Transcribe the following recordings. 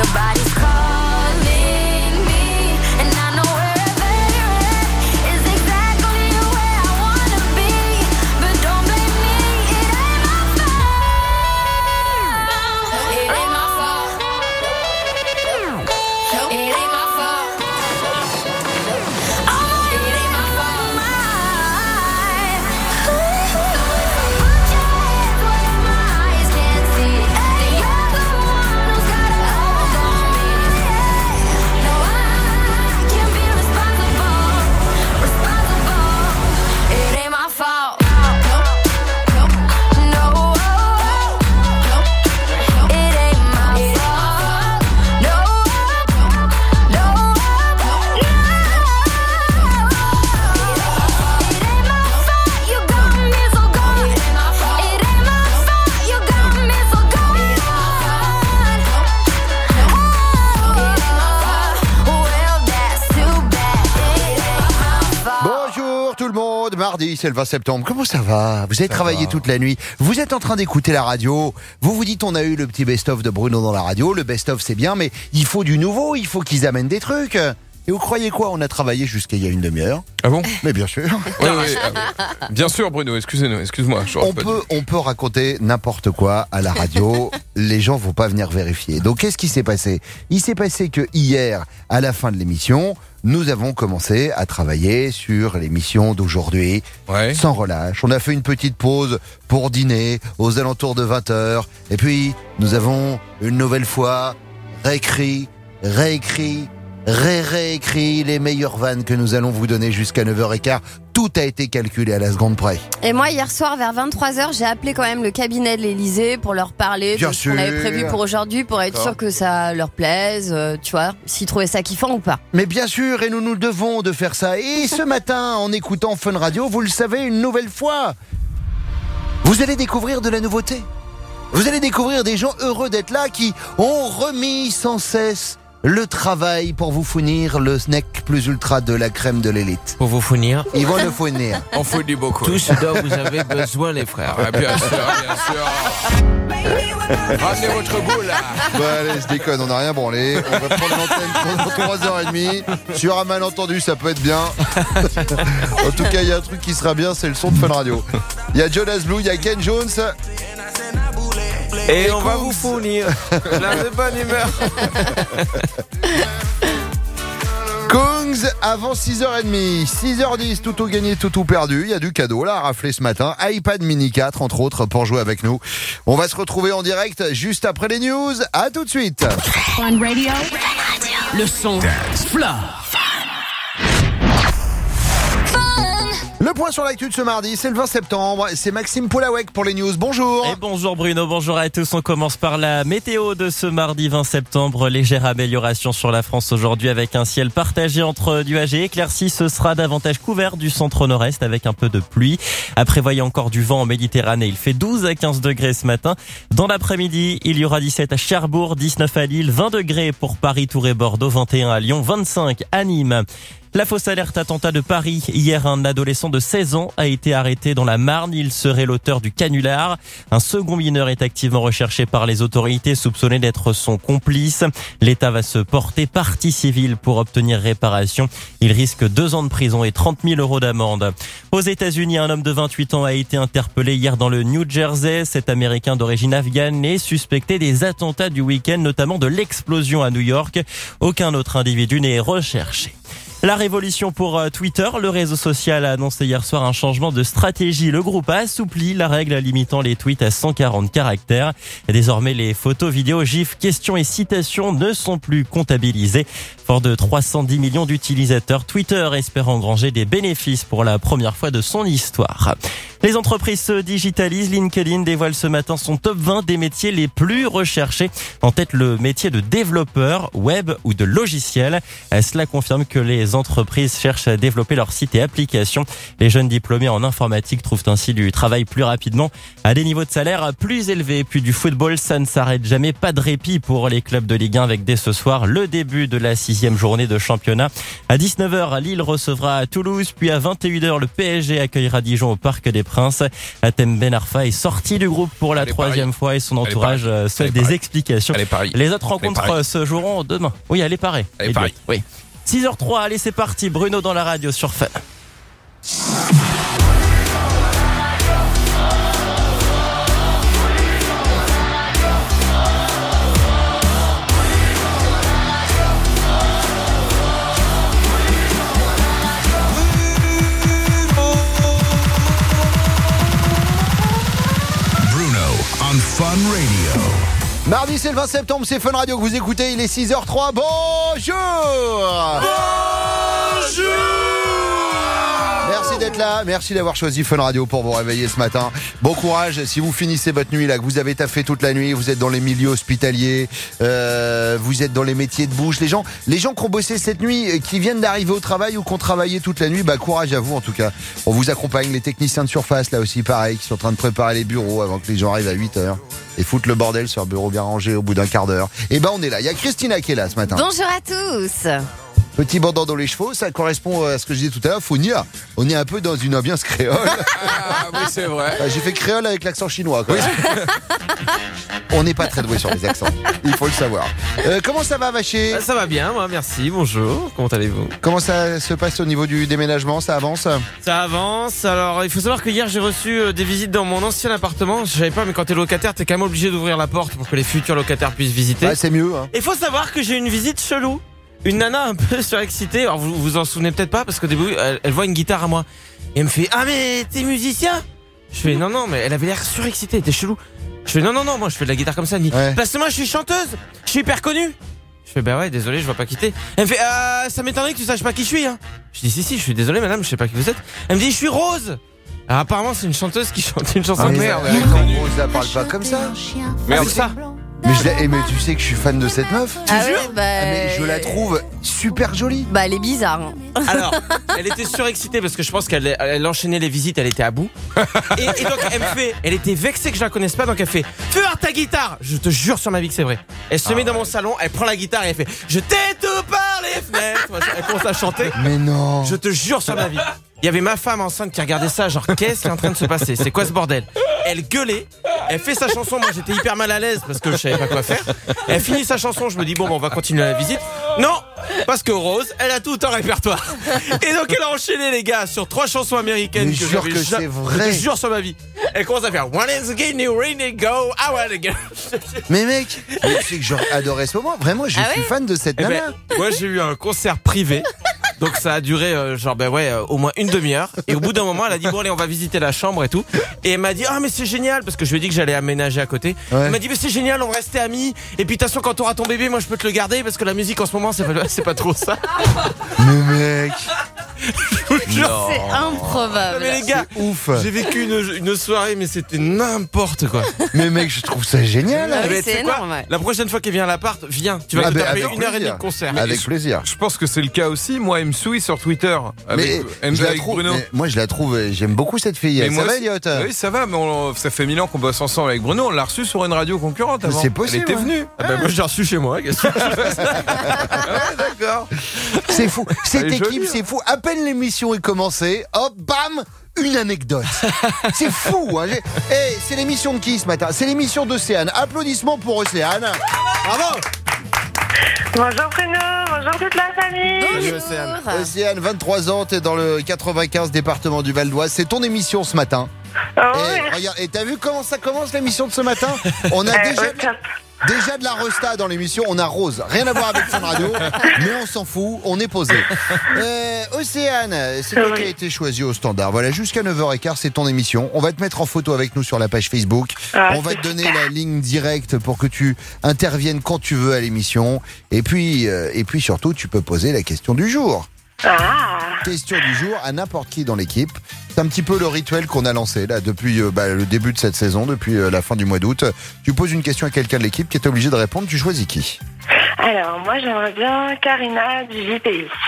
Your body's calling me, and I know wherever you're at is exactly where I wanna be. But don't blame me, it ain't my fault. It ain't my fault. It ain't my fault. Oh, it ain't my fault. Put your hands where my eyes can't see. You're the one who's got a hold on me. No, I can't be responsible. It ain't my fault. No, it ain't my fault. No. It ain't my fault you got me so gone. It ain't my fault you got me so gone. Well, that's too bad. It ain't my fault. Bonjour tout le monde, mardi c'est le 20 septembre, comment ça va? Vous avez travaillé toute la nuit, vous êtes en train d'écouter la radio, vous vous dites on a eu le petit best-of de Bruno dans la radio, le best-of c'est bien mais il faut du nouveau, il faut qu'ils amènent des trucs. Et vous croyez quoi? On a travaillé jusqu'à il y a une demi-heure. Ah bon? Mais bien sûr. Oui, bien sûr, Bruno, excuse-moi. On peut raconter n'importe quoi à la radio, les gens vont pas venir vérifier. Donc qu'est-ce qui s'est passé? Il s'est passé que hier, à la fin de l'émission, nous avons commencé à travailler sur l'émission d'aujourd'hui, Ouais. sans relâche. On a fait une petite pause pour dîner aux alentours de 20h. Et puis, nous avons une nouvelle fois réécrit les meilleures vannes que nous allons vous donner jusqu'à 9h15. Tout a été calculé à la seconde près. Et moi, hier soir, vers 23h, j'ai appelé quand même le cabinet de l'Elysée pour leur parler Bien de ce qu'on sûr. avait prévu pour aujourd'hui, pour être sûr que ça leur plaise, tu vois, s'ils trouvaient ça kiffant ou pas. Mais bien sûr, et nous nous devons de faire ça. Et ce matin, en écoutant Fun Radio, vous le savez une nouvelle fois, vous allez découvrir de la nouveauté. Vous allez découvrir des gens heureux d'être là qui ont remis sans cesse le travail pour vous fournir le snack plus ultra de la crème de l'élite. Pour vous fournir Ils vont le fournir. On fournit beaucoup. tout ce dont vous avez besoin, les frères. Ah, bien sûr. Ramenez votre boule là. Bon, allez, je déconne, on n'a rien branlé. On va prendre l'antenne pendant 3h30. Sur un malentendu, ça peut être bien. En tout cas, il y a un truc qui sera bien, c'est le son de Fun Radio. Il y a Jonas Blue, il y a Ken Jones. Et on va vous fournir plein de bonne humeur. Kungs avant 6h30, 6h10, tout gagné, tout perdu. Il y a du cadeau là à rafler ce matin. iPad mini 4 entre autres pour jouer avec nous. On va se retrouver en direct juste après les news. À tout de suite. Fun Radio. Le son. Le point sur l'actu de ce mardi, c'est le 20 septembre. C'est Maxime Poulawek pour les news. Bonjour. Et bonjour Bruno, bonjour à tous. On commence par la météo de ce mardi 20 septembre. Légère amélioration sur la France aujourd'hui avec un ciel partagé entre nuages et éclaircies. Ce sera davantage couvert du centre nord-est avec un peu de pluie. À prévoyez encore du vent en Méditerranée. Il fait 12 à 15 degrés ce matin. Dans l'après-midi, il y aura 17 à Cherbourg, 19 à Lille, 20 degrés pour Paris, Tours et Bordeaux, 21 à Lyon, 25 à Nîmes. La fausse alerte attentat de Paris. Hier, un adolescent de 16 ans a été arrêté dans la Marne. Il serait l'auteur du canular. Un second mineur est activement recherché par les autorités, soupçonné d'être son complice. L'État va se porter partie civile pour obtenir réparation. Il risque 2 ans de prison et 30 000 euros d'amende. Aux États-Unis, un homme de 28 ans a été interpellé hier dans le New Jersey. Cet Américain d'origine afghane est suspecté des attentats du week-end, notamment de l'explosion à New York. Aucun autre individu n'est recherché. La révolution pour Twitter. Le réseau social a annoncé hier soir un changement de stratégie. Le groupe a assoupli la règle limitant les tweets à 140 caractères. Désormais, les photos, vidéos, gifs, questions et citations ne sont plus comptabilisées. Fort de 310 millions d'utilisateurs, Twitter espère engranger des bénéfices pour la première fois de son histoire. Les entreprises se digitalisent. LinkedIn dévoile ce matin son top 20 des métiers les plus recherchés. En tête, le métier de développeur, web ou de logiciel. Cela confirme que les les entreprises cherchent à développer leur site et applications. Les jeunes diplômés en informatique trouvent ainsi du travail plus rapidement à des niveaux de salaire plus élevés. Puis du football, ça ne s'arrête jamais. Pas de répit pour les clubs de Ligue 1 avec dès ce soir le début de la 6e journée de championnat. À 19h, Lille recevra Toulouse, puis à 21h, le PSG accueillera Dijon au Parc des Princes. Atem Ben Arfa est sorti du groupe pour la 3e fois et son entourage souhaite des explications. Les autres rencontres se joueront demain. Oui, allez Paris. Oui. 6h03, allez c'est parti. Bruno dans la radio sur Fun. Fun Radio. Mardi, c'est le 20 septembre, c'est Fun Radio que vous écoutez, il est 6h03. Bonjour. Merci d'être là, merci d'avoir choisi Fun Radio pour vous réveiller ce matin. Bon courage si vous finissez votre nuit là, que vous avez taffé toute la nuit, vous êtes dans les milieux hospitaliers, vous êtes dans les métiers de bouche. Les gens qui ont bossé cette nuit, qui viennent d'arriver au travail ou qui ont travaillé toute la nuit, courage à vous en tout cas. On vous accompagne, les techniciens de surface là aussi pareil, qui sont en train de préparer les bureaux avant que les gens arrivent à 8h et foutent le bordel sur un bureau bien rangé au bout d'un quart d'heure. Et on est là, il y a Christina qui est là ce matin. Bonjour à tous. Petit bandeau dans les chevaux, ça correspond à ce que je disais tout à l'heure, Founia. On est un peu dans une ambiance créole. Ah oui, c'est vrai. J'ai fait créole avec l'accent chinois. Quoi. On n'est pas très doué sur les accents, il faut le savoir. Comment ça va, Vacher ? Ça va bien, moi, merci, bonjour, comment allez-vous ? Comment ça se passe au niveau du déménagement, ça avance ? Ça avance, alors il faut savoir que hier j'ai reçu des visites dans mon ancien appartement. Je savais pas, mais quand t'es locataire, t'es quand même obligé d'ouvrir la porte pour que les futurs locataires puissent visiter. Ouais, c'est mieux. Hein. Il faut savoir que j'ai une visite chelou. Une nana un peu surexcitée, alors vous vous en souvenez peut-être pas parce qu'au début elle voit une guitare à moi et elle me fait ah mais t'es musicien ? Je fais non mais elle avait l'air surexcitée, t'es chelou. Je fais non moi je fais de la guitare comme ça. Elle me dit parce que moi je suis chanteuse, je suis hyper connue. Je fais bah ouais désolé je vais pas quitter. Elle me fait ça m'étonnerait que tu saches pas qui je suis hein. Je dis si je suis désolé madame je sais pas qui vous êtes. Elle me dit je suis Rose. Alors apparemment c'est une chanteuse qui chante une chanson de merde. Rose ça parle pas comme ça. Merde ça. Mais tu sais que je suis fan de cette meuf. Mais je la trouve super jolie. Elle est bizarre. Hein. Alors, elle était surexcitée parce que je pense qu'elle enchaînait les visites, elle était à bout. Et donc elle était vexée que je la connaisse pas, donc elle fait fais voir ta guitare. Je te jure sur ma vie que c'est vrai. Elle se met dans mon salon, elle prend la guitare et elle fait je t'ai tout par les fenêtres. Elle commence à chanter. Mais non. Je te jure sur ma vie. Il y avait ma femme enceinte qui regardait ça, genre qu'est-ce qui est en train de se passer ? C'est quoi ce bordel ? Elle gueulait, elle fait sa chanson, moi j'étais hyper mal à l'aise parce que je savais pas quoi faire. Elle finit sa chanson, je me dis bon on va continuer la visite. Non, parce que Rose, elle a tout en répertoire. Et donc elle a enchaîné les gars sur 3 chansons américaines mais que jure que c'est vrai. Je te jure sur ma vie. Elle commence à faire One is again, you really go, I wanna go. Mais mec, tu sais que j'aurais adoré ce moment. Vraiment, je suis fan de cette nana. Moi j'ai eu un concert privé. Donc ça a duré au moins une demi-heure. Et au bout d'un moment elle a dit bon allez on va visiter la chambre et tout. Et elle m'a dit mais c'est génial parce que je lui ai dit que j'allais aménager à côté. Elle m'a dit mais c'est génial on va rester amis. Et puis de toute façon quand t'auras ton bébé moi je peux te le garder parce que la musique en ce moment c'est pas trop ça. Mais mec, c'est improbable. Mais les gars, ouf. J'ai vécu une soirée mais c'était n'importe quoi. Mais mec je trouve ça génial. C'est énorme. Ouais. La prochaine fois qu'elle vient à l'appart, viens. Tu vas te taper 1h30 de concert. Avec plaisir. Je pense que c'est le cas aussi. Moi, elle me suit sur Twitter. Mais moi je la trouve, j'aime beaucoup cette fille. Ça va Elliot ? Oui ça va, mais ça fait 1000 ans qu'on bosse ensemble avec Bruno. On l'a reçu sur une radio concurrente avant. C'est possible. Elle était venue. Moi je l'ai reçu chez moi. D'accord. C'est fou. Cette équipe, c'est fou. À peine l'émission est commencée, hop, bam, une anecdote. C'est fou. Hein. C'est l'émission de qui ce matin ? C'est l'émission d'Océane. Applaudissements pour Océane. Bravo. Bonjour Bruno, bonjour toute la famille. Bonjour Océane. Océane, 23 ans, t'es dans le 95 département du Val d'Oise. C'est ton émission ce matin. Regarde, et t'as vu comment ça commence l'émission de ce matin ? On a déjà de la resta dans l'émission. On a Rose, rien à voir avec Fun Radio, mais on s'en fout, on est posé. Océane, c'est toi qui as été choisie au standard. Voilà, jusqu'à 9h15, c'est ton émission. On va te mettre en photo avec nous sur la page Facebook. On va te donner la ligne directe pour que tu interviennes quand tu veux à l'émission. Et puis surtout, tu peux poser la question du jour. Question du jour à n'importe qui dans l'équipe. C'est un petit peu le rituel qu'on a lancé là depuis le début de cette saison, depuis la fin du mois d'août. Tu poses une question à quelqu'un de l'équipe qui est obligé de répondre. Tu choisis qui ? Alors moi j'aimerais bien Karina du JPI.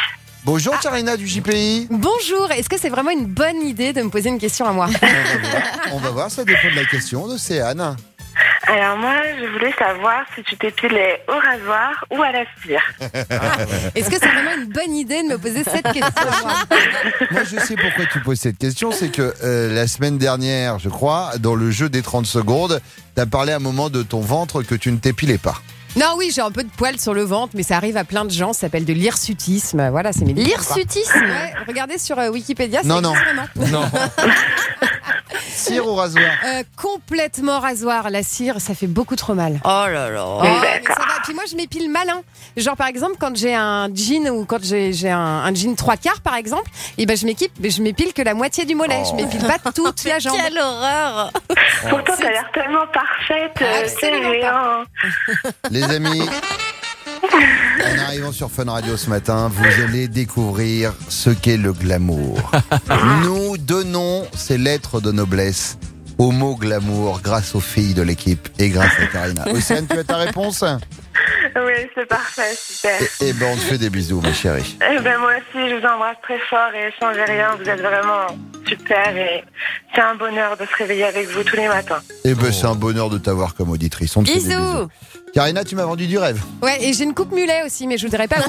Bonjour Karina du JPI. Bonjour, est-ce que c'est vraiment une bonne idée de me poser une question à moi? On va voir, ça dépend de la question d'Océane. Alors moi, je voulais savoir si tu t'épilais au rasoir ou à la cire. Est-ce que c'est vraiment une bonne idée de me poser cette question à moi? Moi, je sais pourquoi tu poses cette question. C'est que la semaine dernière, je crois, dans le jeu des 30 secondes, t'as parlé à un moment de ton ventre que tu ne t'épilais pas. Non, oui, j'ai un peu de poils sur le ventre, mais ça arrive à plein de gens. Ça s'appelle de l'hirsutisme. Voilà, c'est médical. L'hirsutisme. Ouais, regardez sur Wikipédia. Non, ça non. existe vraiment. Non. Cire ou rasoir? Complètement rasoir. La cire, ça fait beaucoup trop mal. Oh là là. Oh, mais ça va. Puis moi, je m'épile malin. Genre, par exemple, quand j'ai un jean ou quand j'ai un jean 3/4, par exemple, et ben, je m'épile que la moitié du mollet. Je m'épile pas toute la jambe. Quelle horreur. Pourtant, t'as l'air tellement parfaite. Absolument c'est pas. Les amis, en arrivant sur Fun Radio ce matin, vous allez découvrir ce qu'est le glamour. Nous donnons ces lettres de noblesse au mot glamour grâce aux filles de l'équipe et grâce à Karina. Océane, tu as ta réponse? Oui, c'est parfait, super. Eh ben, on te fait des bisous, ma chérie. Eh ben moi aussi, je vous embrasse très fort et changez rien. Vous êtes vraiment super et c'est un bonheur de se réveiller avec vous tous les matins. Eh ben, c'est un bonheur de t'avoir comme auditrice. On te fait des Bisous. bisous. Karina, tu m'as vendu du rêve. Ouais, et j'ai une coupe mulet aussi, mais je voudrais pas.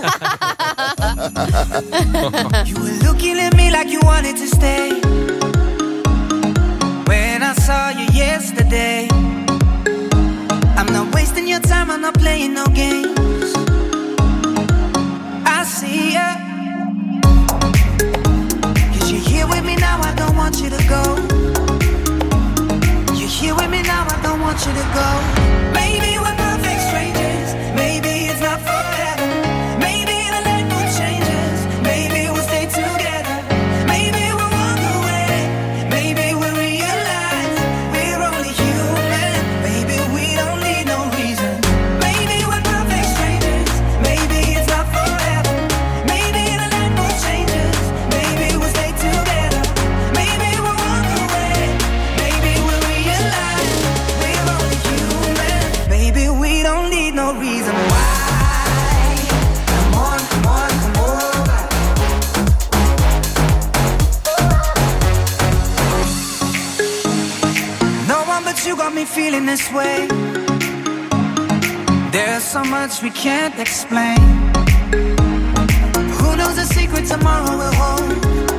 You were looking at me like you wanted to stay. When I saw you yesterday, I'm not wasting your time, I'm not playing no games. I see ya. 'Cause you're here with me now, I don't want you to go. You're here with me now, I don't want you to go. Maybe we're perfect strangers, maybe it's not forever. Maybe the light will change us, maybe we'll stay together. Maybe we'll walk away, maybe we'll realize we're only human. Maybe we don't need no reason. Maybe we're perfect strangers, maybe it's not forever. Maybe the light will change us, maybe we'll stay together. Maybe we'll walk away, maybe we'll realize we're only human. Maybe we don't need no reason why. Come on, come on, come over. No one but you got me feeling this way. There's so much we can't explain. Who knows the secret tomorrow will hold?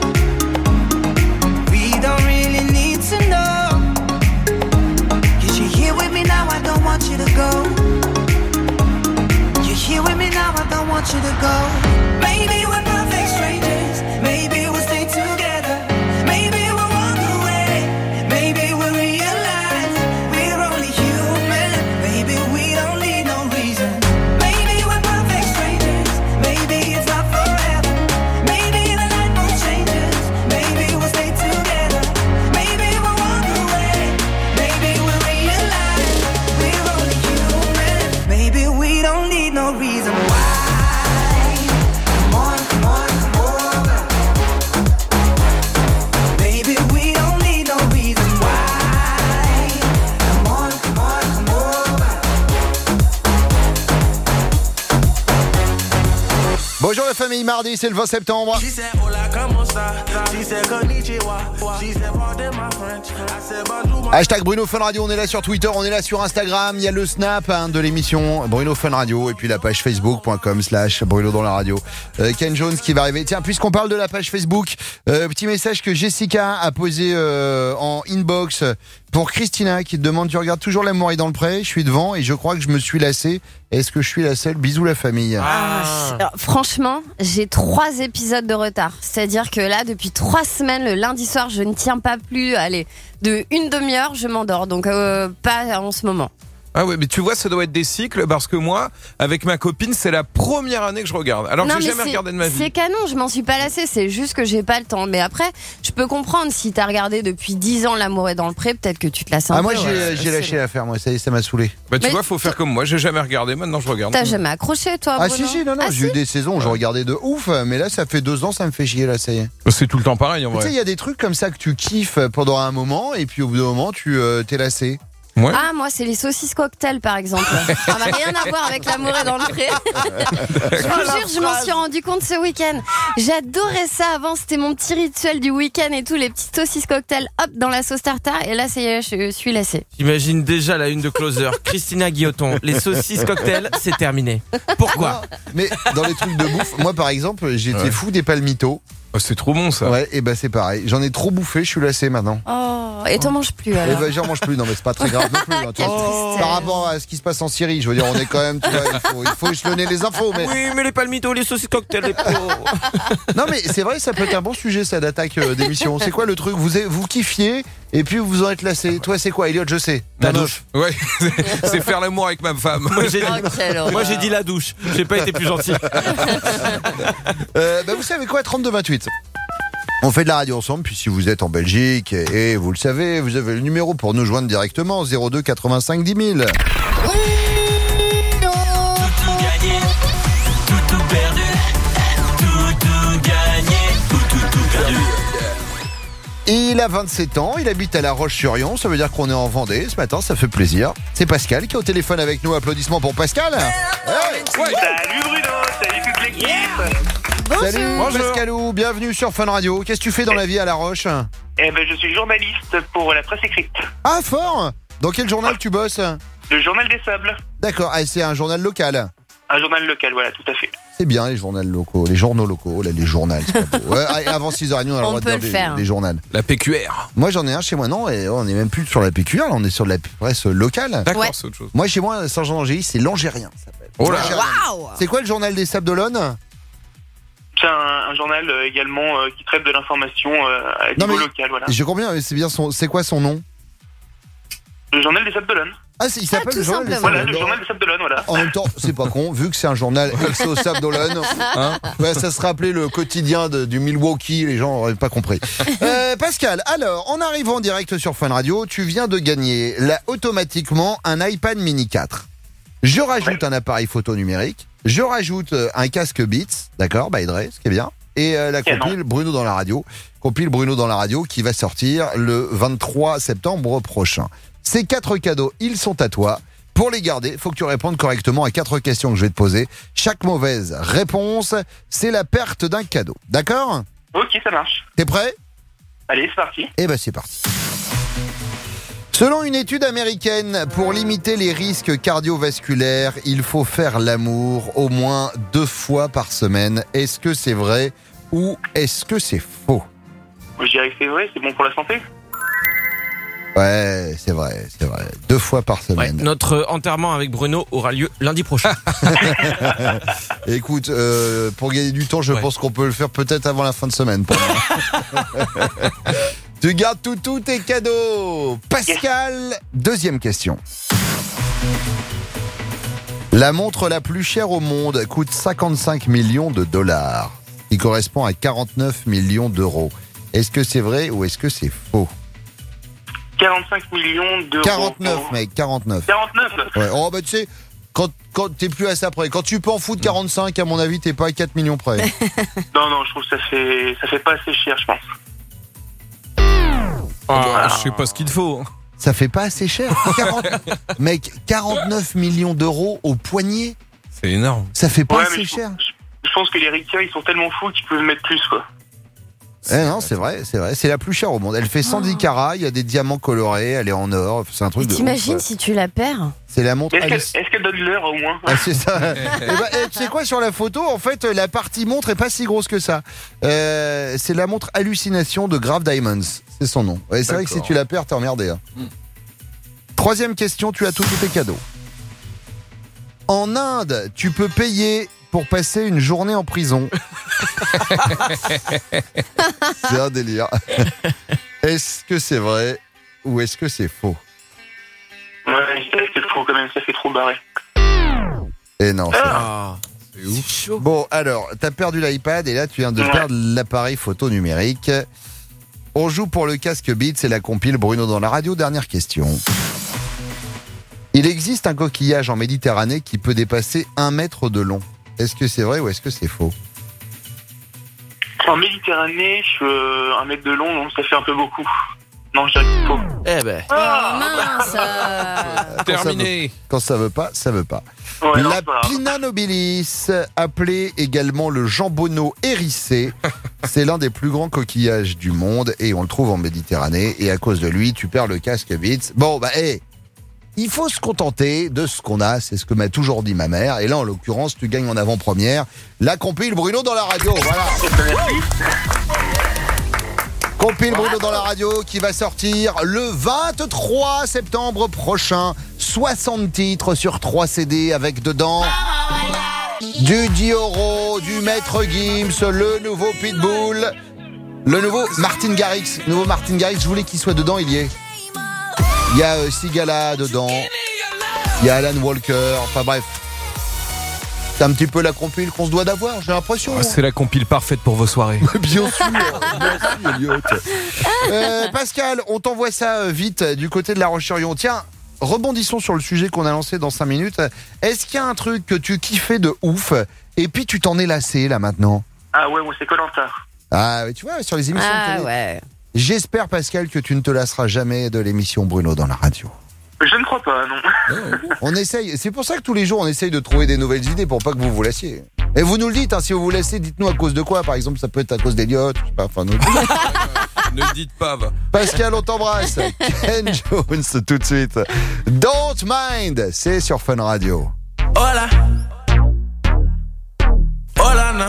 We don't really need to know. 'Cause you're here with me now, I don't want you to go. You're here with me now, I don't want you to go. Maybe we're perfect strangers, maybe we'll stay together. Maybe we'll walk away, maybe we'll realize we're only human. Maybe we don't need no reason. Maybe we're perfect strangers, maybe it's not forever. Maybe the light will change us, maybe we'll stay together. Maybe we'll walk away, maybe we'll realize we're only human. Maybe we don't need no reason why. Come on, come on, come over. Maybe we don't need no reason why. Come on, come on, come over. Bonjour la famille, mardi, c'est le 20 septembre. She said, hola, como esta? She said, konnichiwa. She said, pardon my French. I said, bonjour. Hashtag Bruno Fun Radio, on est là sur Twitter, on est là sur Instagram, il y a le snap de l'émission Bruno Fun Radio et puis la page facebook.com/Bruno dans la radio. Ken Jones qui va arriver. Tiens, puisqu'on parle de la page Facebook, petit message que Jessica a posé en inbox pour Christina qui te demande: tu regardes toujours L'amour est dans le pré? Je suis devant et je crois que je me suis lassé. Est-ce que je suis la seule? Bisous la famille. Alors, franchement, j'ai 3 épisodes de retard. C'est-à-dire que là, depuis 3 semaines, le lundi soir, je ne tiens pas plus. Allez, de une demi-heure, je m'endors. Donc, pas en ce moment. Ah ouais, mais tu vois, ça doit être des cycles parce que moi, avec ma copine, c'est la première année que je regarde. Alors que Non, j'ai mais jamais regardé de ma vie. C'est canon, je m'en suis pas lassée. C'est juste que j'ai pas le temps. Mais après, je peux comprendre si t'as regardé depuis 10 ans L'amour est dans le pré, peut-être que tu te lasses un peu. Moi ouais. j'ai lâché l'affaire, moi ça y est, ça m'a saoulé. Bah tu Mais vois, faut faire comme moi. J'ai jamais regardé, maintenant je regarde. T'as jamais accroché, toi, Ah Bruno? si, non, Ah, j'ai eu si des saisons où je regardais de ouf, mais là ça fait 2 ans, ça me fait chier là, ça y est. C'est tout le temps pareil en Tu sais, vrai. il y a des trucs comme ça que tu kiffes pendant un moment et puis au bout d'un moment tu t'es lassé. Ouais. Ah, moi, c'est les saucisses cocktail, par exemple. Ça n'a rien à voir avec l'amour et dans le pré. Je vous jure, je m'en suis rendu compte ce week-end. J'adorais ça avant, c'était mon petit rituel du week-end et tout, les petites saucisses cocktail, hop, dans la sauce tartare. Et là, ça y est, je suis lassée. J'imagine déjà la une de Closer. Christina Guilloton, les saucisses cocktails, c'est terminé. Pourquoi? Mais dans les trucs de bouffe, moi par exemple, j'étais fou des palmitos. Oh, c'est trop bon ça. Ouais, et bah c'est pareil. J'en ai trop bouffé, je suis lassé maintenant. Oh, et t'en manges plus Et alors? bah j'en mange plus, non mais c'est pas très grave non plus. Hein, tu Quelle vois. tristesse. Par rapport à ce qui se passe en Syrie, je veux dire, on est quand même, tu vois, il faut échelonner les infos. Mais... Oui, mais les palmitos, les saucisses cocktails, les pauvres. Non mais c'est vrai, ça peut être un bon sujet ça d'attaque d'émission. C'est quoi le truc? Vous kiffiez et puis vous en êtes lassé. Toi c'est quoi, Elliot? Je sais. La douche. Ouais, c'est faire l'amour avec ma femme. Moi j'ai dit, Oh, quelle horreur. moi, j'ai dit la douche. J'ai pas été plus gentil. Bah vous savez quoi, 32-28. On fait de la radio ensemble, puis si vous êtes en Belgique, et vous le savez, vous avez le numéro pour nous joindre directement, 02 85 10 000. Tout gagné, tout perdu, tout gagné, tout perdu. Il a 27 ans, il habite à La Roche-sur-Yon, ça veut dire qu'on est en Vendée ce matin, ça fait plaisir. C'est Pascal qui est au téléphone avec nous, applaudissements pour Pascal. Hey. Salut Bruno, salut toute l'équipe. Salut Pascalou, bienvenue sur Fun Radio. Qu'est-ce que tu fais dans la vie à La Roche? Eh ben, je suis journaliste pour la presse écrite. Ah fort. Dans quel journal tu bosses? Le Journal des Sables. D'accord, ah, c'est un journal local. Un journal local, voilà, tout à fait. C'est bien les journaux locaux, les journaux locaux, là, les journaux. C'est pas beau. Ouais, avant 6h30, on a le droit de peut dire le faire. des journaux. La PQR. Moi j'en ai un chez moi, non, et on n'est même plus sur la PQR, là, on est sur de la presse locale. D'accord, Ouais. c'est autre chose. Moi chez moi, à Saint-Jean-d'Angély, c'est l'Angérien. Ça s'appelle. Oh là. L'Angérien. Waouh! C'est quoi le journal des Sables d'Olonne? C'est un journal également qui traite de l'information à Non, niveau mais- local, voilà. Je comprends bien, mais c'est bien c'est quoi son nom? Le Journal des Sables d'Olonne. Ah, il s'appelle tout le journal des simplement. Sables Voilà, le d'Olonne. Journal des Sables d'Olonne, voilà. En même temps, c'est pas con, vu que c'est un journal ex au Sable d'Olonne, hein, ouais, ça serait appelé le quotidien du Milwaukee, les gens n'auraient pas compris. Pascal, alors, en arrivant en direct sur Fun Radio, tu viens de gagner là automatiquement un iPad mini 4. Je rajoute un appareil photo numérique, je rajoute un casque Beats, d'accord, by Dre, ce qui est bien, et la compile Bruno dans la radio, qui va sortir le 23 septembre prochain. Ces 4 cadeaux, ils sont à toi. Pour les garder, il faut que tu répondes correctement à 4 questions que je vais te poser. Chaque mauvaise réponse, c'est la perte d'un cadeau. D'accord? Ok, ça marche. T'es prêt? Allez, c'est parti. Eh ben c'est parti. Selon une étude américaine, pour limiter les risques cardiovasculaires, il faut faire l'amour au moins 2 fois par semaine. Est-ce que c'est vrai ou est-ce que c'est faux? Je dirais que c'est vrai, c'est bon pour la santé. Ouais, c'est vrai. 2 fois par Ouais, semaine. notre enterrement avec Bruno aura lieu lundi prochain. Écoute, pour gagner du temps, je pense qu'on peut le faire peut-être avant la fin de semaine. Pour moi. Tu gardes tous tes cadeaux. Pascal, deuxième question. La montre la plus chère au monde coûte 55 millions de dollars, qui correspond à 49 millions d'euros. Est-ce que c'est vrai ou est-ce que c'est faux? 45 millions d'euros. 49, mec, 49. 49. Ouais. Oh, bah tu sais, quand t'es plus à ça près. Quand tu peux en foutre 45, à mon avis, t'es pas à 4 millions près. Non, je trouve que ça fait pas assez cher, je pense. Je sais pas ce qu'il te faut. Ça fait pas assez cher. Mec, 49 millions d'euros au poignet. C'est énorme. Ça fait pas Ouais, assez mais cher. Je pense que les ricains, ils sont tellement fous qu'ils peuvent mettre plus, quoi. Eh non, c'est vrai. C'est la plus chère au monde. Elle fait 110 carats, il y a des diamants colorés, elle est en or. C'est un truc Et de ouf, t'imagines ouais. si tu la perds? C'est la montre Est-ce qu'elle donne l'heure au moins? Ah, c'est ça. Tu sais quoi, sur la photo, en fait, la partie montre est pas si grosse que ça. C'est la montre Hallucination de Grave Diamonds. C'est son nom. Ouais, c'est vrai que si tu la perds, t'es emmerdé. Hein. Troisième question, tu as tous tes cadeaux. En Inde, tu peux payer pour passer une journée en prison. C'est un délire. Est-ce que c'est vrai ou est-ce que c'est faux? Ouais, c'est faux quand même, ça fait trop barré. Et non, c'est vrai. Ah, c'est ouf. Bon, alors, t'as perdu l'iPad et là, tu viens de perdre l'appareil photo numérique. On joue pour le casque Beats et la compile Bruno dans la radio. Dernière question. Il existe un coquillage en Méditerranée qui peut dépasser 1 mètre de long. Est-ce que c'est vrai ou est-ce que c'est faux? En Méditerranée, 1 mètre de long, donc ça fait un peu beaucoup. Non, je dirais qu'il faut. Eh ben. Mince. Terminé. Quand ça veut pas, ça veut pas. Ouais, non, La c'est pas grave. Pinna nobilis, appelée également le jambonneau hérissé, c'est l'un des plus grands coquillages du monde et on le trouve en Méditerranée. Et à cause de lui, tu perds le casque, Beats. Bon, bah, il faut se contenter de ce qu'on a, c'est ce que m'a toujours dit ma mère. Et là, en l'occurrence, tu gagnes en avant-première la compile Bruno dans la radio. Voilà. Compile Bruno dans la radio qui va sortir le 23 septembre prochain. 60 titres sur 3 CD avec dedans du Dioro, du Maître Gims, le nouveau Pitbull, le nouveau Martin Garrix. Nouveau Martin Garrix, je voulais qu'il soit dedans, il y est. Il y a Sigala dedans, il y a Alan Walker, enfin bref. C'est un petit peu la compile qu'on se doit d'avoir, j'ai l'impression. C'est la compile parfaite pour vos soirées. Bien sûr, Elliot. Pascal, on t'envoie ça vite du côté de La Roche-sur-Yon. Tiens, rebondissons sur le sujet qu'on a lancé dans 5 minutes. Est-ce qu'il y a un truc que tu kiffais de ouf et puis tu t'en es lassé là maintenant? Ah ouais, moi c'est Koh-Lanta. Ah, tu vois, sur les émissions de télé. Ouais. J'espère, Pascal, que tu ne te lasseras jamais de l'émission Bruno dans la radio. Je ne crois pas, non. On essaye, c'est pour ça que tous les jours on essaye de trouver des nouvelles idées pour pas que vous vous lassiez. Et vous nous le dites, hein, si vous vous laissez, dites-nous à cause de quoi. Par exemple, ça peut être à cause d'Eliott, je sais pas, enfin nous. Ne le dites pas, va. Pascal, on t'embrasse. Ken Jones, tout de suite. Don't Mind, c'est sur Fun Radio. Hola. Hola, na.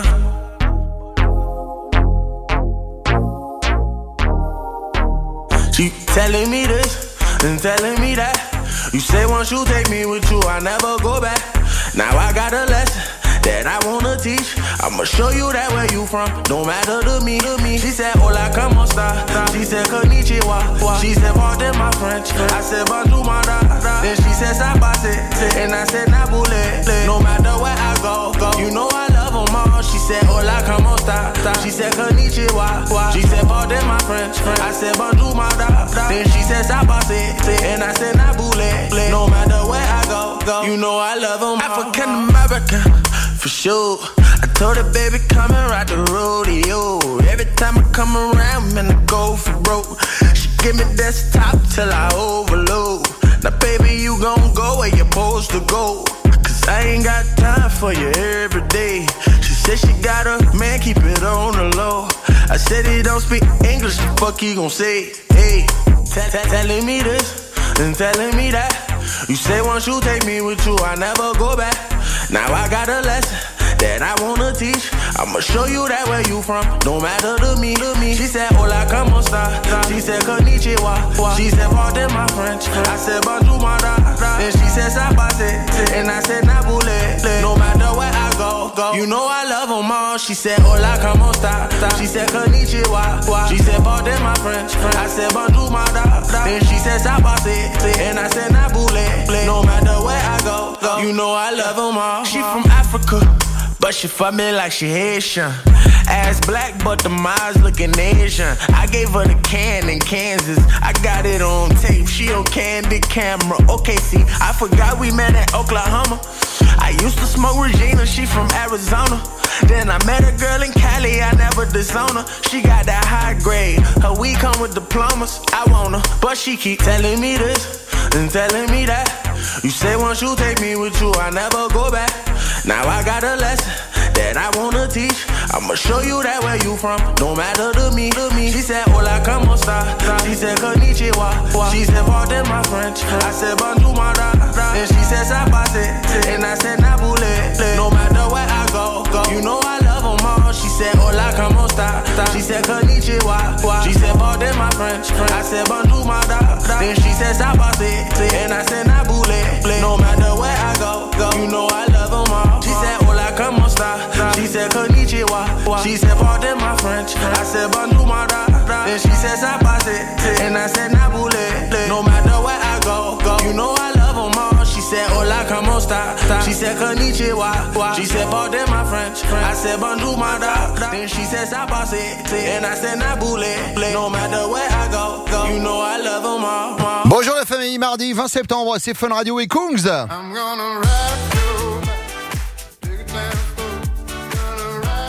She telling me this and telling me that. You say once you take me with you, I never go back. Now I got a lesson that I wanna teach. I'ma show you that where you from, no matter to me. She said, hola, como esta? She said, konnichiwa. She said, pardon my French. I said, bonjour, mara. Then she said, sabase. And I said, nabule. No matter where I go, you know I love them all. She said, hola, como esta? She said, konnichiwa. She said, pardon my French. I said, bonjour, mara. Then she said, sabase. And I said, nabule. No matter where I go, you know I love them all. African American, for sure. I told her, baby, come and ride the rodeo. Every time I come around, man, I go for broke. She give me desktop till I overload. Now, baby, you gon' go where you're supposed to go. Cause I ain't got time for you every day. She said she got a man, keep it on the low. I said he don't speak English, the fuck he gon' say? Hey, telling me this and telling me that. You say once you take me with you, I never go back. Now I got a lesson that I wanna teach. I'ma show you that where you from, no matter to me. She said, hola, como esta? She said, konnichiwa. She said, pardon my French. I said, bonjour, mara. Then she said, sabase. And I said, nabule. No matter where I go, you know I love them all. She said, hola, como esta? She said, konnichiwa. She said, pardon my French. I said, bonjour, mara. Then she said, sabase. And I said, nabule. No matter where I go, you know I love them all. She from Africa, but she fuck me like she Haitian. Ass black, but the eyes looking Asian. I gave her the can in Kansas. I got it on tape. She on candid camera. Okay, see, I forgot we met in Oklahoma. I used to smoke Regina. She from Arizona. Then I met a girl in Cali. I never disown her. She got that high grade. Her weed come with diplomas. I want her, but she keep telling me this and telling me that. You say once you take me with you, I never go back. Now I got a lesson that I wanna teach. I'ma show you that where you from, no matter to me. She said, hola, como esta? She said, konnichiwa. She said, pardon my French. I said, bonjour, mara. Then she said, sabase. And I said, nabule. No matter where I go, you know I love them all. She said, hola, como esta? She said, konnichiwa. She said, pardon my French. I said, bonjour, mara. Then she said, sabase. And I said, nabule. No matter where I go, you know I love them all. She said, hola, como esta? She said, konnichiwa. She said, pardon my French. I said, bonjour, mara. Then she said, sabase. And I said, nabule. No matter where I go, you know I love them all. She said, hola, como esta? She said, konnichiwa. She said, pardon my French. I said, bonjour, mara. Then she said, sabase. And I said, nabule. No matter where I go, you know I love them all. Bonjour la famille, mardi 20 septembre, c'est Fun Radio et Kungs.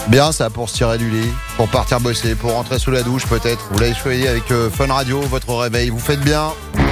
Bien ça pour se tirer du lit, pour partir bosser, pour rentrer sous la douche peut-être. Vous l'avez choisi avec Fun Radio, votre réveil. Vous faites bien.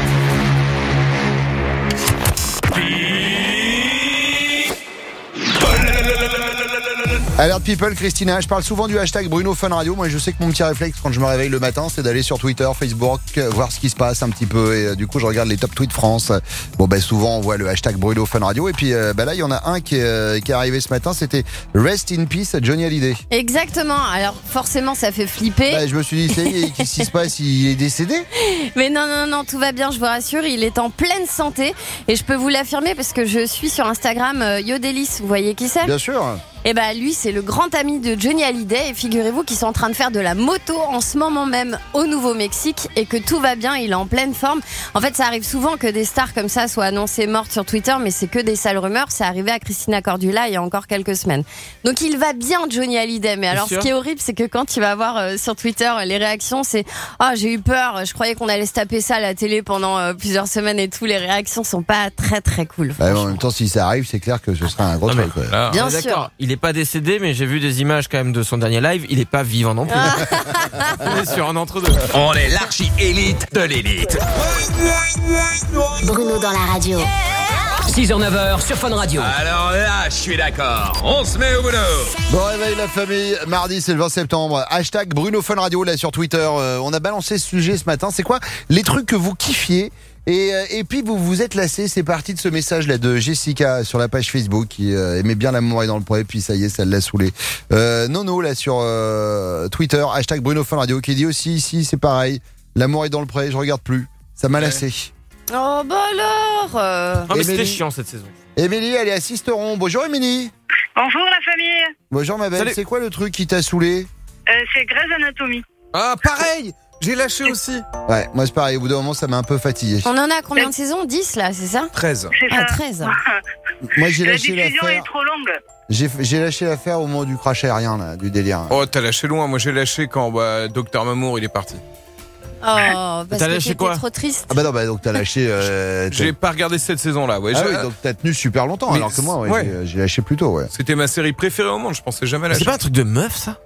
Alert People, Christina, je parle souvent du hashtag Bruno Fun Radio. Moi, je sais que mon petit réflexe quand je me réveille le matin, c'est d'aller sur Twitter, Facebook, voir ce qui se passe un petit peu. Et du coup, je regarde les top tweets France. Bon, souvent, on voit le hashtag Bruno Fun Radio. Et puis, là, il y en a un qui est arrivé ce matin. C'était Rest in Peace Johnny Hallyday. Exactement. Alors, forcément, ça fait flipper. Je me suis dit, qu'est-ce qui se passe? Il est décédé? Mais non, tout va bien, je vous rassure. Il est en pleine santé. Et je peux vous l'affirmer parce que je suis sur Instagram Yodelis. Vous voyez qui c'est? Bien sûr. Et lui, c'est le grand ami de Johnny Hallyday. Et figurez-vous qu'ils sont en train de faire de la moto en ce moment même au Nouveau-Mexique et que tout va bien, il est en pleine forme. En fait, ça arrive souvent que des stars comme ça soient annoncées mortes sur Twitter, mais c'est que des sales rumeurs. C'est arrivé à Christina Cordula il y a encore quelques semaines. Donc il va bien, Johnny Hallyday. Mais alors, ce qui est horrible, c'est que quand tu vas voir sur Twitter les réactions, c'est « Ah, j'ai eu peur, je croyais qu'on allait se taper ça à la télé pendant plusieurs semaines et tout. » Les réactions sont pas très très cool. En même temps, si ça arrive, c'est clair que ce sera un gros truc. Bien sûr. Il est pas décédé, mais j'ai vu des images quand même de son dernier live. Il est pas vivant non plus. On est sur un entre-deux. On est l'archi-élite de l'élite. Bruno dans la radio. 6h-9h sur Fun Radio. Alors là, je suis d'accord. On se met au boulot. Bon réveil la famille, mardi c'est le 20 septembre. Hashtag Bruno Fun Radio là sur Twitter. On a balancé ce sujet ce matin. C'est quoi les trucs que vous kiffiez? Et puis vous vous êtes lassé, c'est parti de ce message là de Jessica sur la page Facebook qui aimait bien l'amour est dans le pré, puis ça y est, ça l'a saoulé. Nono là sur Twitter, hashtag Bruno Fun Radio qui dit aussi ici c'est pareil, l'amour est dans le pré, je regarde plus, ça m'a lassé. Oh alors mais c'était chiant cette saison. Émilie, elle est à Sisteron. Bonjour Émilie. Bonjour la famille. Bonjour ma belle, Salut. c'est quoi le truc qui t'a saoulé? C'est Grey's Anatomy. Ah, pareil. J'ai lâché aussi. Ouais, moi c'est pareil, au bout d'un moment ça m'a un peu fatigué. On en a combien de saisons? 10 là, c'est ça? 13. C'est ça. 13. Moi j'ai La lâché diffusion l'affaire. est trop longue. J'ai lâché l'affaire au moment du crash aérien là, du délire. Oh, t'as lâché loin. Moi, j'ai lâché quand Docteur Mamour il est parti. Oh, parce T'as que lâché t'étais quoi? trop triste. Ah bah non, donc t'as lâché. J'ai pas regardé cette saison-là. Ouais. Ah oui, donc t'as tenu super longtemps, Mais alors que moi, ouais. j'ai lâché plus tôt, ouais. C'était ma série préférée au monde. Je pensais jamais lâcher. C'est pas un truc de meuf ça?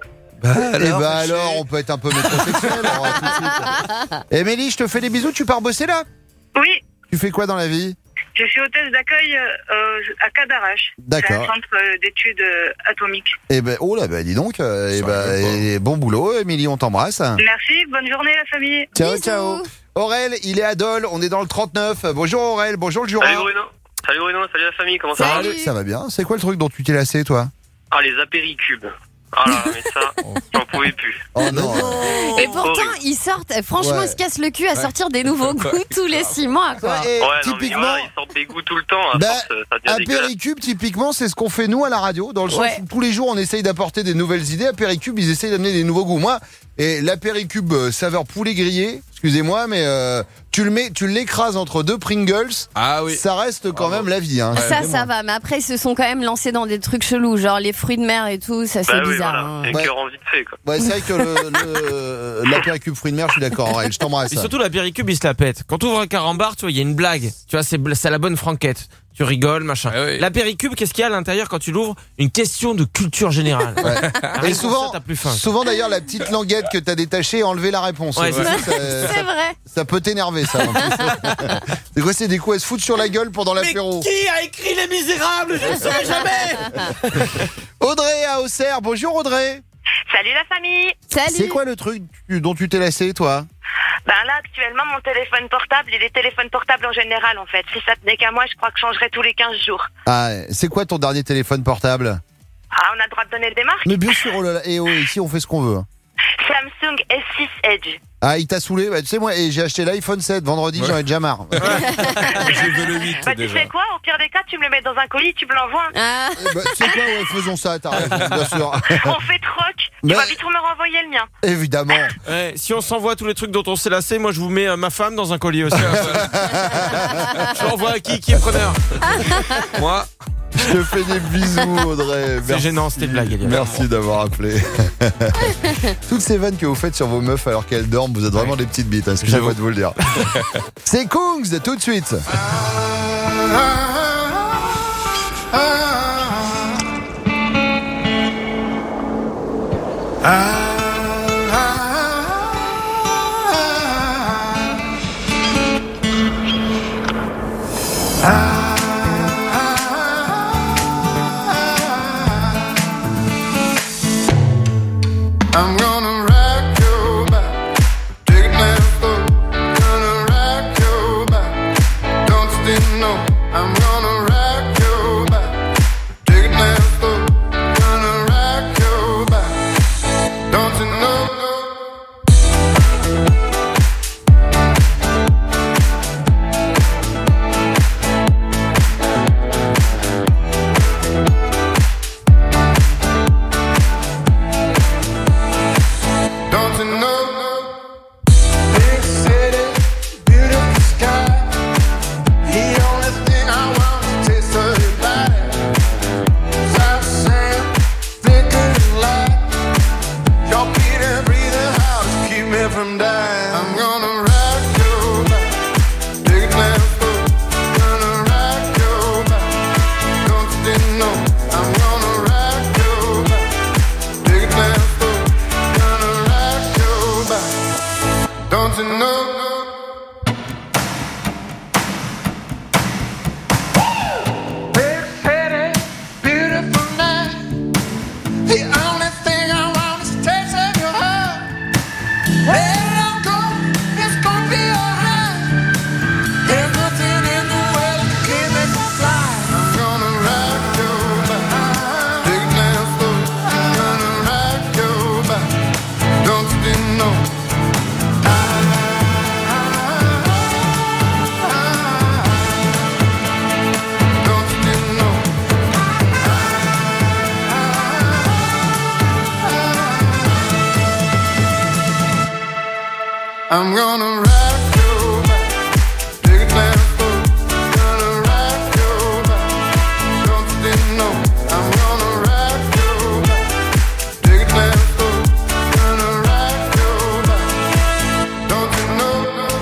Alors, on peut être un peu métrosexuel. alors, tout de suite. Émilie, je te fais des bisous. Tu pars bosser là? Oui, Tu fais quoi dans la vie? je suis hôtesse d'accueil à Cadarache. D'accord. C'est un centre d'études atomiques. Eh ben, oh là, dis donc. Et bon boulot, Émilie, on t'embrasse. Merci, bonne journée la famille. Ciao, Bisous. ciao. Aurel, il est à Dole. On est dans le 39. Bonjour Aurel. Bonjour le Jura. Salut Bruno. Salut Bruno, salut la famille, comment ça va? Salut. Ça va bien. C'est quoi le truc dont tu t'es lassé, toi? Ah, les apéricubes. Ah là, mais ça, j'en pouvais plus. Oh non. Et pourtant, ils sortent, franchement, Ouais. ils se cassent le cul à sortir des nouveaux goûts tous les 6 mois, quoi. Et Ouais, non, mais typiquement, voilà, ils sortent des goûts tout le temps. À Bah, force, ça devient dégueulasse. Apéricube, typiquement, c'est ce qu'on fait nous à la radio, dans le sens Ouais. où tous les jours on essaye d'apporter des nouvelles idées. Apéricube, ils essayent d'amener des nouveaux goûts. Moi, et l'apéricube saveur poulet grillé, excusez-moi, mais tu l'écrases entre deux Pringles. Ah oui. Ça reste quand même la vie. Hein. Ça va, mais après, ils se sont quand même lancés dans des trucs chelous, genre les fruits de mer et tout, ça c'est Bah oui, bizarre. voilà. hein. Et Ouais. cœur en vite fait, quoi. Ouais, c'est vrai que l'apéricube fruit de mer, je suis d'accord. Aurel, je t'embrasse. Et surtout la péricube il se la pète. Quand tu ouvres un carambar, tu vois, il y a une blague. Tu vois, c'est la bonne franquette. Tu rigoles, machin. Ah oui. La péricube, qu'est-ce qu'il y a à l'intérieur quand tu l'ouvres? Une question de culture générale. Ouais. Rien Et que pour souvent, ça, t'as plus faim. souvent d'ailleurs, la petite languette que t'as détachée, enlever la réponse. Ouais, c'est ça. C'est vrai. Ça peut t'énerver, ça. en plus. C'est quoi, c'est des coups à se foutre sur la gueule pendant l'apéro. Qui a écrit Les Misérables? Je ne saurais jamais. Audrey à Auxerre. Bonjour Audrey. Salut la famille. Salut. C'est quoi le truc dont tu t'es lassé, toi? Ben là, actuellement, mon téléphone portable et les téléphones portables en général, en fait. Si ça tenait qu'à moi, je crois que je changerais tous les 15 jours. Ah, c'est quoi ton dernier téléphone portable? Ah, on a le droit de donner des marques? Mais bien sûr, oh là là, et oh, ici on fait ce qu'on veut. Samsung S6 Edge. Ah, il t'a saoulé? Bah, tu sais, moi, et j'ai acheté l'iPhone 7 vendredi, j'en ai déjà marre. J'ai vu le 8 Bah, tu déjà. sais quoi? Au pire des cas, tu me le mets dans un colis, tu me l'envoies. Ah. Bah, tu sais quoi, ouais, faisons ça, t'as raison, bien sûr. On fait troc. Mais- Tu vas vite me renvoyer le mien. Évidemment. Ouais, si on s'envoie tous les trucs dont on s'est lassé, moi je vous mets ma femme dans un colis aussi. Je l'envoie à qui est preneur? Moi, Je te fais des bisous, Audrey. C'est gênant, c'était une blague, Elia. Merci d'avoir appelé. Toutes ces vannes que vous faites sur vos meufs alors qu'elles dorment, vous êtes vraiment des petites bites, hein, excusez-moi de vous le dire. C'est Kungs, tout de suite. I'm gonna rock your back, take it down slow. Gonna rock your back, don't you know? I'm gonna rock your back, take it down slow. Gonna rock your back, don't you know? Don't you know? Big city, beautiful sky. The only thing I want is to taste of your body. South sand, thicker than light. Your beating, breathing hard to keep me from dying. I'm gonna rock your back, take it down slow. Gonna rock your back, don't you know? I'm gonna rock your back, take it down slow. Gonna rock your back, don't you know? Big city, beautiful night. The only thing I want is a taste of your heart. Where I go, it's gonna be alright. There's nothing in the world that can make me fly. I'm gonna rock your back, take it down slow. Gonna rock your back, don't you know? Don't you know? I'm gonna rock your back, take it down slow. Gonna rock your back, don't you know? I'm gonna rock your back, take it down slow. Gonna rock your back, don't you know?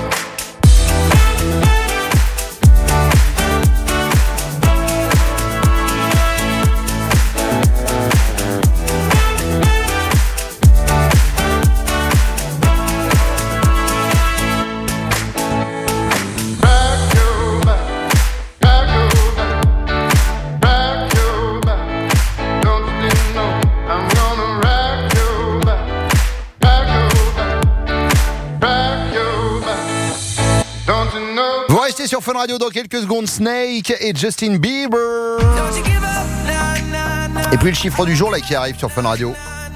Rock your back, rock your back, rock your back, don't you know? I'm gonna rock your back, rock your back, don't you know? Vous restez sur Fun Radio dans quelques secondes. Snake et Justin Bieber. Et puis le chiffre du jour là qui arrive sur Fun Radio.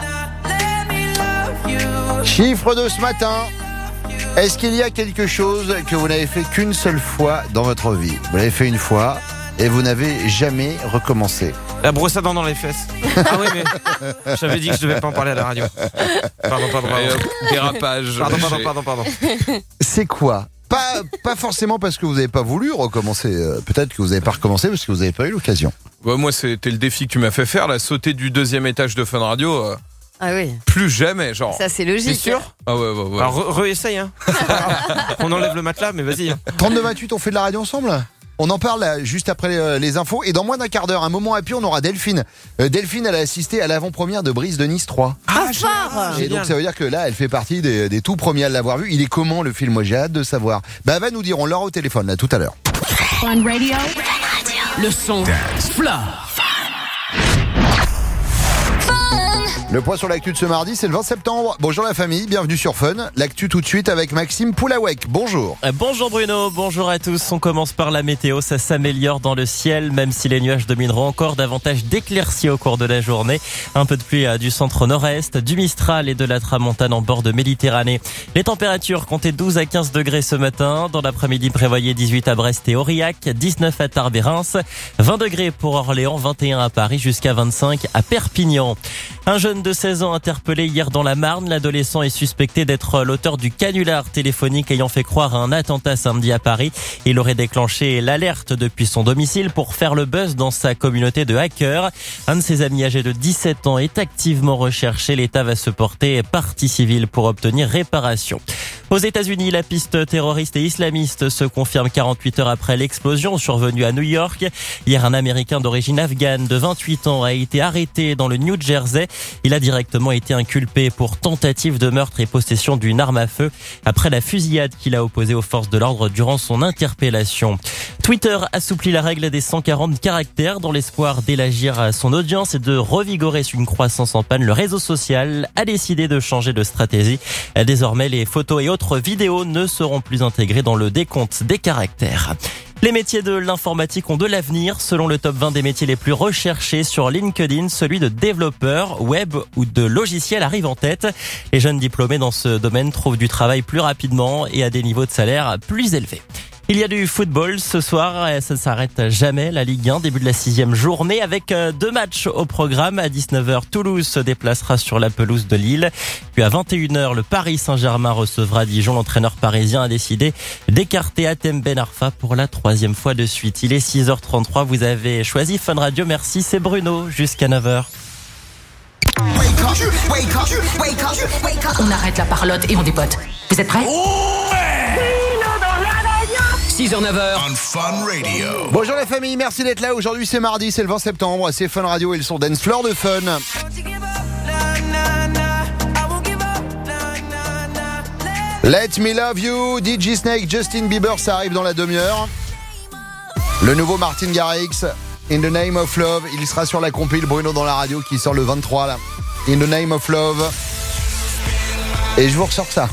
Chiffre de ce matin. Est-ce qu'il y a quelque chose que vous n'avez fait qu'une seule fois dans votre vie? Vous l'avez fait une fois et vous n'avez jamais recommencé. La brosse à dents dans les fesses. Ah oui, mais j'avais dit que je devais pas en parler à la radio. Pardon. Dérapage. Pardon. C'est quoi? Pas forcément parce que vous n'avez pas voulu recommencer. Peut-être que vous n'avez pas recommencé parce que vous n'avez pas eu l'occasion. Ouais, moi, c'était le défi que tu m'as fait faire, là, sauter du 2e étage de Fun Radio. Ah oui. Plus jamais, genre. Ça, c'est logique. T'es sûr? Ah ouais. Alors, réessaye, hein. On enlève le matelas, mais vas-y. Hein. 32-28, on fait de la radio ensemble? On en parle là, juste après les infos. Et dans moins d'un quart d'heure, un moment happy, on aura Delphine. Delphine, elle a assisté à l'avant-première de Brise de Nice 3. Ah, fort! Et donc ça veut dire que là, elle fait partie des tout premiers à l'avoir vu. Il est comment le film? Moi, j'ai hâte de savoir. Bah, elle va nous dire, on l'aura au téléphone là tout à l'heure. Fun Radio. Le son. Floor. Le point sur l'actu de ce mardi, c'est le 20 septembre. Bonjour la famille, bienvenue sur Fun. L'actu tout de suite avec Maxime Poulawek. Bonjour. Bonjour Bruno, bonjour à tous. On commence par la météo, ça s'améliore dans le ciel, même si les nuages domineront encore davantage d'éclaircies au cours de la journée. Un peu de pluie du centre nord-est, du Mistral et de la Tramontane en bord de Méditerranée. Les températures comptaient 12 à 15 degrés ce matin. Dans l'après-midi, prévoyez 18 à Brest et Aurillac, 19 à Tarbes et Reims, 20 degrés pour Orléans, 21 à Paris, jusqu'à 25 à Perpignan. Un jeune de 16 ans interpellé hier dans la Marne. L'adolescent est suspecté d'être l'auteur du canular téléphonique ayant fait croire à un attentat samedi à Paris. Il aurait déclenché l'alerte depuis son domicile pour faire le buzz dans sa communauté de hackers. Un de ses amis âgé de 17 ans est activement recherché. L'État va se porter partie civile pour obtenir réparation. Aux États-Unis, la piste terroriste et islamiste se confirme 48 heures après l'explosion survenue à New York. Hier, un Américain d'origine afghane de 28 ans a été arrêté dans le New Jersey. Il a directement été inculpé pour tentative de meurtre et possession d'une arme à feu après la fusillade qu'il a opposée aux forces de l'ordre durant son interpellation. Twitter assouplit la règle des 140 caractères dans l'espoir d'élargir son audience et de revigorer une croissance en panne. Le réseau social a décidé de changer de stratégie. Désormais, les photos et autres vidéos ne seront plus intégrées dans le décompte des caractères. Les métiers de l'informatique ont de l'avenir. Selon le top 20 des métiers les plus recherchés sur LinkedIn, celui de développeur, web ou de logiciel arrive en tête. Les jeunes diplômés dans ce domaine trouvent du travail plus rapidement et à des niveaux de salaire plus élevés. Il y a du football ce soir, ça ne s'arrête jamais. La Ligue 1, début de la 6e journée avec 2 matchs au programme. À 19h, Toulouse se déplacera sur la pelouse de Lille. Puis à 21h, le Paris Saint-Germain recevra Dijon. L'entraîneur parisien a décidé d'écarter Hatem Ben Arfa pour la 3e fois de suite. Il est 6h33, vous avez choisi Fun Radio. Merci, c'est Bruno, jusqu'à 9h. On arrête la parlotte et on dépote. Vous êtes prêts? 6h, 9h. On Fun Radio. Bonjour la famille, merci d'être là. Aujourd'hui c'est mardi, c'est le 20 septembre. C'est Fun Radio et le son Dance Floor de Fun. Let Me Love You, DJ Snake, Justin Bieber, ça arrive dans la demi-heure. Le nouveau Martin Garrix, In the Name of Love. Il sera sur la compile Bruno dans la radio qui sort le 23 là. In the Name of Love. Et je vous ressors ça.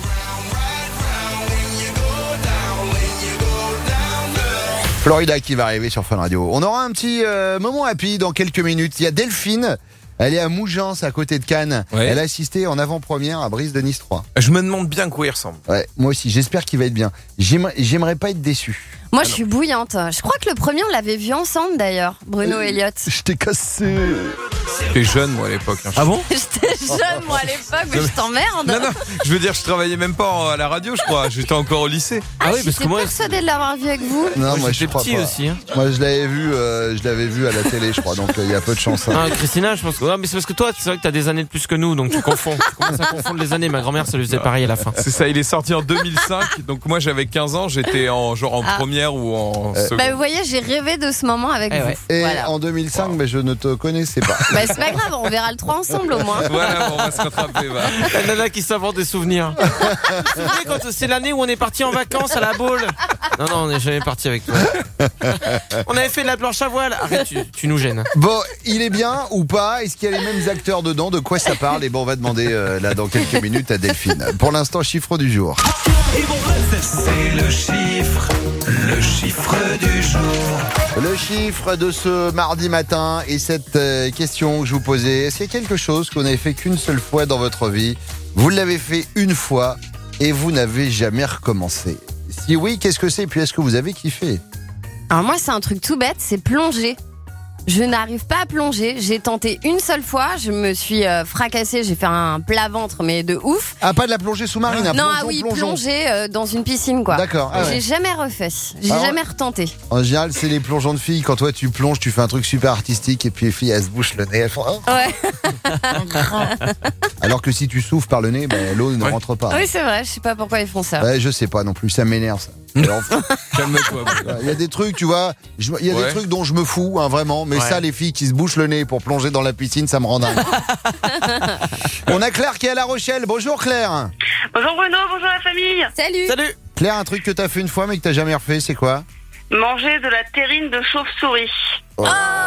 Florida qui va arriver sur Fun Radio. On aura un petit moment happy dans quelques minutes. Il y a Delphine, elle est à Mougins, à côté de Cannes. Ouais. Elle a assisté en avant-première à Brise de Nice 3. Je me demande bien quoi il ressemble. Ouais, moi aussi, j'espère qu'il va être bien. J'aimerais pas être déçu. Moi, je suis bouillante. Je crois que le premier, on l'avait vu ensemble d'ailleurs, Bruno et Elliot. Je t'ai cassé. J'étais jeune, moi, à l'époque. Ah bon? J'étais jeune, moi, à l'époque, mais je t'emmerde. Non, je veux dire, je travaillais même pas à la radio, je crois. J'étais encore au lycée. Ah oui, parce que moi, persuadée de l'avoir vu avec vous. Non, moi, je crois petit pas. aussi. Hein. Moi, je l'avais vu à la télé, je crois. Donc, il y a peu de chance. Hein. Ah, Christina, je pense que. Ouais, mais c'est parce que toi, c'est vrai que t'as des années de plus que nous, donc tu confonds. Tu commences à confondre les années. Ma grand-mère, ça lui faisait pareil à la fin. C'est ça, il est sorti en 2005. Donc, moi, j'avais 15 ans. J'étais en première ou en seconde. Bah, vous voyez, j'ai rêvé de ce moment avec vous. Ouais. Et voilà. En 2005, mais je ne te connaissais pas. Bah, c'est pas grave, on verra le 3 ensemble au moins. Voilà, bon, on va se rattraper. Va. La nana qui s'invente des souvenirs. Vous vous souvenez quand c'est l'année où on est parti en vacances à la Baule? Non, on n'est jamais parti avec toi. On avait fait de la planche à voile. Arrête, tu nous gênes. Bon, il est bien ou pas? Est-ce qu'il y a les mêmes acteurs dedans? De quoi ça parle? Et bon, on va demander là dans quelques minutes à Delphine. Pour l'instant, chiffre du jour. C'est le chiffre du jour. Le chiffre de ce mardi matin et cette question que je vous posais. Est-ce qu'il y a quelque chose que vous n'avez fait qu'une seule fois dans votre vie? Vous l'avez fait une fois et vous n'avez jamais recommencé. Si oui, qu'est-ce que c'est? Puis est-ce que vous avez kiffé? Alors moi, c'est un truc tout bête, c'est plonger. Je n'arrive pas à plonger. J'ai tenté une seule fois, je me suis fracassée, j'ai fait un plat ventre, mais de ouf. Ah, pas de la plongée sous-marine, Non, plongeon. plonger dans une piscine, quoi. D'accord. Ah ouais. J'ai jamais refait, jamais retenté. En général, c'est les plongeons de filles. Quand toi tu plonges, tu fais un truc super artistique et puis les filles elles se bouchent le nez. Elles font, oh. Ouais. Alors que si tu souffles par le nez, l'eau ne rentre pas. Oui, c'est vrai, je sais pas pourquoi ils font ça. Ouais, je sais pas non plus, ça m'énerve ça. Calme-toi. Il y a des trucs, tu vois, il y a des trucs dont je me fous, hein, vraiment. Mais ça, les filles qui se bouchent le nez pour plonger dans la piscine, ça me rend dingue. On a Claire qui est à La Rochelle. Bonjour Claire. Bonjour Bruno, bonjour la famille. Salut. Claire, un truc que t'as fait une fois mais que t'as jamais refait, c'est quoi? Manger de la terrine de chauve-souris. Oh,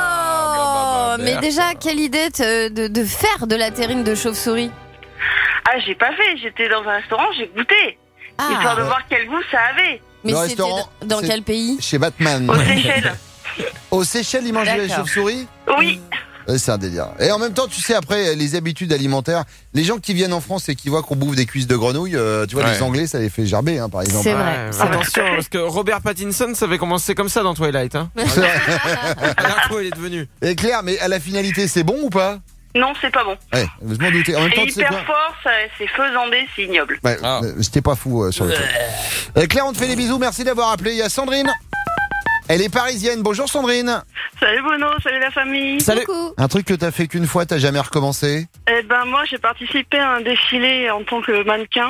mais déjà, quelle idée de faire de la terrine de chauve-souris. Ah, j'ai pas fait, j'étais dans un restaurant, j'ai goûté. Histoire de voir quel goût ça avait. Mais c'était dans quel pays? Chez Batman. Aux Seychelles. Aux Seychelles, ils mangent de la chauve-souris? Oui. C'est un délire. Et en même temps, tu sais, après, les habitudes alimentaires, les gens qui viennent en France et qui voient qu'on bouffe des cuisses de grenouille, tu vois, les Anglais, ça les fait gerber, hein, par exemple. C'est vrai. Attention, parce que Robert Pattinson, ça avait commencé comme ça dans Twilight. Hein. Il est devenu. Et Claire, mais à la finalité, c'est bon ou pas? Non, c'est pas bon. Ouais, je m'en doutais. En même temps, c'est hyper fort, c'est faisandé, c'est ignoble. Ouais, c'était pas fou sur le truc. Claire, on te fait des bisous, merci d'avoir appelé. Il y a Sandrine. Elle est parisienne. Bonjour Sandrine. Salut Bruno, salut la famille. Salut. Un truc que t'as fait qu'une fois, t'as jamais recommencé? Eh ben moi j'ai participé à un défilé en tant que mannequin.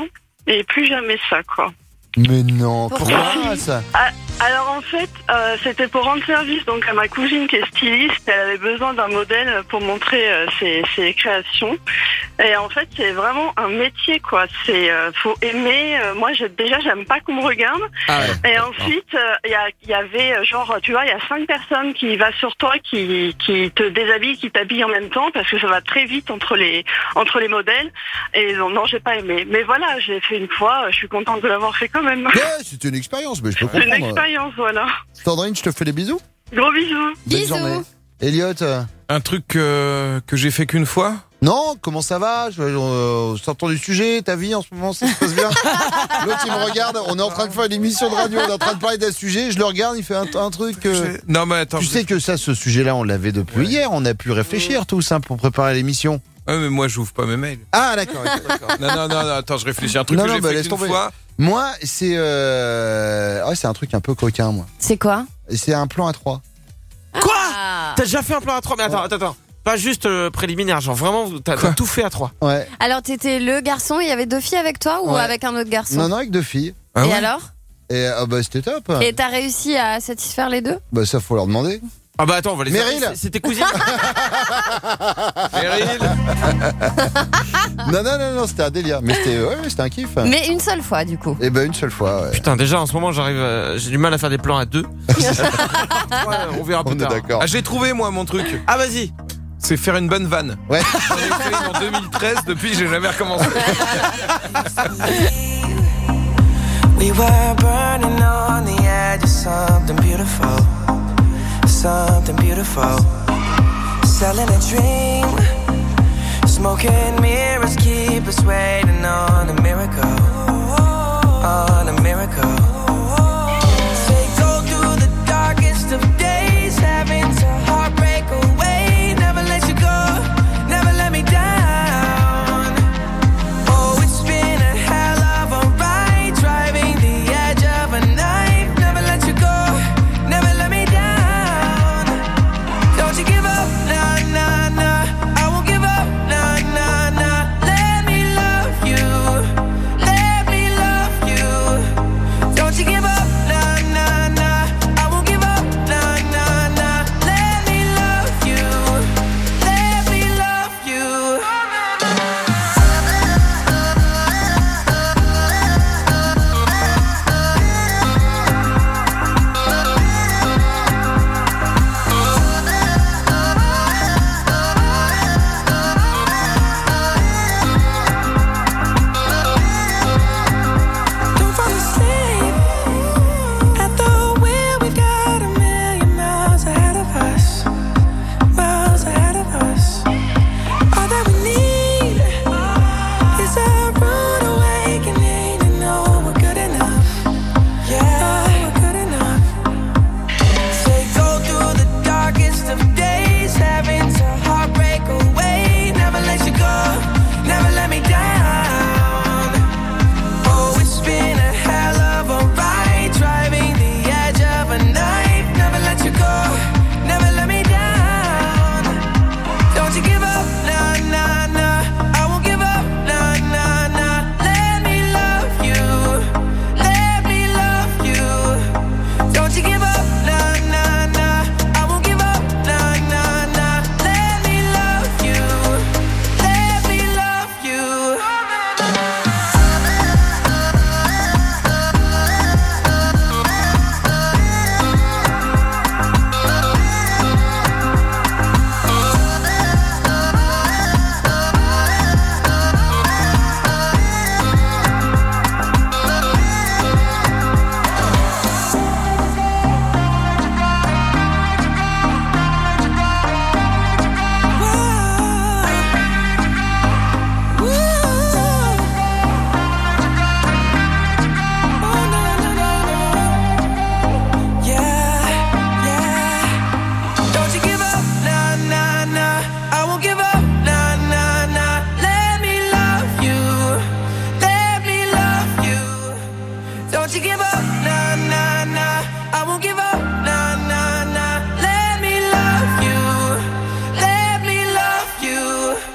et plus jamais ça, quoi. Mais non, Pourquoi pourquoi ça? Alors en fait, c'était pour rendre service donc à ma cousine qui est styliste. Elle avait besoin d'un modèle pour montrer ses créations. Et en fait, c'est vraiment un métier, quoi. C'est faut aimer. Moi, j'aime pas qu'on me regarde. Ah ouais. Et ensuite, il y avait genre, tu vois, il y a 5 personnes qui va sur toi, qui te déshabillent, qui t'habillent en même temps, parce que ça va très vite entre les modèles. Et non, j'ai pas aimé. Mais voilà, j'ai fait une fois. Je suis contente de l'avoir fait quand même. Ouais, c'était une expérience, mais je peux C'est une comprendre. expérience, voilà. Sandrine, je te fais des bisous. Gros bisous. Bonne journée. Elliot, Un truc que j'ai fait qu'une fois. non, comment ça va? Sortons du sujet, ta vie en ce moment, ça se passe bien? L'autre, il me regarde, on est en train de faire une émission de radio, on est en train de parler d'un sujet, je le regarde, il fait un truc... Non mais attends. Tu sais que ça, ce sujet-là, on l'avait depuis hier, on a pu réfléchir tous pour préparer l'émission. Ouais, mais moi j'ouvre pas mes mails. Ah d'accord. Non, attends, je réfléchis. Un truc Non, que non, j'ai bah, fait laisse qu'une tomber. fois. Moi, c'est c'est un truc un peu coquin, moi. C'est quoi? C'est un plan à 3. Quoi? Ah. T'as déjà fait un plan à 3? Mais attends. Pas juste préliminaire, genre vraiment, t'as tout fait à 3. Ouais. Alors, t'étais le garçon, il y avait 2 filles avec toi ou Ouais. avec un autre garçon? Non, avec 2 filles. Ah Et ouais alors? Et bah c'était top. Et t'as réussi à satisfaire les 2? Bah ça faut leur demander. Ah bah attends, on va les Meryl. C'était cousine. Meryl. Non, c'était un délire. Mais c'était un kiff. Mais une seule fois, du coup. Et bah une seule fois. Ouais. Putain, déjà en ce moment j'ai du mal à faire des plans à 2. Ouais, on verra plus On est tard. d'accord. Ah, j'ai trouvé moi mon truc. Ah vas-y. C'est faire une bonne vanne. Ouais. J'en ai fait une en 2013, depuis j'ai jamais recommencé. We were burning on the edge of something beautiful. Something beautiful. Selling a dream. Smoking mirrors keep us waiting on a miracle. On a miracle. Say go through the darkest of days, having to heartbreak away. Never let you go, never let me down. Oh, it's been a hell of a ride, driving the edge of a knife. Never let you go, never let me down. Don't you give up, nah, nah, nah. I won't give up, nah, nah, nah. Let me love you, let me love you. Don't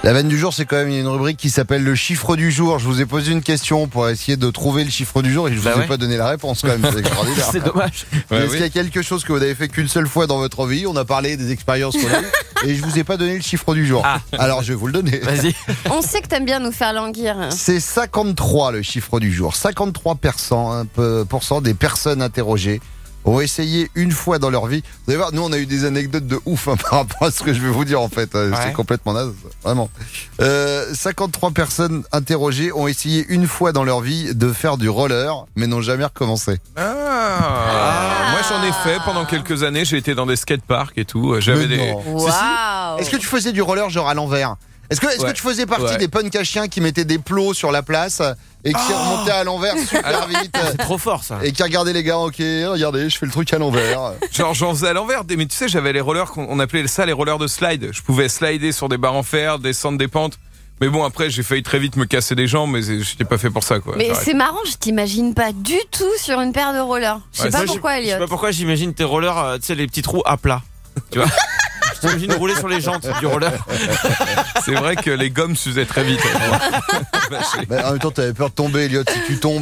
La vanne du jour, c'est quand même une rubrique qui s'appelle le chiffre du jour. Je vous ai posé une question pour essayer de trouver le chiffre du jour et je vous ai pas donné la réponse quand même. C'est extraordinaire. C'est dommage. Est-ce qu'il y a quelque chose que vous n'avez fait qu'une seule fois dans votre vie? On a parlé des expériences qu'on a eues et je vous ai pas donné le chiffre du jour. Alors je vais vous le donner. Vas-y. On sait que t'aimes bien nous faire languir. C'est 53 le chiffre du jour. 53% des personnes interrogées ont essayé une fois dans leur vie. Vous allez voir, nous on a eu des anecdotes de ouf par rapport à ce que je vais vous dire en fait. C'est complètement naze, vraiment. 53 personnes interrogées ont essayé une fois dans leur vie de faire du roller, mais n'ont jamais recommencé. Moi j'en ai fait pendant quelques années. J'ai été dans des skateparks et tout. J'avais des. Wow. Est-ce que tu faisais du roller genre à l'envers? Est-ce que tu faisais partie des punks à chiens qui mettaient des plots sur la place et qui remontaient à l'envers super vite? C'est trop fort ça. Et qui regardaient les gars, ok, regardez, je fais le truc à l'envers. Genre j'en faisais à l'envers, mais tu sais j'avais les rollers, on appelait ça les rollers de slide. Je pouvais slider sur des barres en fer, descendre des pentes. Mais bon après j'ai failli très vite me casser des jambes, mais j'étais pas fait pour ça quoi. Mais c'est marrant, je t'imagine pas du tout sur une paire de rollers. Je sais pas pourquoi, Elliot. Je sais pas pourquoi j'imagine tes rollers, tu sais les petits trous à plat. Tu vois. Je t'imagine rouler sur les jantes du roller. C'est vrai que les gommes s'usaient très vite. Mais en même temps, t'avais peur de tomber, Elliot, si tu tombes.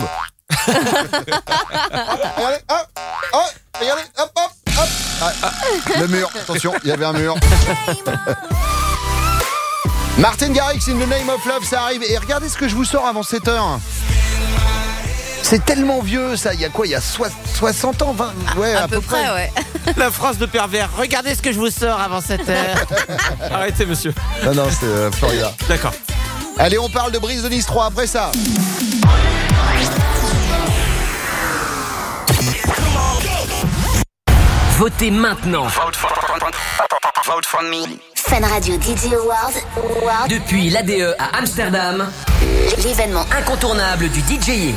Regardez, regardez, hop. Le mur, attention, il y avait un mur. Martin Garrix, In the Name of Love, ça arrive. Et regardez ce que je vous sors avant 7h. C'est tellement vieux ça, il y a quoi? Il y a 60 ans, 20, ouais, à peu près. Ouais. La phrase de pervers, regardez ce que je vous sors avant 7h. Arrêtez monsieur. Non, c'est Florida. D'accord. Allez, on parle de Brise de Nice 3 après ça. Votez maintenant. Vote for me. Fun Radio DJ Awards. Depuis l'ADE à Amsterdam, l'événement incontournable du DJing.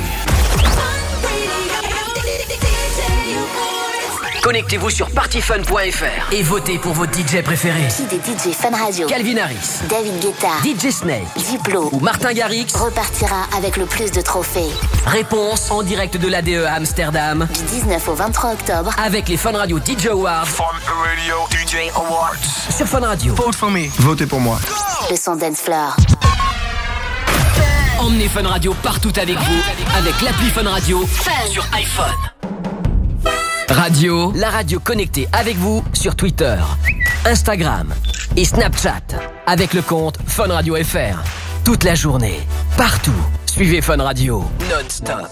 Connectez-vous sur partyfun.fr et votez pour votre DJ préféré. Qui des DJ Fun Radio? Calvin Harris, David Guetta, DJ Snake, Diplo ou Martin Garrix repartira avec le plus de trophées. Réponse en direct de l'ADE à Amsterdam du 19 au 23 octobre avec les Fun Radio DJ Awards. Fun Radio DJ Awards. Sur Fun Radio. Vote for me. Votez pour moi. Le son Dance Floor. Emmenez Fun Radio partout avec vous avec l'appli Fun Radio sur iPhone. Radio, la radio connectée avec vous sur Twitter, Instagram et Snapchat avec le compte Fun Radio FR. Toute la journée, partout. Suivez Fun Radio non-stop.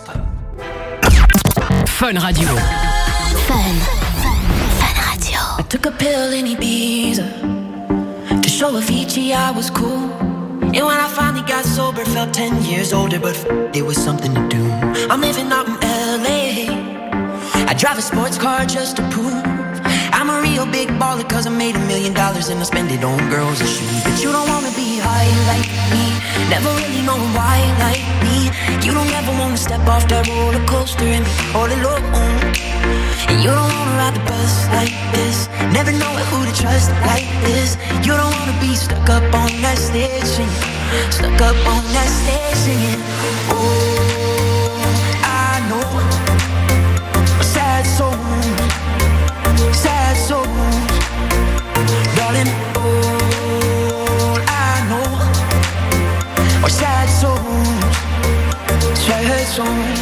Fun Radio. Fun Radio. I took a pill in Ibiza to show Avicii I was cool. And when I finally got sober, felt 10 years older, but it was something to do. I'm living out in LA. I drive a sports car just to prove I'm a real big baller, cause I made $1 million and I spend it on girls and shoes. But you don't wanna be high like me, never really know why like me. You don't ever wanna step off that roller coaster and be all alone. And you don't wanna ride the bus like this, never know who to trust like this. You don't wanna be stuck up on that stage singing, stuck up on that stage singing. Oh, I know sad souls, darling, all I know are sad souls, sad souls.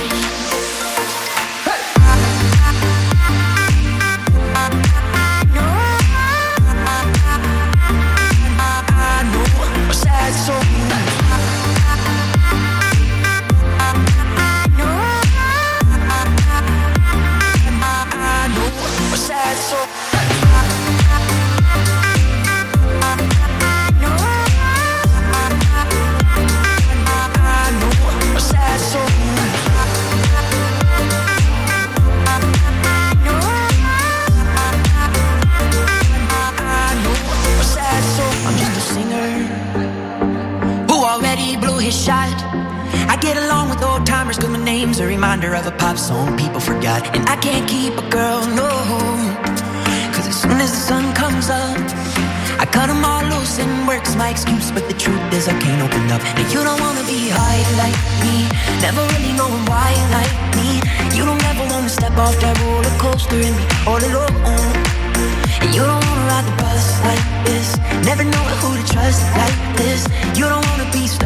A reminder of a pop song people forgot. And I can't keep a girl, no, cause as soon as the sun comes up I cut them all loose and work's my excuse. But the truth is I can't open up. And you don't wanna be high like me, never really knowing why like me. You don't ever wanna step off that roller coaster and be all alone. And you don't wanna ride the bus like this, never know who to trust like this.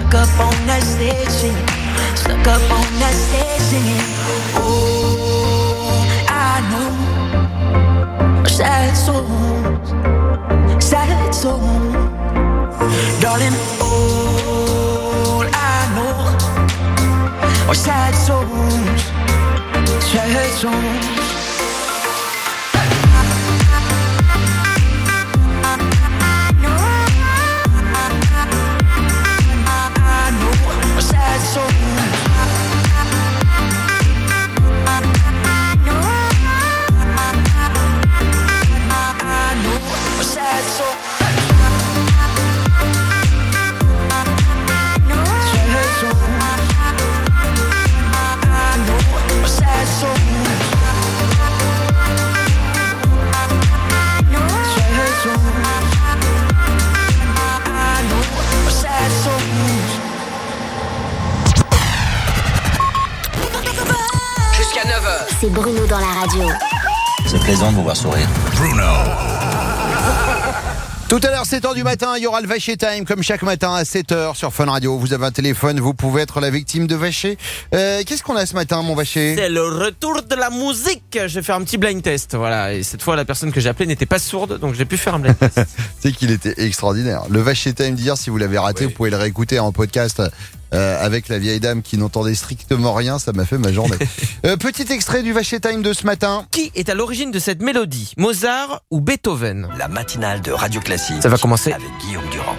stuck up on that stage singing, stuck up on that stage singing. Oh, I know sad songs, sad songs, darling. All I know are sad songs, sad songs. C'est Bruno dans la radio. C'est plaisant de vous voir sourire. Bruno. Tout à l'heure, 7h du matin, il y aura le Vacher Time, comme chaque matin à 7h sur Fun Radio. Vous avez un téléphone, vous pouvez être la victime de Vacher. Qu'est-ce qu'on a ce matin, mon Vacher? C'est le retour de la musique. Je vais faire un petit blind test, voilà. Et cette fois, la personne que j'ai appelée n'était pas sourde, donc j'ai pu faire un blind test. C'est qu'il était extraordinaire. Le Vacher Time d'hier, si vous l'avez raté, vous pouvez le réécouter en podcast. Avec la vieille dame qui n'entendait strictement rien, ça m'a fait ma journée. Petit extrait du Vacher Time de ce matin. Qui est à l'origine de cette mélodie, Mozart ou Beethoven? La matinale de Radio Classique. Ça va commencer avec Guillaume Durand.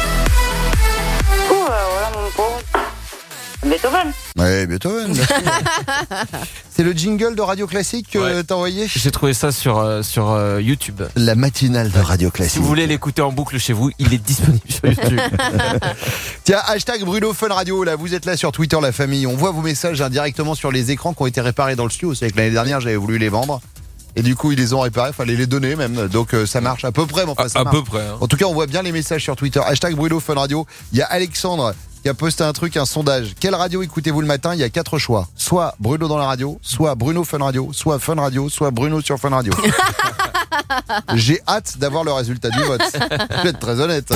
Voilà mon pauvre. Beethoven. Ouais, Beethoven. C'est le jingle de Radio Classique que t'as envoyé? J'ai trouvé ça sur YouTube. La matinale de Radio Classique. Si vous voulez l'écouter en boucle chez vous, il est disponible sur YouTube. Tiens, hashtag Bruno Fun Radio, là, vous êtes là sur Twitter, la famille. On voit vos messages directement sur les écrans qui ont été réparés dans le studio. C'est que l'année dernière, j'avais voulu les vendre. Et du coup, ils les ont réparés, fallait les donner même. Donc ça marche à peu près. Mais enfin, ça marche. Peu près. Hein. En tout cas, on voit bien les messages sur Twitter. Hashtag Bruno Fun Radio. Il y a Alexandre qui a posté un truc, un sondage. Quelle radio écoutez-vous le matin? Il y a 4 choix. Soit Bruno dans la radio, soit Bruno Fun Radio, soit Fun Radio, soit Bruno sur Fun Radio. J'ai hâte d'avoir le résultat du vote. Je vais être très honnête.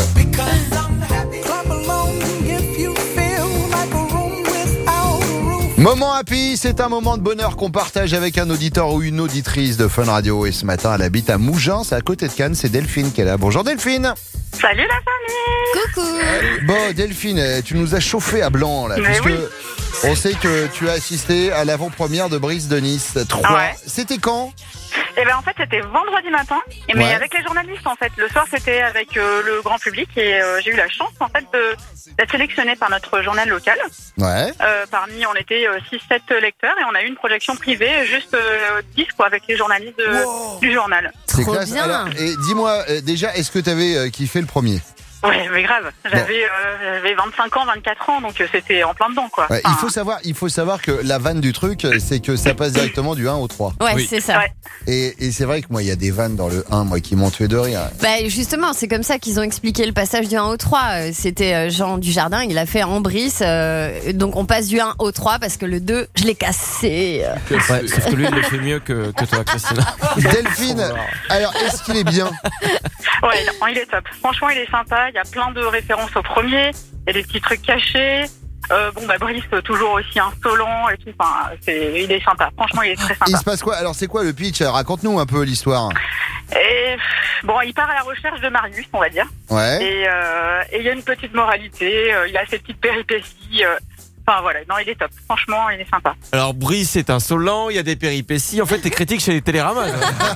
Moment happy, c'est un moment de bonheur qu'on partage avec un auditeur ou une auditrice de Fun Radio. Et ce matin, elle habite à Mougins, c'est à côté de Cannes. C'est Delphine qui est là. Bonjour Delphine. Salut la famille. Coucou. Bon Delphine, tu nous as chauffé à blanc là, Mais puisque oui. on sait que tu as assisté à l'avant-première de Brise de Nice 3. Ouais. C'était quand? Et ben en fait c'était vendredi matin, mais Ouais. avec les journalistes en fait. Le soir c'était avec le grand public et j'ai eu la chance en fait d'être sélectionnée par notre journal local. Ouais. Parmi on était 6-7 lecteurs et on a eu une projection privée juste 10 quoi avec les journalistes du journal. C'est classe. Alors, et dis-moi déjà, est-ce que tu avais kiffé le premier? Ouais, mais grave. J'avais 25 ans, 24 ans, donc c'était en plein dedans, quoi. Ouais, il faut savoir que la vanne du truc, c'est que ça passe directement du 1 au 3. Ouais, oui. C'est ça. Ouais. Et c'est vrai que moi, il y a des vannes dans le 1, moi, qui m'ont tué de rire. Bah justement, c'est comme ça qu'ils ont expliqué le passage du 1 au 3. C'était Jean Dujardin, il a fait en Brice. Donc on passe du 1 au 3 parce que le 2, je l'ai cassé. Ouais, sauf que lui, il le fait mieux que toi, Christina. Delphine, alors est-ce qu'il est bien? Ouais, non, il est top. Franchement, il est sympa. Il y a plein de références au premier. Il y a des petits trucs cachés. Brice, toujours aussi insolent et tout. Enfin, il est sympa. Franchement, il est très sympa. Il se passe quoi? Alors, c'est quoi le pitch? Raconte-nous un peu l'histoire. Et il part à la recherche de Marius, on va dire. Ouais. Et il y a une petite moralité. Il a ses petites péripéties. Enfin voilà, non, il est top. Franchement, il est sympa. Alors Brice est insolent, il y a des péripéties. En fait, t'es critique chez les Téléramas.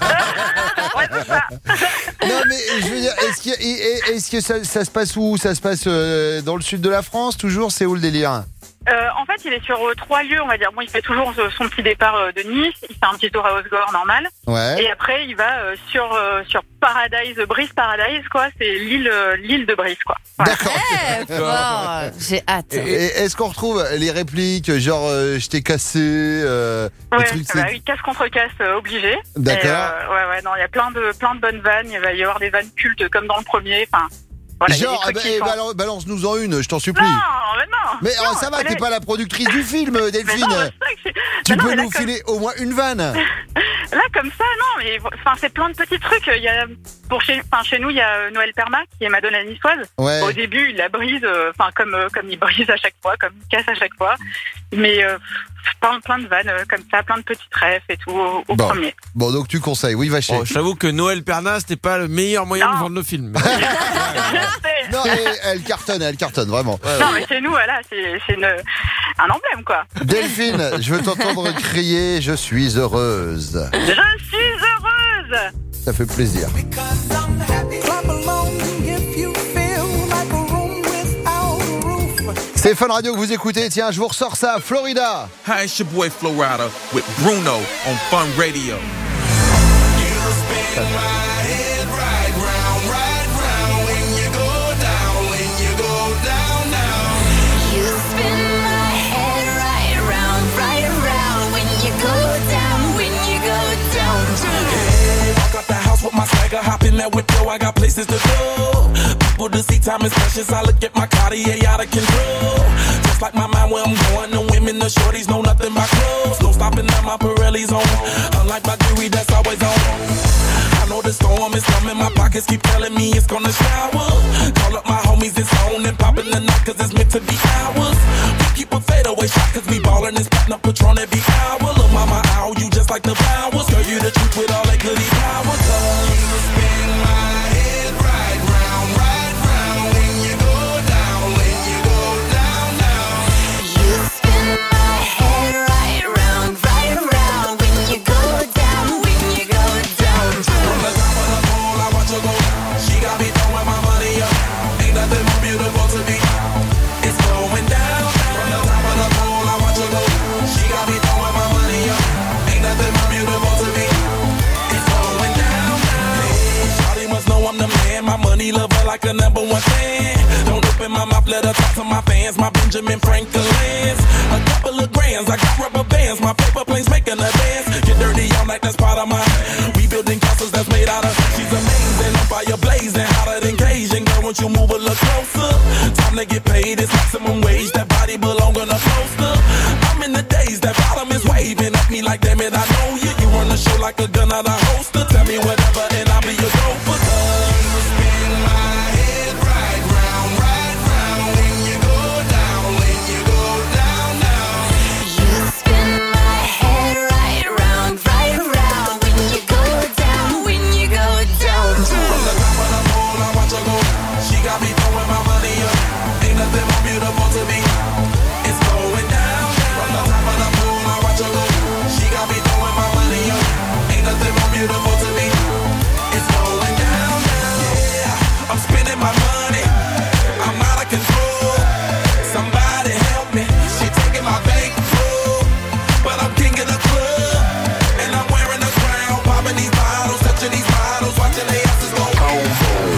Ouais, c'est ça. Non mais je veux dire, est-ce que ça se passe où? Ça se passe dans le sud de la France toujours? C'est où le délire? En fait, il est sur 3 lieux, on va dire. Bon, il fait toujours son petit départ de Nice. Il fait un petit tour à Osgore, normal. Ouais. Et après, il va sur Paradise, Brice Paradise, quoi. C'est l'île de Brice, quoi. Voilà. D'accord. J'ai hâte. Et est-ce qu'on retrouve les répliques genre je t'ai cassé Oui, casse contre casse obligé. D'accord. Ouais, non, il y a plein de bonnes vannes. Il va y avoir des vannes cultes comme dans le premier. Enfin, voilà, genre, balance-nous en une, je t'en supplie. Non. Mais ça va, t'es pas la productrice du film, Delphine. Tu peux nous filer au moins une vanne. Là, comme ça, non, mais c'est plein de petits trucs. Il y a, chez nous, il y a Noël Perma, qui est Madonna niçoise. Ouais. Au début, il la brise, comme il brise à chaque fois, comme il casse à chaque fois. Mais plein de vannes comme ça, plein de petites refs et tout au premier. Bon, donc tu conseilles, oui, Vacher. Bon, j'avoue que Noël Perna, c'était pas le meilleur moyen de vendre le film. Non, elle cartonne, vraiment. Non, mais chez nous, voilà, c'est un emblème, quoi. Delphine, je veux t'entendre crier « Je suis heureuse ». Je suis heureuse. Ça fait plaisir. C'est Fun Radio que vous écoutez. Tiens, je vous ressors ça. Florida. Hi, it's your boy Florida with Bruno on Fun Radio. With my swagger, hop in that window, I got places to go. People to see, time is precious. I look at my Cartier out of control. Just like my mind where I'm going, the women, the shorties know nothing but clothes. No stopping at my Pirelli's on. Unlike my jewelry, that's always on. I know the storm is coming, my pockets keep telling me it's gonna shower. Call up my homies, it's on and popping the night, cause it's meant to be ours. We keep a fadeaway shot, cause we ballin' and spittin' up Patron every hour. Look, mama, ow, you just like the flowers. Girl, you the truth with all that goody powers. You spin my head right round when you go down, when you go down, down. You spin my head right round when you go down, when you go down. From the top of the pole, I watch her go. She got me throwing my money up. Ain't nothing more beautiful to me. It's going down. From the top of the pole, I watch her go. She got me throwing my money up. Ain't nothing more beautiful to me. It's going down. Shawty must know I'm the man. My money lover like a number one fan. Don't open my mouth, let her talk to my fans. My Benjamin Franklin's. A couple of grands, I got rubber bands. My paper planes making a dance. Get dirty all night, that's part of mine. We building castles that's made out of. She's amazing, on fire blazing, hotter than Cajun. Girl, won't you move a little closer? Time to get paid, it's maximum wage. That body belong on a poster. I'm in the days, that bottom is waving at me like, damn it, I know you. You run the show like a gun out of holster. Tell me whatever and I'll be your gopher. You spin my head right round when you go down, when you go down, down. You spin my head right round when you go down, when you go down. From the top of the pole, I watch her go. She got me throwing my money up. Ain't nothing more beautiful to me. It's going down. From the top of the pole, I watch her go. She got me throwing my money up. Ain't nothing more beautiful to me. It's going down. Yeah, I'm spending my money. I'm out of control. Somebody help me. She taking my bankroll, but I'm king of the club, and I'm wearing a crown, popping these bottles, touching these bottles, watching they asses go home.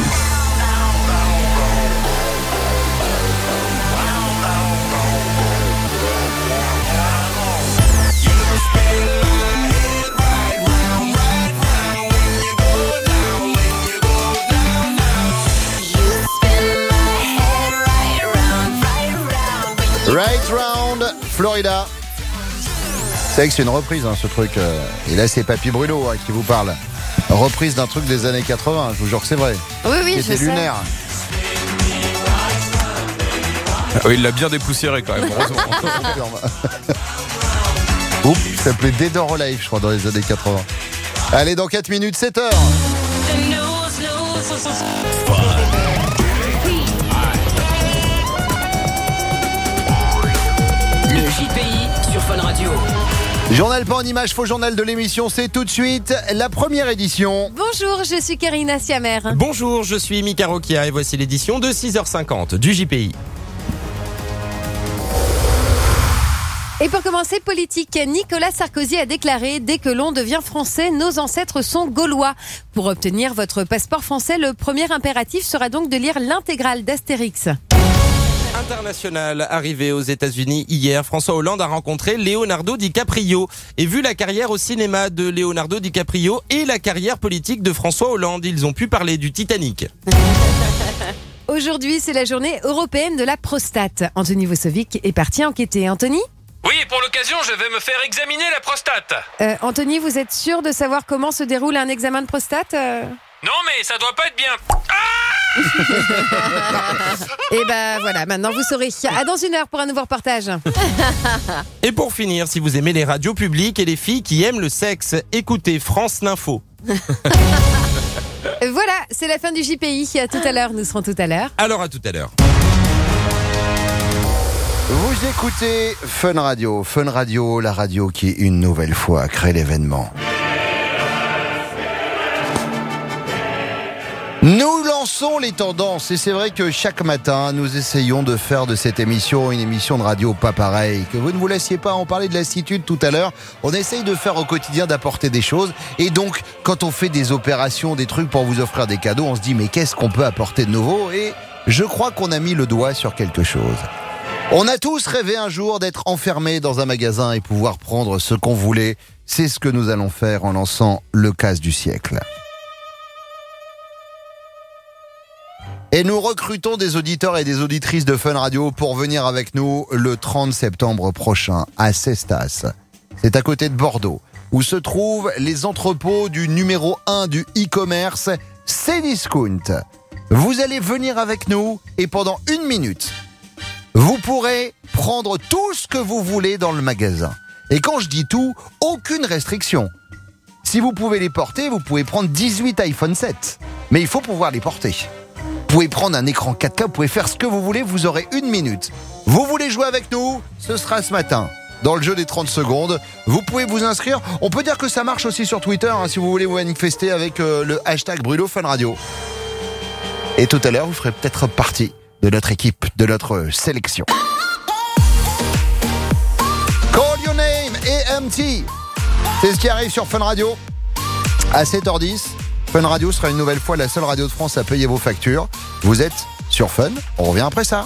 Right Round, Florida. C'est vrai que c'est une reprise, hein, ce truc. Et là, c'est Papy Bruno qui vous parle. Reprise d'un truc des années 80, je vous jure que c'est vrai. Oui, Qui je était sais. lunaire. Ah oui, il l'a bien dépoussiéré quand même, heureusement. Oups, ça s'appelait Dead or Alive, je crois, dans les années 80. Allez, dans 4 minutes, 7h. Le JPI sur Fun Radio. Journal pas en image, faux journal de l'émission, c'est tout de suite la première édition. Bonjour, je suis Karina Siamer. Bonjour, je suis Mika Rokia et voici l'édition de 6h50 du JPI. Et pour commencer, politique, Nicolas Sarkozy a déclaré « Dès que l'on devient français, nos ancêtres sont gaulois ». Pour obtenir votre passeport français, le premier impératif sera donc de lire l'intégrale d'Astérix. International arrivé aux États-Unis hier, François Hollande a rencontré Leonardo DiCaprio. Et vu la carrière au cinéma de Leonardo DiCaprio et la carrière politique de François Hollande, ils ont pu parler du Titanic. Aujourd'hui, c'est la journée européenne de la prostate. Anthony Vosovic est parti enquêter. Anthony ? Oui, pour l'occasion, je vais me faire examiner la prostate. Anthony, vous êtes sûr de savoir comment se déroule un examen de prostate Non, mais ça doit pas être bien. Et ben voilà, maintenant vous saurez. À dans une heure pour un nouveau reportage. Et pour finir, si vous aimez les radios publiques et les filles qui aiment le sexe, écoutez France l'Info. Voilà, c'est la fin du JPI. À tout à l'heure, nous serons tout à l'heure. Alors à tout à l'heure. Vous écoutez Fun Radio, la radio qui une nouvelle fois crée l'événement. Nous lançons les tendances et c'est vrai que chaque matin, nous essayons de faire de cette émission une émission de radio pas pareille. Que vous ne vous laissiez pas en parler de lassitude tout à l'heure, on essaye de faire au quotidien d'apporter des choses et donc quand on fait des opérations, des trucs pour vous offrir des cadeaux, on se dit mais qu'est-ce qu'on peut apporter de nouveau et je crois qu'on a mis le doigt sur quelque chose. On a tous rêvé un jour d'être enfermés dans un magasin et pouvoir prendre ce qu'on voulait. C'est ce que nous allons faire en lançant le casse du siècle. Et nous recrutons des auditeurs et des auditrices de Fun Radio pour venir avec nous le 30 septembre prochain à Cestas. C'est à côté de Bordeaux, où se trouvent les entrepôts du numéro 1 du e-commerce, Cdiscount. Vous allez venir avec nous et pendant 1 minute, vous pourrez prendre tout ce que vous voulez dans le magasin. Et quand je dis tout, aucune restriction. Si vous pouvez les porter, vous pouvez prendre 18 iPhone 7. Mais il faut pouvoir les porter. Vous pouvez prendre un écran 4K, vous pouvez faire ce que vous voulez, vous aurez 1 minute. Vous voulez jouer avec nous? Ce sera ce matin. Dans le jeu des 30 secondes, vous pouvez vous inscrire. On peut dire que ça marche aussi sur Twitter, si vous voulez vous manifester avec le hashtag Bruno Fun Radio. Et tout à l'heure, vous ferez peut-être partie de notre équipe, de notre sélection. Call Your Name et MT. C'est ce qui arrive sur Fun Radio. À 7h10, Fun Radio sera une nouvelle fois la seule radio de France à payer vos factures. Vous êtes sur Fun, on revient après ça.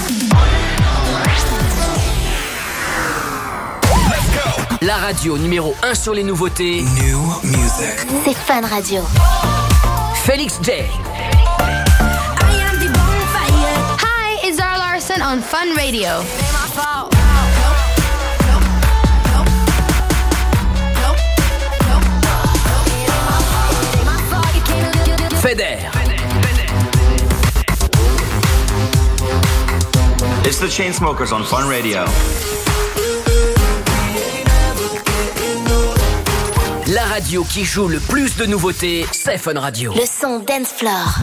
La radio numéro 1 sur les nouveautés. New music. C'est Fun Radio. Félix J. Hi, it's Zara Larson on Fun Radio. Feder. It's the Chainsmokers on Fun Radio. La radio qui joue le plus de nouveautés, c'est Fun Radio. Le son Dance Floor.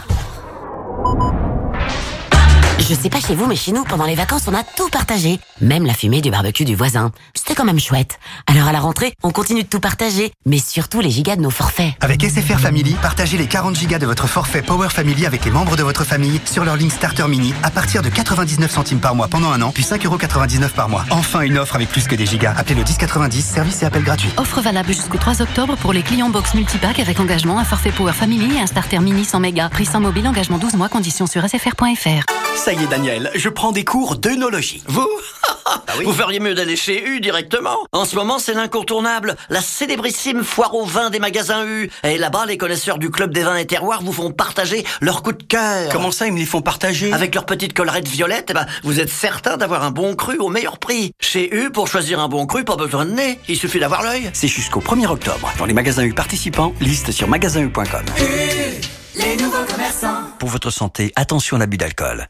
Je sais pas chez vous, mais chez nous, pendant les vacances, on a tout partagé. Même la fumée du barbecue du voisin. C'était quand même chouette. Alors à la rentrée, on continue de tout partager. Mais surtout les gigas de nos forfaits. Avec SFR Family, partagez les 40 gigas de votre forfait Power Family avec les membres de votre famille sur leur ligne Starter Mini à partir de 99 centimes par mois pendant 1 an, puis 5,99€ par mois. Enfin une offre avec plus que des gigas. Appelez le 1090, service et appel gratuit. Offre valable jusqu'au 3 octobre pour les clients box multipack avec engagement, un forfait Power Family et un Starter Mini 100 mégas. Prix sans mobile, engagement 12 mois, conditions sur sfr.fr. Ça y est Daniel, je prends des cours d'œnologie. Vous Vous feriez mieux d'aller chez U directement. En ce moment, c'est l'incontournable, la célébrissime foire aux vins des magasins U. Et là-bas, les connaisseurs du club des vins et terroirs vous font partager leur coup de cœur. Comment ça, ils me les font partager? Avec leur petite collerette violette, vous êtes certain d'avoir un bon cru au meilleur prix. Chez U, pour choisir un bon cru, pas besoin de nez, il suffit d'avoir l'œil. C'est jusqu'au 1er octobre. Dans les magasins U participants, liste sur magasin-u.com. Les nouveaux commerçants. Pour votre santé, attention à l'abus d'alcool.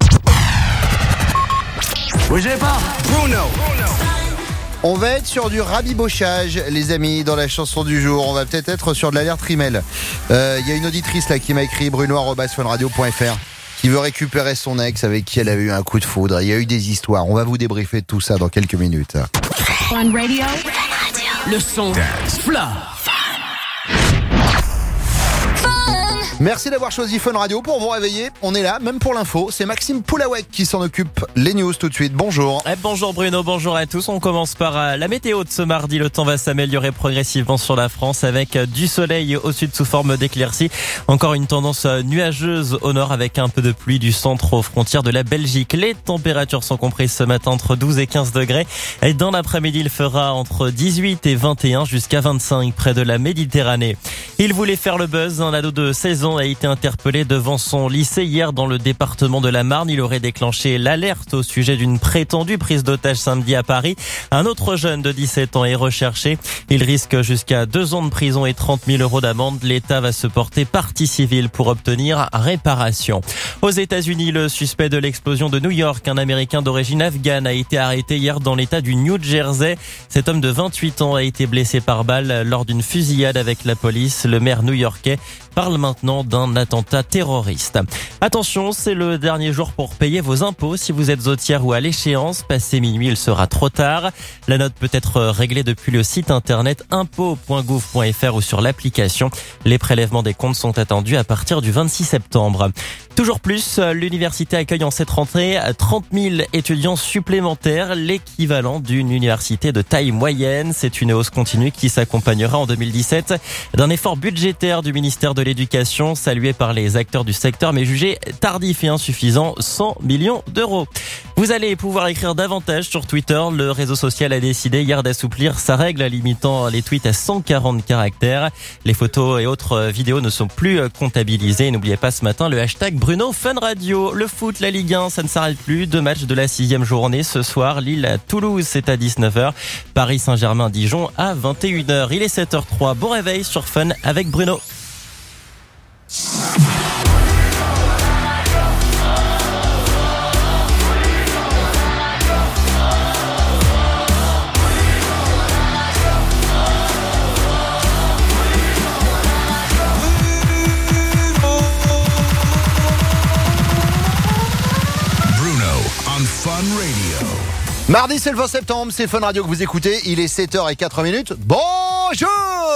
Bougez pas, Bruno. On va être sur du rabibochage, les amis, dans la chanson du jour. On va peut-être être sur de l'alerte rimel. Il y a une auditrice là qui m'a écrit bruno@funradio.fr qui veut récupérer son ex avec qui elle avait eu un coup de foudre. Il y a eu des histoires. On va vous débriefer de tout ça dans quelques minutes. Fun Radio. Le son Floor. Merci d'avoir choisi Fun Radio pour vous réveiller. On est là, même pour l'info. C'est Maxime Poulawek qui s'en occupe. Les news tout de suite. Bonjour. Bonjour Bruno, bonjour à tous. On commence par la météo de ce mardi. Le temps va s'améliorer progressivement sur la France avec du soleil au sud sous forme d'éclaircies. Encore une tendance nuageuse au nord avec un peu de pluie du centre aux frontières de la Belgique. Les températures sont comprises ce matin entre 12 et 15 degrés. Et dans l'après-midi, il fera entre 18 et 21 jusqu'à 25 près de la Méditerranée. Il voulait faire le buzz. Un ado de 16 16 ans, a été interpellé devant son lycée hier dans le département de la Marne. Il aurait déclenché l'alerte au sujet d'une prétendue prise d'otage samedi à Paris. Un autre jeune de 17 ans est recherché. Il risque jusqu'à 2 ans de prison et 30 000 € d'amende. L'État va se porter partie civile pour obtenir réparation. Aux États-Unis, le suspect de l'explosion de New York, un Américain d'origine afghane, a été arrêté hier dans l'État du New Jersey. Cet homme de 28 ans a été blessé par balle lors d'une fusillade avec la police. Le maire new-yorkais parle maintenant d'un attentat terroriste. Attention, c'est le dernier jour pour payer vos impôts. Si vous êtes au tiers ou à l'échéance, passé minuit, il sera trop tard. La note peut être réglée depuis le site internet impôts.gouv.fr ou sur l'application. Les prélèvements des comptes sont attendus à partir du 26 septembre. Toujours plus, l'université accueille en cette rentrée 30 000 étudiants supplémentaires, l'équivalent d'une université de taille moyenne. C'est une hausse continue qui s'accompagnera en 2017 d'un effort budgétaire du ministère de l'Éducation, salué par les acteurs du secteur, mais jugé tardif et insuffisant, 100 millions d'euros. Vous allez pouvoir écrire davantage sur Twitter. Le réseau social a décidé hier d'assouplir sa règle, limitant les tweets à 140 caractères. Les photos et autres vidéos ne sont plus comptabilisées. N'oubliez pas ce matin le hashtag Bruno Fun Radio. Le foot, la Ligue 1, ça ne s'arrête plus. 2 matchs de la 6e journée ce soir. Lille à Toulouse, c'est à 19h. Paris Saint-Germain-Dijon à 21h. Il est 7h03. Bon réveil sur Fun avec Bruno. Fun Radio. Mardi, c'est le 20 septembre, c'est Fun Radio que vous écoutez. Il est 7h04. Bonjour.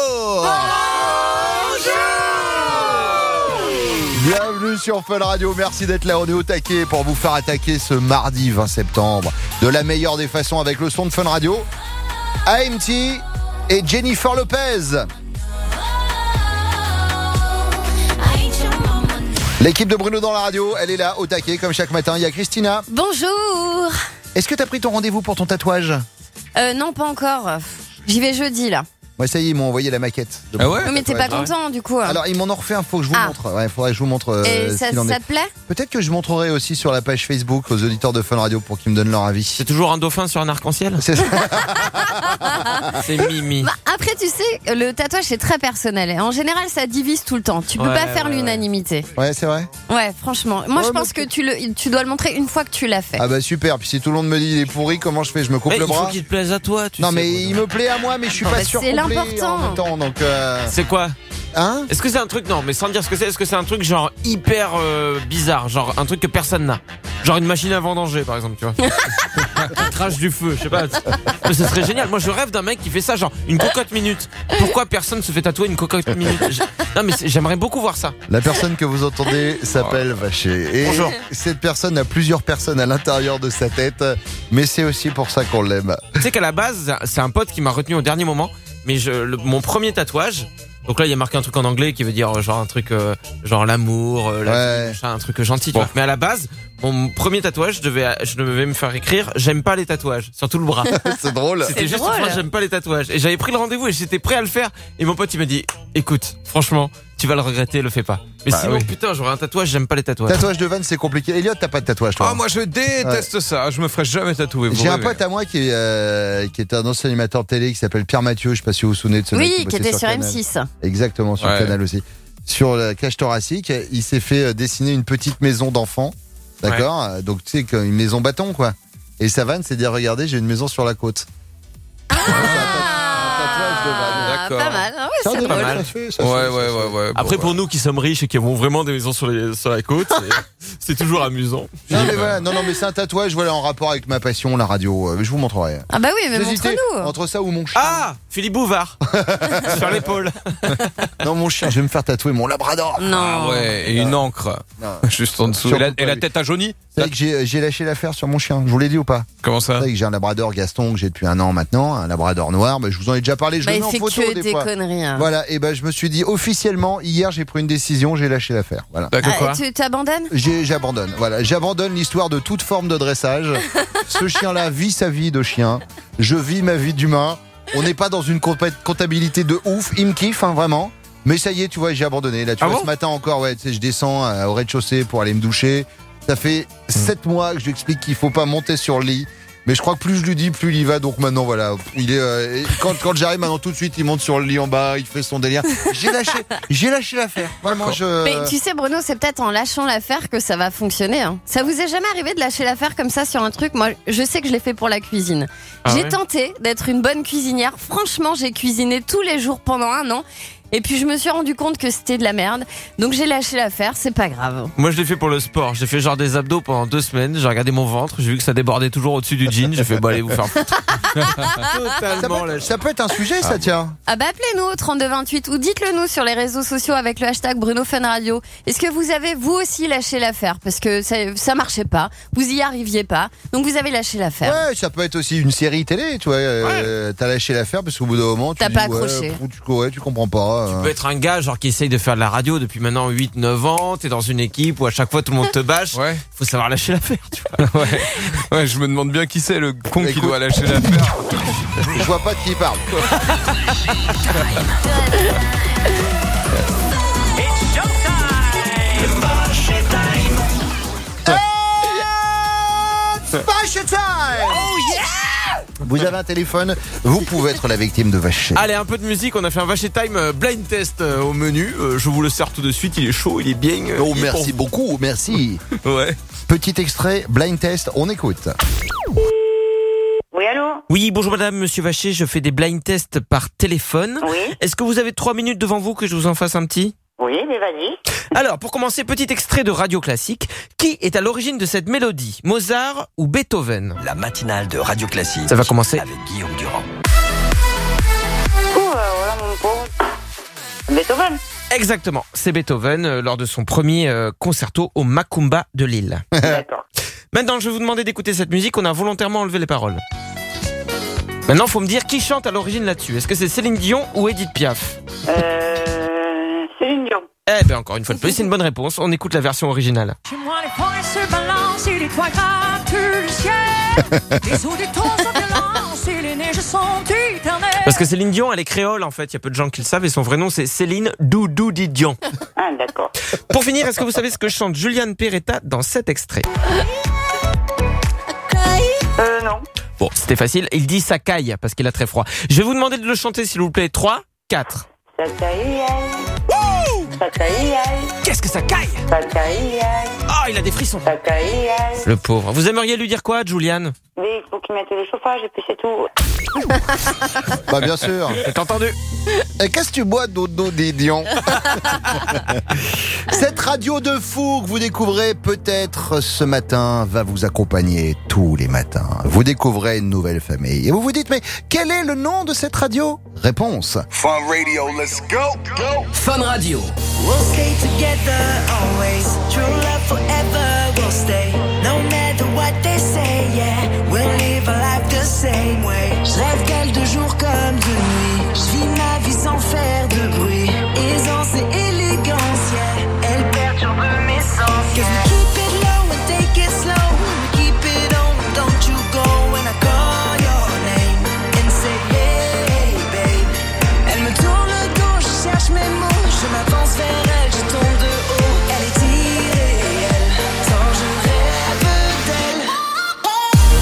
Bienvenue sur Fun Radio, merci d'être là, on est au taquet pour vous faire attaquer ce mardi 20 septembre de la meilleure des façons avec le son de Fun Radio, AMT et Jennifer Lopez. L'équipe de Bruno dans la radio, elle est là au taquet comme chaque matin, il y a Christina. Bonjour. Est-ce que t'as pris ton rendez-vous pour ton tatouage ? Non, pas encore. J'y vais jeudi, là. Ouais, ça y est, ils m'ont envoyé la maquette. Ah ouais ? Oui, mais t'es pas content, du coup. Alors, ils m'en ont refait un, faut que je vous montre. Ouais, faudrait que je vous montre. Et ça te plaît ? Peut-être que je montrerai aussi sur la page Facebook aux auditeurs de Fun Radio pour qu'ils me donnent leur avis. C'est toujours un dauphin sur un arc-en-ciel ? C'est ça. C'est Mimi. Bah, après, tu sais, le tatouage, c'est très personnel. Et en général, ça divise tout le temps. Tu peux pas faire l'unanimité. Ouais, c'est vrai. Ouais, franchement. Moi, je pense que tu dois le montrer une fois que tu l'as fait. Ah bah super. Puis si tout le monde me dit il est pourri, comment je fais ? Je me coupe le bras ? Il faut qu'il te plaise à toi. Non, mais il me plaît à moi, mais je suis pas sûr. C'est l'important. En même temps, donc. C'est quoi ? Hein ? Est-ce que c'est un truc, non, mais sans dire ce que c'est, est-ce que c'est un truc genre hyper bizarre, genre un truc que personne n'a ? Genre une machine à vendanger, par exemple, tu vois. Qui crache du feu, je sais pas. Mais ce serait génial. Moi, je rêve d'un mec qui fait ça, genre une cocotte minute. Pourquoi personne se fait tatouer une cocotte minute ? Non, mais j'aimerais beaucoup voir ça. La personne que vous entendez s'appelle Vacher. Et bonjour. Cette personne a plusieurs personnes à l'intérieur de sa tête, mais c'est aussi pour ça qu'on l'aime. Tu sais qu'à la base, c'est un pote qui m'a retenu au dernier moment. Mais mon premier tatouage, donc là il y a marqué un truc en anglais qui veut dire genre un truc genre l'amour, la vie, machin, un truc gentil. Bon. Tu vois. Mais à la base, mon premier tatouage, je devais me faire écrire j'aime pas les tatouages sur tout le bras. C'est drôle. C'était juste une phrase, j'aime pas les tatouages. Et j'avais pris le rendez-vous et j'étais prêt à le faire. Et mon pote il m'a dit écoute, franchement, tu vas le regretter, le fais pas. Mais sinon, putain, j'aurais un tatououage, j'aime pas les tatouages. Tatouage de vanne, c'est compliqué. Elliot, t'as pas de tatouage, toi ? Ah, moi, je déteste ça. Je me ferai jamais tatouer. J'ai un pote à moi qui est un ancien animateur de télé qui s'appelle Pierre Mathieu. Je sais pas si vous vous souvenez de ce mec. Oui, qui était sur M6. Exactement, sur Canal aussi. Sur la cage thoracique, il s'est fait dessiner une petite maison d'enfants. D'accord ? Donc, tu sais, une maison bâton, quoi. Et sa vanne, c'est de dire regardez, j'ai une maison sur la côte. Pas mal, hein, ouais, c'est pas mal. Ouais. Après, pour nous qui sommes riches et qui avons vraiment des maisons sur la côte, c'est toujours amusant. Non, mais voilà, non, mais c'est un tatouage, voilà, en rapport avec ma passion, la radio. Je vous montrerai. Ah bah oui, mais montre-nous. Entre ça ou mon chien. Ah, Philippe Bouvard sur l'épaule. Non, mon chien, je vais me faire tatouer mon labrador. Non. Ah ouais, et une encre. Juste en dessous. Et la tête à jauni. C'est vrai que j'ai lâché l'affaire sur mon chien. Je vous l'ai dit ou pas ? Comment ça ? C'est vrai que j'ai un labrador Gaston que j'ai depuis 1 an maintenant, un labrador noir. Je vous en ai déjà parlé. Je le mets en photo des fois. Conneries, hein. Voilà. Et je me suis dit officiellement hier, j'ai pris une décision, j'ai lâché l'affaire. Voilà. Tu abandonnes ? J'abandonne. Voilà, j'abandonne l'histoire de toute forme de dressage. Ce chien-là vit sa vie de chien. Je vis ma vie d'humain. On n'est pas dans une comptabilité de ouf. Il me kiffe, hein, vraiment. Mais ça y est, tu vois, j'ai abandonné. Là, tu vois, ce matin encore, ouais, tu sais, je descends au rez-de-chaussée pour aller me doucher. Ça fait 7 mois que je lui explique qu'il faut pas monter sur le lit. Mais je crois que plus je lui dis, plus il y va. Donc maintenant, voilà, il est. Quand j'arrive maintenant, tout de suite, il monte sur le lit en bas, il fait son délire. J'ai lâché l'affaire. Vraiment, Mais tu sais, Bruno, c'est peut-être en lâchant l'affaire que ça va fonctionner. Hein. Ça vous est jamais arrivé de lâcher l'affaire comme ça sur un truc? Moi, je sais que je l'ai fait pour la cuisine. J'ai tenté d'être une bonne cuisinière. Franchement, j'ai cuisiné tous les jours pendant 1 an. Et puis je me suis rendu compte que c'était de la merde. Donc j'ai lâché l'affaire, c'est pas grave. Moi je l'ai fait pour le sport. J'ai fait genre des abdos pendant 2 semaines. J'ai regardé mon ventre, j'ai vu que ça débordait toujours au-dessus du jean. J'ai fait bon allez vous faire foutre. Totalement ça peut être un sujet, ça, tiens. Ah bah appelez-nous au 3228 ou dites-le nous sur les réseaux sociaux avec le hashtag Bruno Fun Radio. Est-ce que vous avez vous aussi lâché l'affaire? Parce que ça marchait pas, vous y arriviez pas, donc vous avez lâché l'affaire. Ouais, ça peut être aussi une série télé, tu vois. T'as lâché l'affaire parce qu'au bout d'un moment, tu t'as dis, pas accroché. Tu comprends pas. Tu peux être un gars genre qui essaye de faire de la radio depuis maintenant 8-9 ans, t'es dans une équipe où à chaque fois tout le monde te bâche, faut savoir lâcher l'affaire, tu vois. Ouais, je me demande bien qui c'est le con qui doit lâcher l'affaire. Je vois pas de qui il parle. Vache time! Oh yeah! Vous avez un téléphone, vous pouvez être la victime de Vache. Allez, un peu de musique, on a fait un Vache Time blind test au menu. Je vous le sers tout de suite, il est chaud, il est bien. Oh, merci beaucoup, merci. Ouais. Petit extrait, blind test, on écoute. Oui, allô? Oui, bonjour madame, monsieur Vacher, je fais des blind tests par téléphone. Oui. Est-ce que vous avez 3 minutes devant vous que je vous en fasse un petit? Oui, mais vas-y. Alors, pour commencer, petit extrait de Radio Classique. Qui est à l'origine de cette mélodie? Mozart ou Beethoven? La matinale de Radio Classique. Ça va commencer avec Guillaume Durand. Voilà mon pauvre. Beethoven. Exactement, c'est Beethoven lors de son premier concerto au Macumba de Lille. D'accord. Maintenant, je vais vous demander d'écouter cette musique, on a volontairement enlevé les paroles. Maintenant, il faut me dire qui chante à l'origine là-dessus. Est-ce que c'est Céline Dion ou Edith Piaf? Céline Dion. Eh ben encore une fois de plus, c'est une bonne réponse. On écoute la version originale. Chez moi, les forêts se balancent et les toits grattent le ciel. Les eaux des tons sont violences et les neiges sont éternelles. Parce que Céline Dion, elle est créole en fait. Il y a peu de gens qui le savent et son vrai nom c'est Céline Doudou Dion. Ah, d'accord. Pour finir, est-ce que vous savez ce que chante Juliane Peretta dans cet extrait? Non. Bon, c'était facile. Il dit ça caille parce qu'il a très froid. Je vais vous demander de le chanter s'il vous plaît. 3, 4. Ça caille. Ça caille. Qu'est-ce que ça caille? Ça caille. Oh, il a des frissons. Ça caille. Le pauvre. Vous aimeriez lui dire quoi, Juliane? Mais il faut qu'il mette le chauffage et puis c'est tout. Bah bien sûr. T'as entendu? Et qu'est-ce que tu bois, Dodo Didion? Cette radio de fou que vous découvrez peut-être ce matin va vous accompagner tous les matins. Vous découvrez une nouvelle famille. Et vous vous dites, mais quel est le nom de cette radio? Réponse. Fun Radio, let's go, go. Fun Radio. We'll stay together always. True love forever will stay. No matter what they say, yeah. We'll live our life the same way. Je rêve d'elle de jour comme de nuit. Je vis ma vie sans faire de bruit. Aisance et élégance, yeah. Elle perturbe mes sens, yeah. Keep it low and take it slow. Keep it on, don't you go when I call your name. And say hey, babe. Elle me tourne le dos, je cherche mes mots. Je m'avance vers elle, je tombe de haut. Elle est irréelle, tant je rêve d'elle.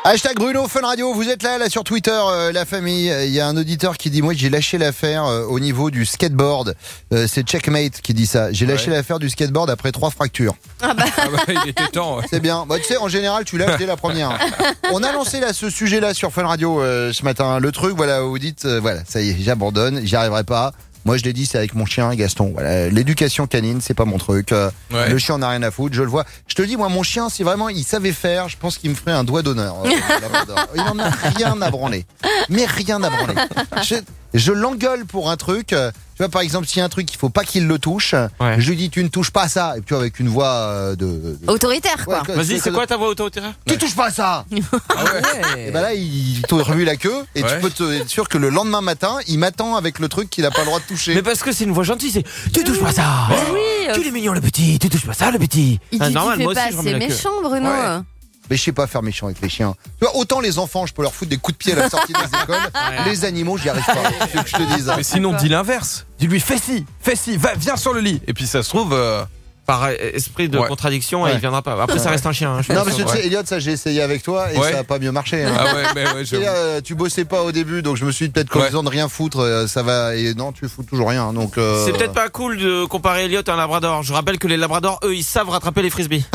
Hashtag Bruno Fun Radio, vous êtes là sur Twitter, la famille. Il y a un auditeur qui dit, moi j'ai lâché l'affaire au niveau du skateboard. C'est Checkmate qui dit ça. J'ai lâché l'affaire du skateboard après 3 fractures. Il était temps. C'est bien. Bah, tu sais, en général, tu lâches dès la première. On a lancé là ce sujet-là sur Fun Radio ce matin. Le truc, voilà, vous dites, voilà, ça y est, j'abandonne, j'y arriverai pas. Moi, je l'ai dit, c'est avec mon chien Gaston. Voilà, l'éducation canine, c'est pas mon truc. Le chien n'a rien à foutre, je le vois. Je te dis, moi, mon chien, si vraiment il savait faire, je pense qu'il me ferait un doigt d'honneur. Il n'en a rien à branler. Mais rien à branler. Je l'engueule pour un truc. Tu vois, par exemple, s'il y a un truc, il faut pas qu'il le touche. Je lui dis, tu ne touches pas à ça. Et puis avec une voix autoritaire, quoi. Vas-y, c'est quoi ta voix autoritaire? Tu touches pas à ça. Et ben là, il t'a revu la queue. Et tu peux être sûr que le lendemain matin, il m'attend avec le truc qu'il a pas le droit de toucher. Mais parce que c'est une voix gentille, c'est tu touches pas à ça. Tu es mignon le petit, tu touches pas ça le petit. Il dit normal, tu fais pas, c'est méchant, Bruno. Mais je sais pas faire méchant avec les chiens. Tu vois, autant les enfants, je peux leur foutre des coups de pied à la sortie des écoles. Les animaux, j'y arrive pas. C'est ce que je te dise. Mais sinon, dis l'inverse. Dis-lui, fais ci, viens sur le lit. Et puis ça se trouve. Par esprit de contradiction, il viendra pas. Après, ça reste un chien. Non, mais tu sais, Elliot, ça j'ai essayé avec toi et ça a pas mieux marché. Ah ouais, mais et là, tu bossais pas au début, donc je me suis dit peut-être qu'en disant de rien foutre, ça va. Et non, tu fous toujours rien. Donc. C'est peut-être pas cool de comparer Elliot à un labrador. Je rappelle que les labradors, eux, ils savent rattraper les frisbees.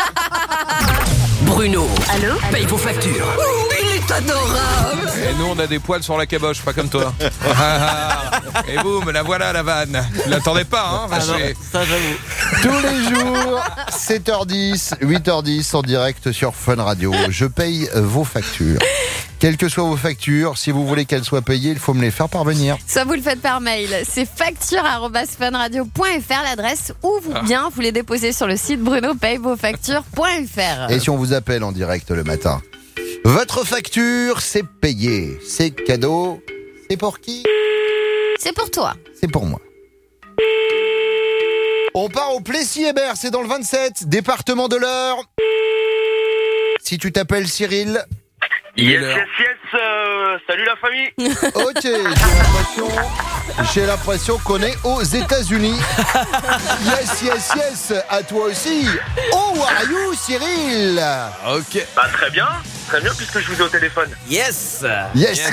Bruno, allô, paye vos factures. Il est adorable. Et nous, on a des poils sur la caboche, pas comme toi. Et boum, la voilà la vanne. Tu l'attendais pas, hein, vaché. Ça, j'avoue. Tous les jours, 7h10, 8h10 en direct sur Fun Radio. Je paye vos factures. Quelles que soient vos factures, si vous voulez qu'elles soient payées, il faut me les faire parvenir. Ça, vous le faites par mail. C'est facture@funradio.fr l'adresse, ou vous les déposez sur le site brunopayevosfactures.fr. Et si on vous appelle en direct le matin, votre facture, c'est payé. C'est cadeau. C'est pour qui? C'est pour toi. C'est pour moi. On part au Plessis-Hébert, c'est dans le 27, département de l'Eure. Si tu t'appelles Cyril... Yes, salut la famille. Ok, j'ai l'impression qu'on est aux États-Unis. Yes, à toi aussi. How are you, Cyril? Ok. Bah très bien, puisque je vous ai au téléphone. Yes. Yes.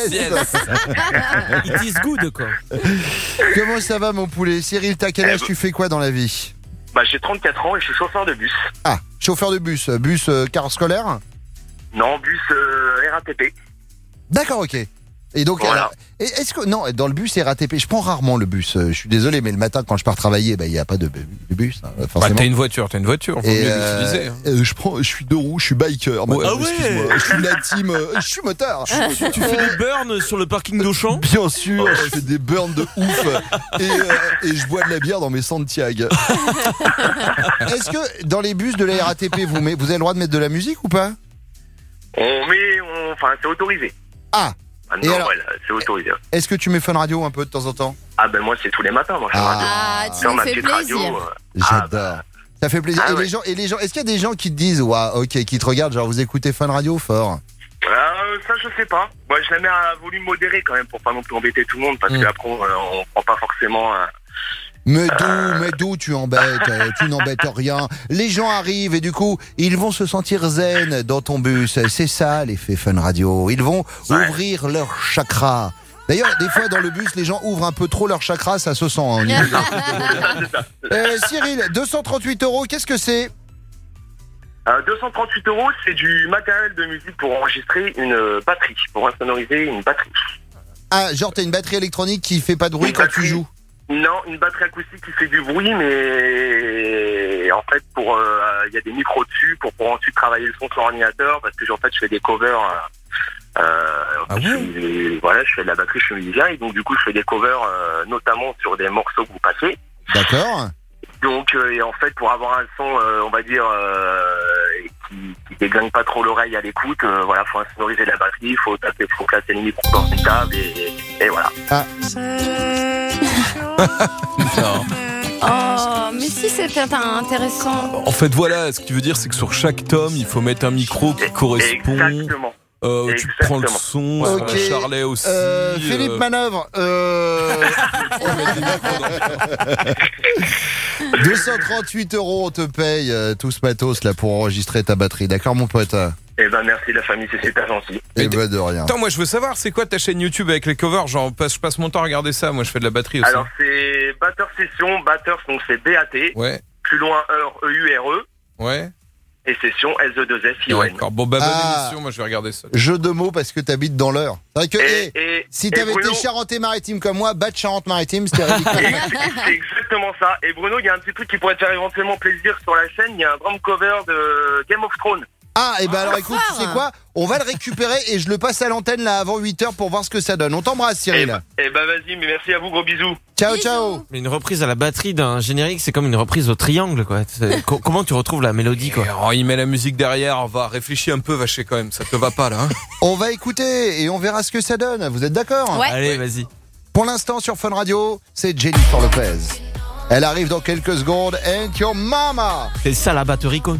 It is good, quoi. Comment ça va, mon poulet? Cyril, t'as quel âge? Tu fais quoi dans la vie? Bah j'ai 34 ans et je suis chauffeur de bus. Ah, chauffeur de bus car scolaire? Non, bus RATP. D'accord, ok. Et donc, voilà. est-ce que dans le bus RATP, je prends rarement le bus. Je suis désolé, mais le matin quand je pars travailler, il y a pas de bus. Forcément. T'as une voiture. Faut mieux l'utiliser. Je suis 2 roues, je suis biker. Excuse-moi, je suis la team, je suis motard. Tu fais des burns sur le parking d'Auchan? Bien sûr, je fais des burns de ouf et je bois de la bière dans mes Santiago. Est-ce que dans les bus de la RATP, vous avez le droit de mettre de la musique ou pas? C'est autorisé. Ah. Et alors, c'est autorisé. Est-ce que tu mets Fun Radio un peu de temps en temps? Ah ben moi c'est tous les matins, moi Fun Radio. Tu nous fais plaisir. J'adore. Ça fait plaisir. Et les gens, est-ce qu'il y a des gens qui te disent, qui te regardent, genre vous écoutez Fun Radio fort? Ça je sais pas. Moi je la mets à volume modéré quand même pour pas non plus embêter tout le monde parce qu'après on prend pas forcément. Mais d'où tu embêtes, tu n'embêtes rien. Les gens arrivent et du coup, ils vont se sentir zen dans ton bus. C'est ça l'effet Fun Radio. Ils vont ouvrir leur chakra. D'ailleurs, des fois dans le bus, les gens ouvrent un peu trop leur chakra, ça se sent. Cyril, 238 €, qu'est-ce que c'est? 238 €, c'est du matériel de musique pour enregistrer une batterie, pour insonoriser une batterie. Ah, genre t'as une batterie électronique qui fait pas de bruit quand tu joues? Non, une batterie acoustique qui fait du bruit, mais en fait, il y a des micros dessus pour ensuite travailler le son sur l'ordinateur, parce que en fait, je fais des covers. Je fais de la batterie, je suis musicien, et donc du coup, je fais des covers, notamment sur des morceaux que vous passez. D'accord. Donc, et en fait, pour avoir un son, on va dire, qui déglingue pas trop l'oreille à l'écoute, faut insonoriser la batterie, faut placer les micros dans une table, et voilà. Ah. Oh, mais si c'était intéressant. En fait, voilà, ce que tu veux dire, c'est que sur chaque tome, il faut mettre un micro qui correspond. Exactement. Tu prends le son, okay. Charlet aussi. Philippe Manœuvre. 238 €, on te paye tout ce matos là pour enregistrer ta batterie. D'accord, mon pote? Eh ben merci la famille, c'est super gentil. Et bah de rien. Attends, moi je veux savoir, c'est quoi ta chaîne YouTube avec les covers? Genre, je passe mon temps à regarder ça, moi je fais de la batterie aussi. Alors c'est Batteur Session, Batteur donc c'est BAT, Ouais, plus loin EURE, ouais. et Session SE2SION. D'accord, bon bah bonne Ah. émission, moi je vais regarder ça. Jeu de mots parce que t'habites dans l'heure. C'est vrai que si et t'avais Bruno- été Charentais-Maritime comme moi, battre Charente-Maritime, c'était ridicule. C'est exactement ça. Et Bruno, il y a un petit truc qui pourrait te faire éventuellement plaisir sur la chaîne, il y a un drum cover de Game of Thrones. Ah, et ben alors écoute, tu sais quoi? On va le récupérer et je le passe à l'antenne là avant 8h pour voir ce que ça donne. On t'embrasse, Cyril. Eh ben vas-y, mais merci à vous, gros bisous. Ciao, ciao. Mais une reprise à la batterie d'un générique, c'est comme une reprise au triangle, quoi. Comment tu retrouves la mélodie, quoi? Oh, il met la musique derrière, va, réfléchis un peu, vaché quand même, ça te va pas là, hein? On va écouter et on verra ce que ça donne. Vous êtes d'accord? Ouais. Allez, vas-y. Pour l'instant sur Fun Radio, c'est Jennifer Lopez. Elle arrive dans quelques secondes. And your mama. C'est ça la batterie, quoi.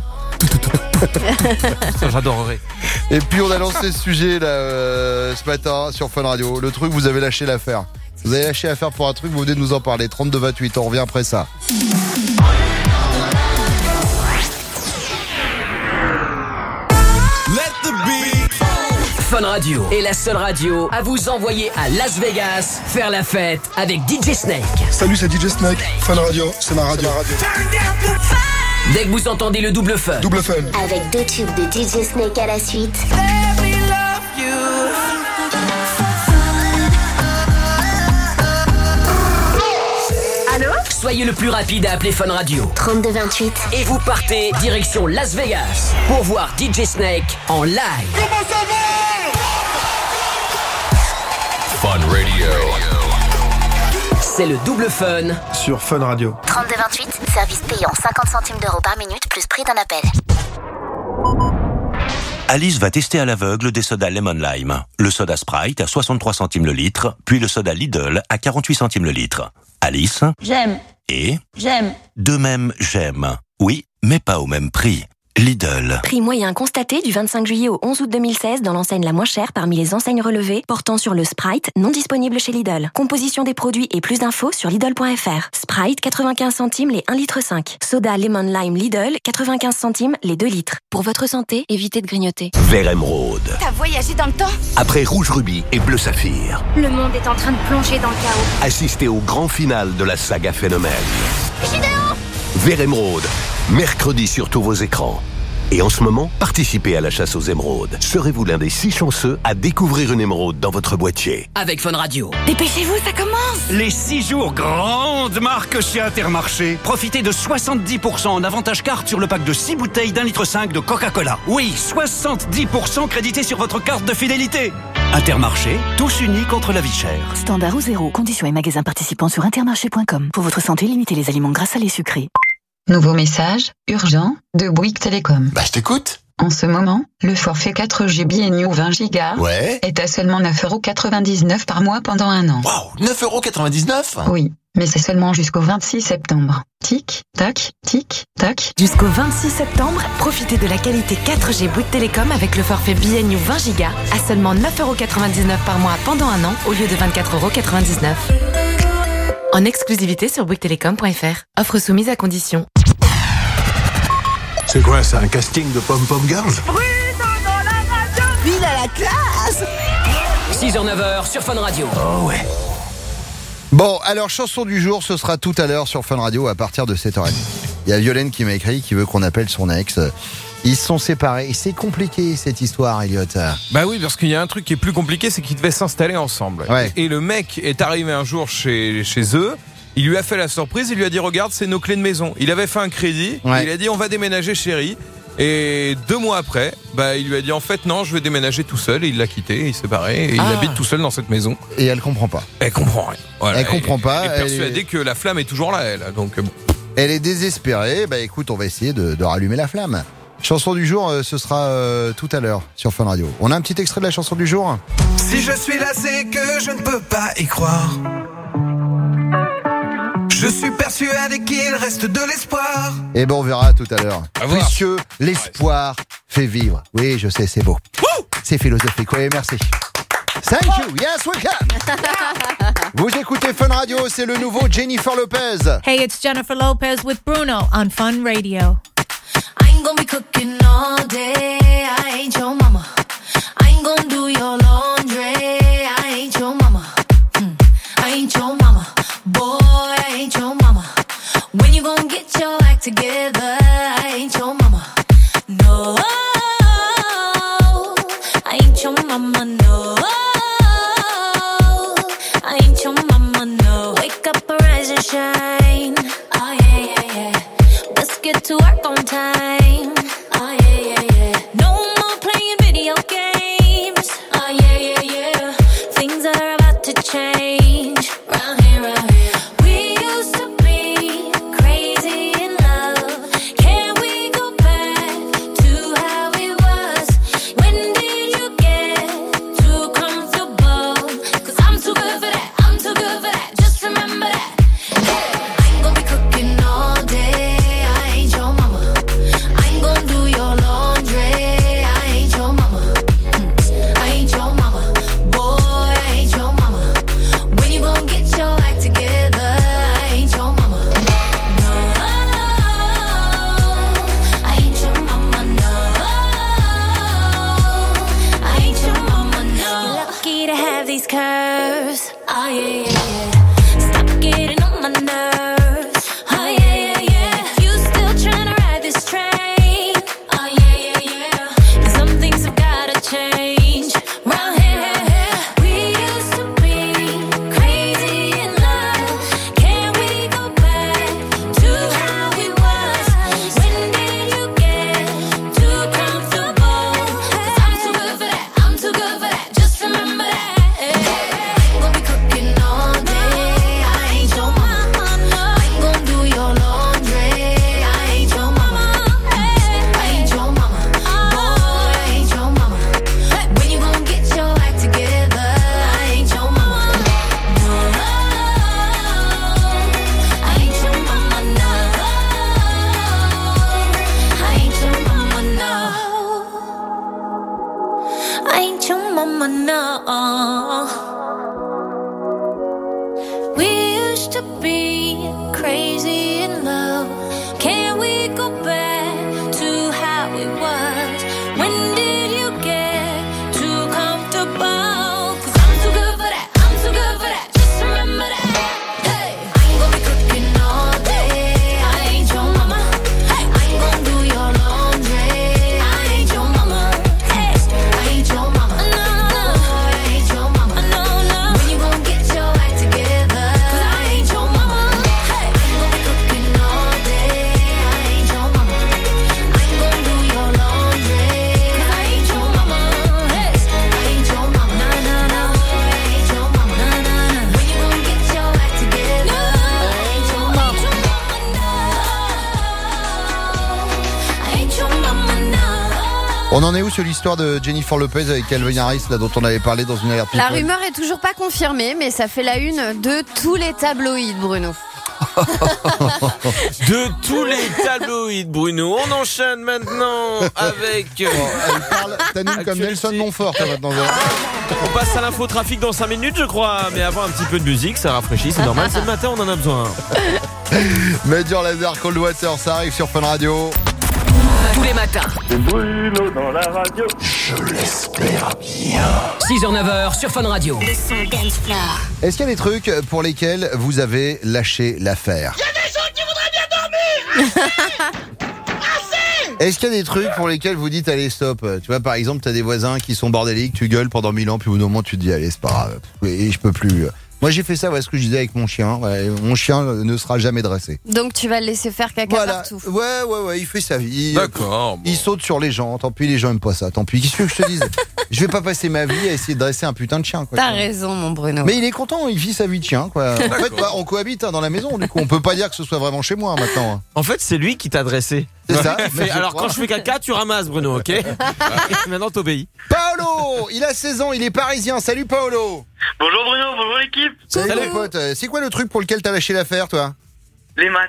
Ça, j'adorerais. Et puis on a lancé ce sujet là ce matin sur Fun Radio. Le truc, vous avez lâché l'affaire. Vous avez lâché l'affaire pour un truc, vous venez de nous en parler. 32-28, on revient après ça. Fun Radio est la seule radio à vous envoyer à Las Vegas faire la fête avec DJ Snake. Salut, c'est DJ Snake. Fun Radio, c'est ma radio. Dès que vous entendez le double fun. Double fun. Avec 2 tubes de DJ Snake à la suite. Allô? Soyez le plus rapide à appeler Fun Radio. 32-28. Et vous partez direction Las Vegas pour voir DJ Snake en live. Comment ça va? Fun Radio. C'est le double fun sur Fun Radio. 32-28, service payant 50 centimes d'euros par minute plus prix d'un appel. Alice va tester à l'aveugle des sodas Lemon Lime. Le soda Sprite à 63 centimes le litre, puis le soda Lidl à 48 centimes le litre. Alice? J'aime. Et? J'aime. De même, j'aime. Oui, mais pas au même prix. Lidl. Prix moyen constaté du 25 juillet au 11 août 2016 dans l'enseigne la moins chère parmi les enseignes relevées, portant sur le Sprite, non disponible chez Lidl. Composition des produits et plus d'infos sur Lidl.fr. Sprite, 95 centimes les 1,5 litre. Soda Lemon Lime Lidl, 95 centimes les 2 litres. Pour votre santé, évitez de grignoter. Vert émeraude. T'as voyagé dans le temps? Après Rouge Rubis et Bleu Saphir. Le monde est en train de plonger dans le chaos. Assistez au grand final de la saga Phénomène. Gideon! Vert émeraude. Mercredi sur tous vos écrans. Et en ce moment, participez à la chasse aux émeraudes. Serez-vous l'un des 6 chanceux à découvrir une émeraude dans votre boîtier? Avec Fun Radio. Dépêchez-vous, ça commence! Les 6 jours grande marque chez Intermarché. Profitez de 70% en avantage carte sur le pack de 6 bouteilles d'1,5 litre de Coca-Cola. Oui, 70% crédité sur votre carte de fidélité. Intermarché, tous unis contre la vie chère. Standard ou zéro, conditions et magasins participants sur intermarché.com. Pour votre santé, limitez les aliments gras, salés, sucrés. Nouveau message, urgent, de Bouygues Télécom. Bah, je t'écoute. En ce moment, le forfait 4G New 20 Go est à seulement 9,99€ par mois pendant un an. Waouh, 9,99€? Oui, mais c'est seulement jusqu'au 26 septembre. Tic, tac, tic, tac. Jusqu'au 26 septembre, profitez de la qualité 4G Bouygues Télécom avec le forfait New 20 Go à seulement 9,99€ par mois pendant un an au lieu de 24,99€. En exclusivité sur bouyguestelecom.fr. Offre soumise à condition. C'est quoi ça, un casting de Pom-Pom Girls? Il a la classe! 6h-9h sur Fun Radio. Oh ouais. Bon, alors chanson du jour, ce sera tout à l'heure sur Fun Radio à partir de 7h30. Il y a Violaine qui m'a écrit, qui veut qu'on appelle son ex. Ils se sont séparés. Et c'est compliqué cette histoire, Elliot. Bah oui, parce qu'il y a un truc qui est plus compliqué, c'est qu'ils devaient s'installer ensemble. Ouais. Et le mec est arrivé un jour chez eux. Il lui a fait la surprise, il lui a dit regarde, c'est nos clés de maison. Il avait fait un crédit, Ouais. il a dit on va déménager chérie. Et 2 mois après, bah il lui a dit en fait non, je vais déménager tout seul. Et il l'a quitté, il s'est barré et il habite tout seul dans cette maison. Et elle comprend pas. Elle comprend rien. Voilà. Elle comprend pas. Elle est persuadée que la flamme est toujours là, elle. Donc bon. Elle est désespérée. Bah écoute, on va essayer de rallumer la flamme. Chanson du jour, ce sera tout à l'heure sur Fun Radio. On a un petit extrait de la chanson du jour. Si je suis lassé, que je ne peux pas y croire. Je suis persuadé qu'il reste de l'espoir. Et ben on verra tout à l'heure. À voir. Puisque l'espoir fait vivre. Oui, je sais, c'est beau. C'est philosophique. Oui, merci. Thank you. Yes, we can. Vous écoutez Fun Radio, c'est le nouveau Jennifer Lopez. Hey, it's Jennifer Lopez with Bruno on Fun Radio. I ain't gonna be cooking all day. I ain't your together. I ain't your mama. No, I ain't your mama. No, I ain't your mama. No, wake up, arise and shine. Oh yeah, yeah, yeah. Let's get to work on time. Oh yeah, yeah, yeah. No more playing video games. Oh yeah, yeah, yeah. Things are about to change. Round here, round here. We used to be crazy in love. Can we go back to how it was? When did you get too comfortable? 'Cause I'm too good for that. I'm too good for that. Just remember that. Hey, I ain't gonna be cooking all day. I ain't your mama. I ain't gonna do your laundry. I ain't your mama. I ain't your mama. Boy, I ain't your mama. When you gon' get your act together? I ain't your mama. No, I ain't your mama. No, I ain't your mama. No, you're lucky to have these curves. Oh yeah, yeah, yeah. Stop getting on my nerves. Oh yeah, yeah, yeah. You still tryna ride this train? Oh yeah, yeah, yeah. And some things have gotta change. Round here, we used to be crazy in love. Can we go back to how it was? When did you get too comfortable? 'Cause I'm too good for that. I'm too good for that. Just remember that. I ain't gonna be cooking all day. I ain't your mama. I ain't gonna do your laundry. I ain't your mama. I ain't your mama. Boy, I ain't your mama. When you gon' get your act together? I ain't your mama. No, I ain't your mama. No, I ain't your mama. No, I ain't your mama. No. We used to be crazy in love. Can we go back to how it was? When did you get too comfortable? 'Cause I'm too good for that. I'm too good for that. Just remember that. Hey, I ain't gonna be cooking all day. I ain't your mama. I ain't gonna do your laundry. I ain't your mama. Hey, I ain't your mama. No, no, I ain't your mama. No, no. When you gon' get your act together? 'Cause I ain't your mama. Hey, I ain't gonna be cooking all day. I ain't your mama. I ain't gonna do your laundry. 'Cause I ain't your mama. Hey, I ain't your mama. No, no, no. I ain't your mama. No, no, no. When you gon' get your act together? I ain't your mama. I ain't your mama. No. On en est où sur l'histoire de Jennifer Lopez avec Calvin Harris, là, dont on avait parlé dans une alerte La people? rumeur est toujours pas confirmée, mais ça fait la une de tous les tabloïds, Bruno. De tous les tabloïds, Bruno. On enchaîne maintenant avec. Elle parle, t'animes comme Nelson Montfort, toi, maintenant. On passe à l'infotrafic dans 5 minutes, je crois. Mais avant, un petit peu de musique, ça rafraîchit, c'est normal. C'est le matin, on en a besoin. Major Lazer, Cold Water, ça arrive sur Fun Radio. Tous les matins. C'est Bruno dans la radio. Je l'espère bien. 6h-9h sur Fun Radio. Le son dance floor. Est-ce qu'il y a des trucs pour lesquels vous avez lâché l'affaire? Il y a des gens qui voudraient bien dormir. Est-ce qu'il y a des trucs pour lesquels vous dites allez stop? Tu vois, par exemple, t'as des voisins qui sont bordéliques, tu gueules pendant 1000 ans, puis au bout d'un moment tu te dis allez, c'est pas grave, et je peux plus. Moi j'ai fait ça, voilà ce que je disais avec mon chien. Ouais, mon chien ne sera jamais dressé. Donc tu vas le laisser faire caca partout. Ouais, il fait sa vie. D'accord. Il saute sur les gens. Tant pis, les gens aiment pas ça. Tant pis. Qu'est-ce que je te dise? Je vais pas passer ma vie à essayer de dresser un putain de chien. Quoi. T'as raison, mon Bruno. Mais il est content. Il vit sa vie de chien. Quoi. En fait, on cohabite dans la maison. Du coup, on peut pas dire que ce soit vraiment chez moi maintenant. En fait, c'est lui qui t'a dressé. C'est ça. Alors quand je fais caca, tu ramasses, Bruno, ok? Maintenant t'obéis. Paolo, il a 16 ans, il est parisien. Salut Paolo. Bonjour Bruno, bonjour l'équipe. Salut mon pote. C'est quoi le truc pour lequel t'as lâché l'affaire, toi? Les maths.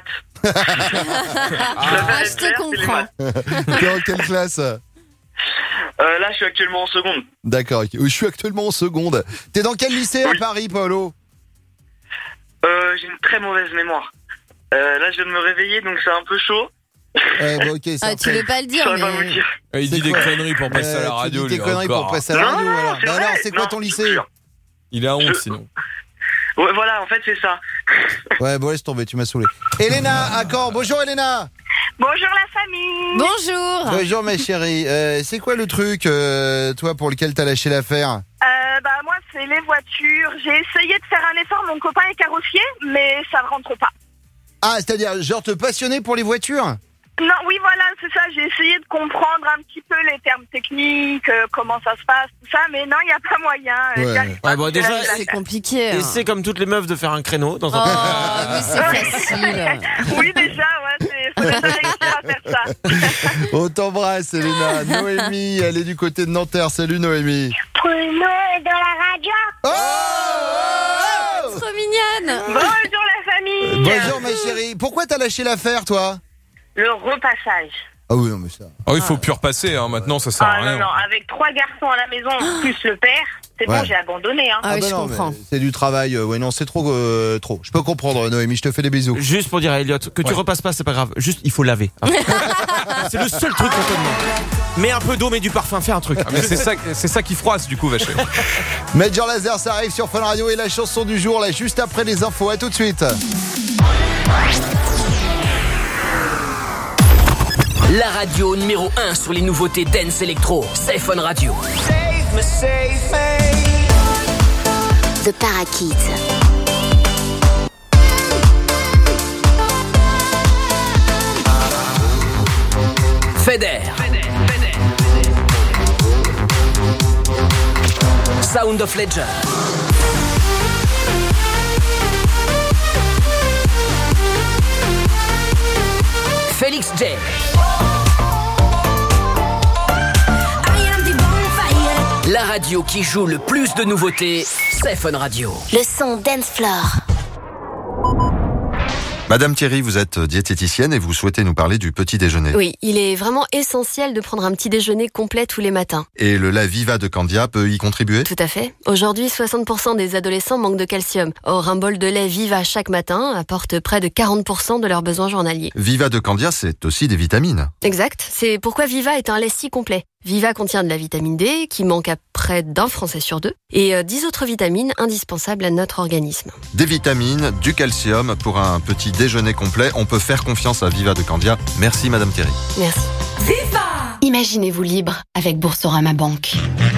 Je te comprends. Dans quelle classe? Là, je suis actuellement en seconde. D'accord, je suis actuellement en seconde. T'es dans quel lycée à Paris, Paolo? J'ai une très mauvaise mémoire. Là, je viens de me réveiller, donc c'est un peu chaud. Bon, okay, tu veux pas le dire, mais... Pas vous dire. Il dit des conneries pour passer à la radio. Il dit des conneries pour passer à la radio. Non, alors, c'est quoi ton lycée? Il a honte sinon. Ouais, voilà, en fait, c'est ça. Ouais, bon, laisse tomber, tu m'as saoulé. Elena, à Caen. Bonjour, Elena. Bonjour la famille. Bonjour. Bonjour ma chérie. C'est quoi le truc, toi, pour lequel t'as lâché l'affaire? Moi, c'est les voitures. J'ai essayé de faire un effort, mon copain est carrossier, mais ça ne rentre pas. Ah, c'est-à-dire, genre, te passionner pour les voitures? Non, oui, voilà, c'est ça. J'ai essayé de comprendre un petit peu les termes techniques, comment ça se passe, tout ça, mais non, il n'y a pas moyen. J'y arrive pas, déjà, c'est compliqué. Et c'est comme toutes les meufs de faire un créneau dans un mais c'est facile. Oui, déjà, faut déjà réussir à faire ça. On t'embrasse, Elena. Noémie, elle est du côté de Nanterre. Salut, Noémie. Bruno est dans la radio. Trop mignonne. Bonjour la famille. Bonjour, ma chérie. Pourquoi t'as lâché l'affaire, toi? Le repassage. Ah oui, non, mais ça... Oh, il faut plus repasser, hein. Maintenant ça sert à rien. Non, avec 3 garçons à la maison, plus le père, c'est bon, j'ai abandonné. Hein. Ah oui, bah je non, comprends. C'est du travail. Ouais, non, c'est trop. Je peux comprendre, Noémie. Je te fais des bisous. Juste pour dire à Elliot que tu repasses pas, c'est pas grave. Juste, il faut laver. C'est le seul truc qu'on te demande. Mets un peu d'eau, mets du parfum, fais un truc. Ah, mais c'est ça qui froisse du coup, vacher. Major Lazer, ça arrive sur Fun Radio et la chanson du jour, là, juste après les infos. À tout de suite. La radio numéro 1 sur les nouveautés dance électro, c'est Fun Radio. The Parakeets. Feder. Sound of Legend. Félix J. La radio qui joue le plus de nouveautés, c'est Fun Radio. Le son Dance Floor. Madame Thierry, vous êtes diététicienne et vous souhaitez nous parler du petit déjeuner. Oui, il est vraiment essentiel de prendre un petit déjeuner complet tous les matins. Et le lait Viva de Candia peut y contribuer? Tout à fait. Aujourd'hui, 60% des adolescents manquent de calcium. Or, un bol de lait Viva chaque matin apporte près de 40% de leurs besoins journaliers. Viva de Candia, c'est aussi des vitamines. Exact. C'est pourquoi Viva est un lait si complet. Viva contient de la vitamine D, qui manque à près d'un Français sur 2, et 10 autres vitamines indispensables à notre organisme. Des vitamines, du calcium, pour un petit déjeuner complet, on peut faire confiance à Viva de Candia. Merci Madame Thierry. Merci. Viva! Imaginez-vous libre avec Boursorama Banque.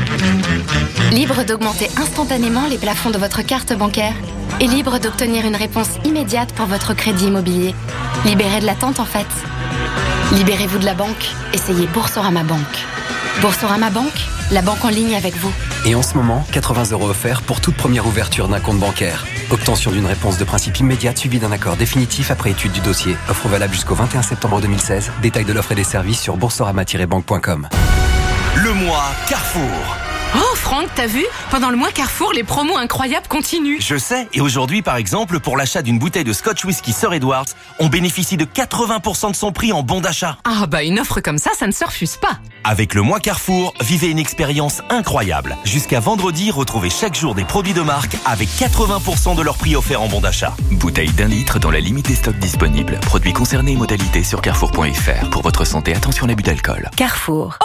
Libre d'augmenter instantanément les plafonds de votre carte bancaire et libre d'obtenir une réponse immédiate pour votre crédit immobilier. Libéré de l'attente en fait. Libérez-vous de la banque, essayez Boursorama Banque. Boursorama Banque, la banque en ligne avec vous. Et en ce moment, 80 € offerts pour toute première ouverture d'un compte bancaire. Obtention d'une réponse de principe immédiate suivie d'un accord définitif après étude du dossier. Offre valable jusqu'au 21 septembre 2016. Détails de l'offre et des services sur boursorama-banque.com. Le mois Carrefour. Oh Franck, t'as vu? Pendant le mois Carrefour, les promos incroyables continuent. Je sais, et aujourd'hui par exemple, pour l'achat d'une bouteille de Scotch Whisky Sir Edwards, on bénéficie de 80% de son prix en bon d'achat. Ah bah une offre comme ça ne se refuse pas. Avec le mois Carrefour, vivez une expérience incroyable. Jusqu'à vendredi, retrouvez chaque jour des produits de marque avec 80% de leur prix offert en bon d'achat. Bouteille d'1 litre dans la limite des stocks disponibles. Produits concernés et modalités sur carrefour.fr. Pour votre santé, attention à l'abus d'alcool. Carrefour.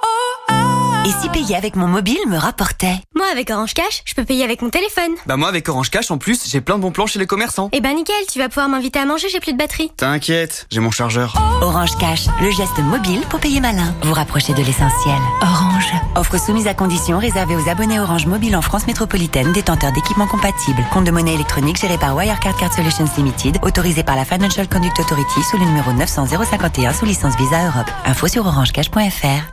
Et si payer avec mon mobile me rapportait? Moi, avec Orange Cash, je peux payer avec mon téléphone. Bah moi, avec Orange Cash, en plus, j'ai plein de bons plans chez les commerçants. Eh ben nickel, tu vas pouvoir m'inviter à manger, j'ai plus de batterie. T'inquiète, j'ai mon chargeur. Orange Cash, le geste mobile pour payer malin. Vous rapprochez de l'essentiel. Orange. Offre soumise à conditions réservée aux abonnés Orange Mobile en France métropolitaine, détenteurs d'équipements compatibles. Compte de monnaie électronique géré par Wirecard Card Solutions Limited, autorisé par la Financial Conduct Authority sous le numéro 900 051 sous licence Visa Europe. Info sur orangecash.fr.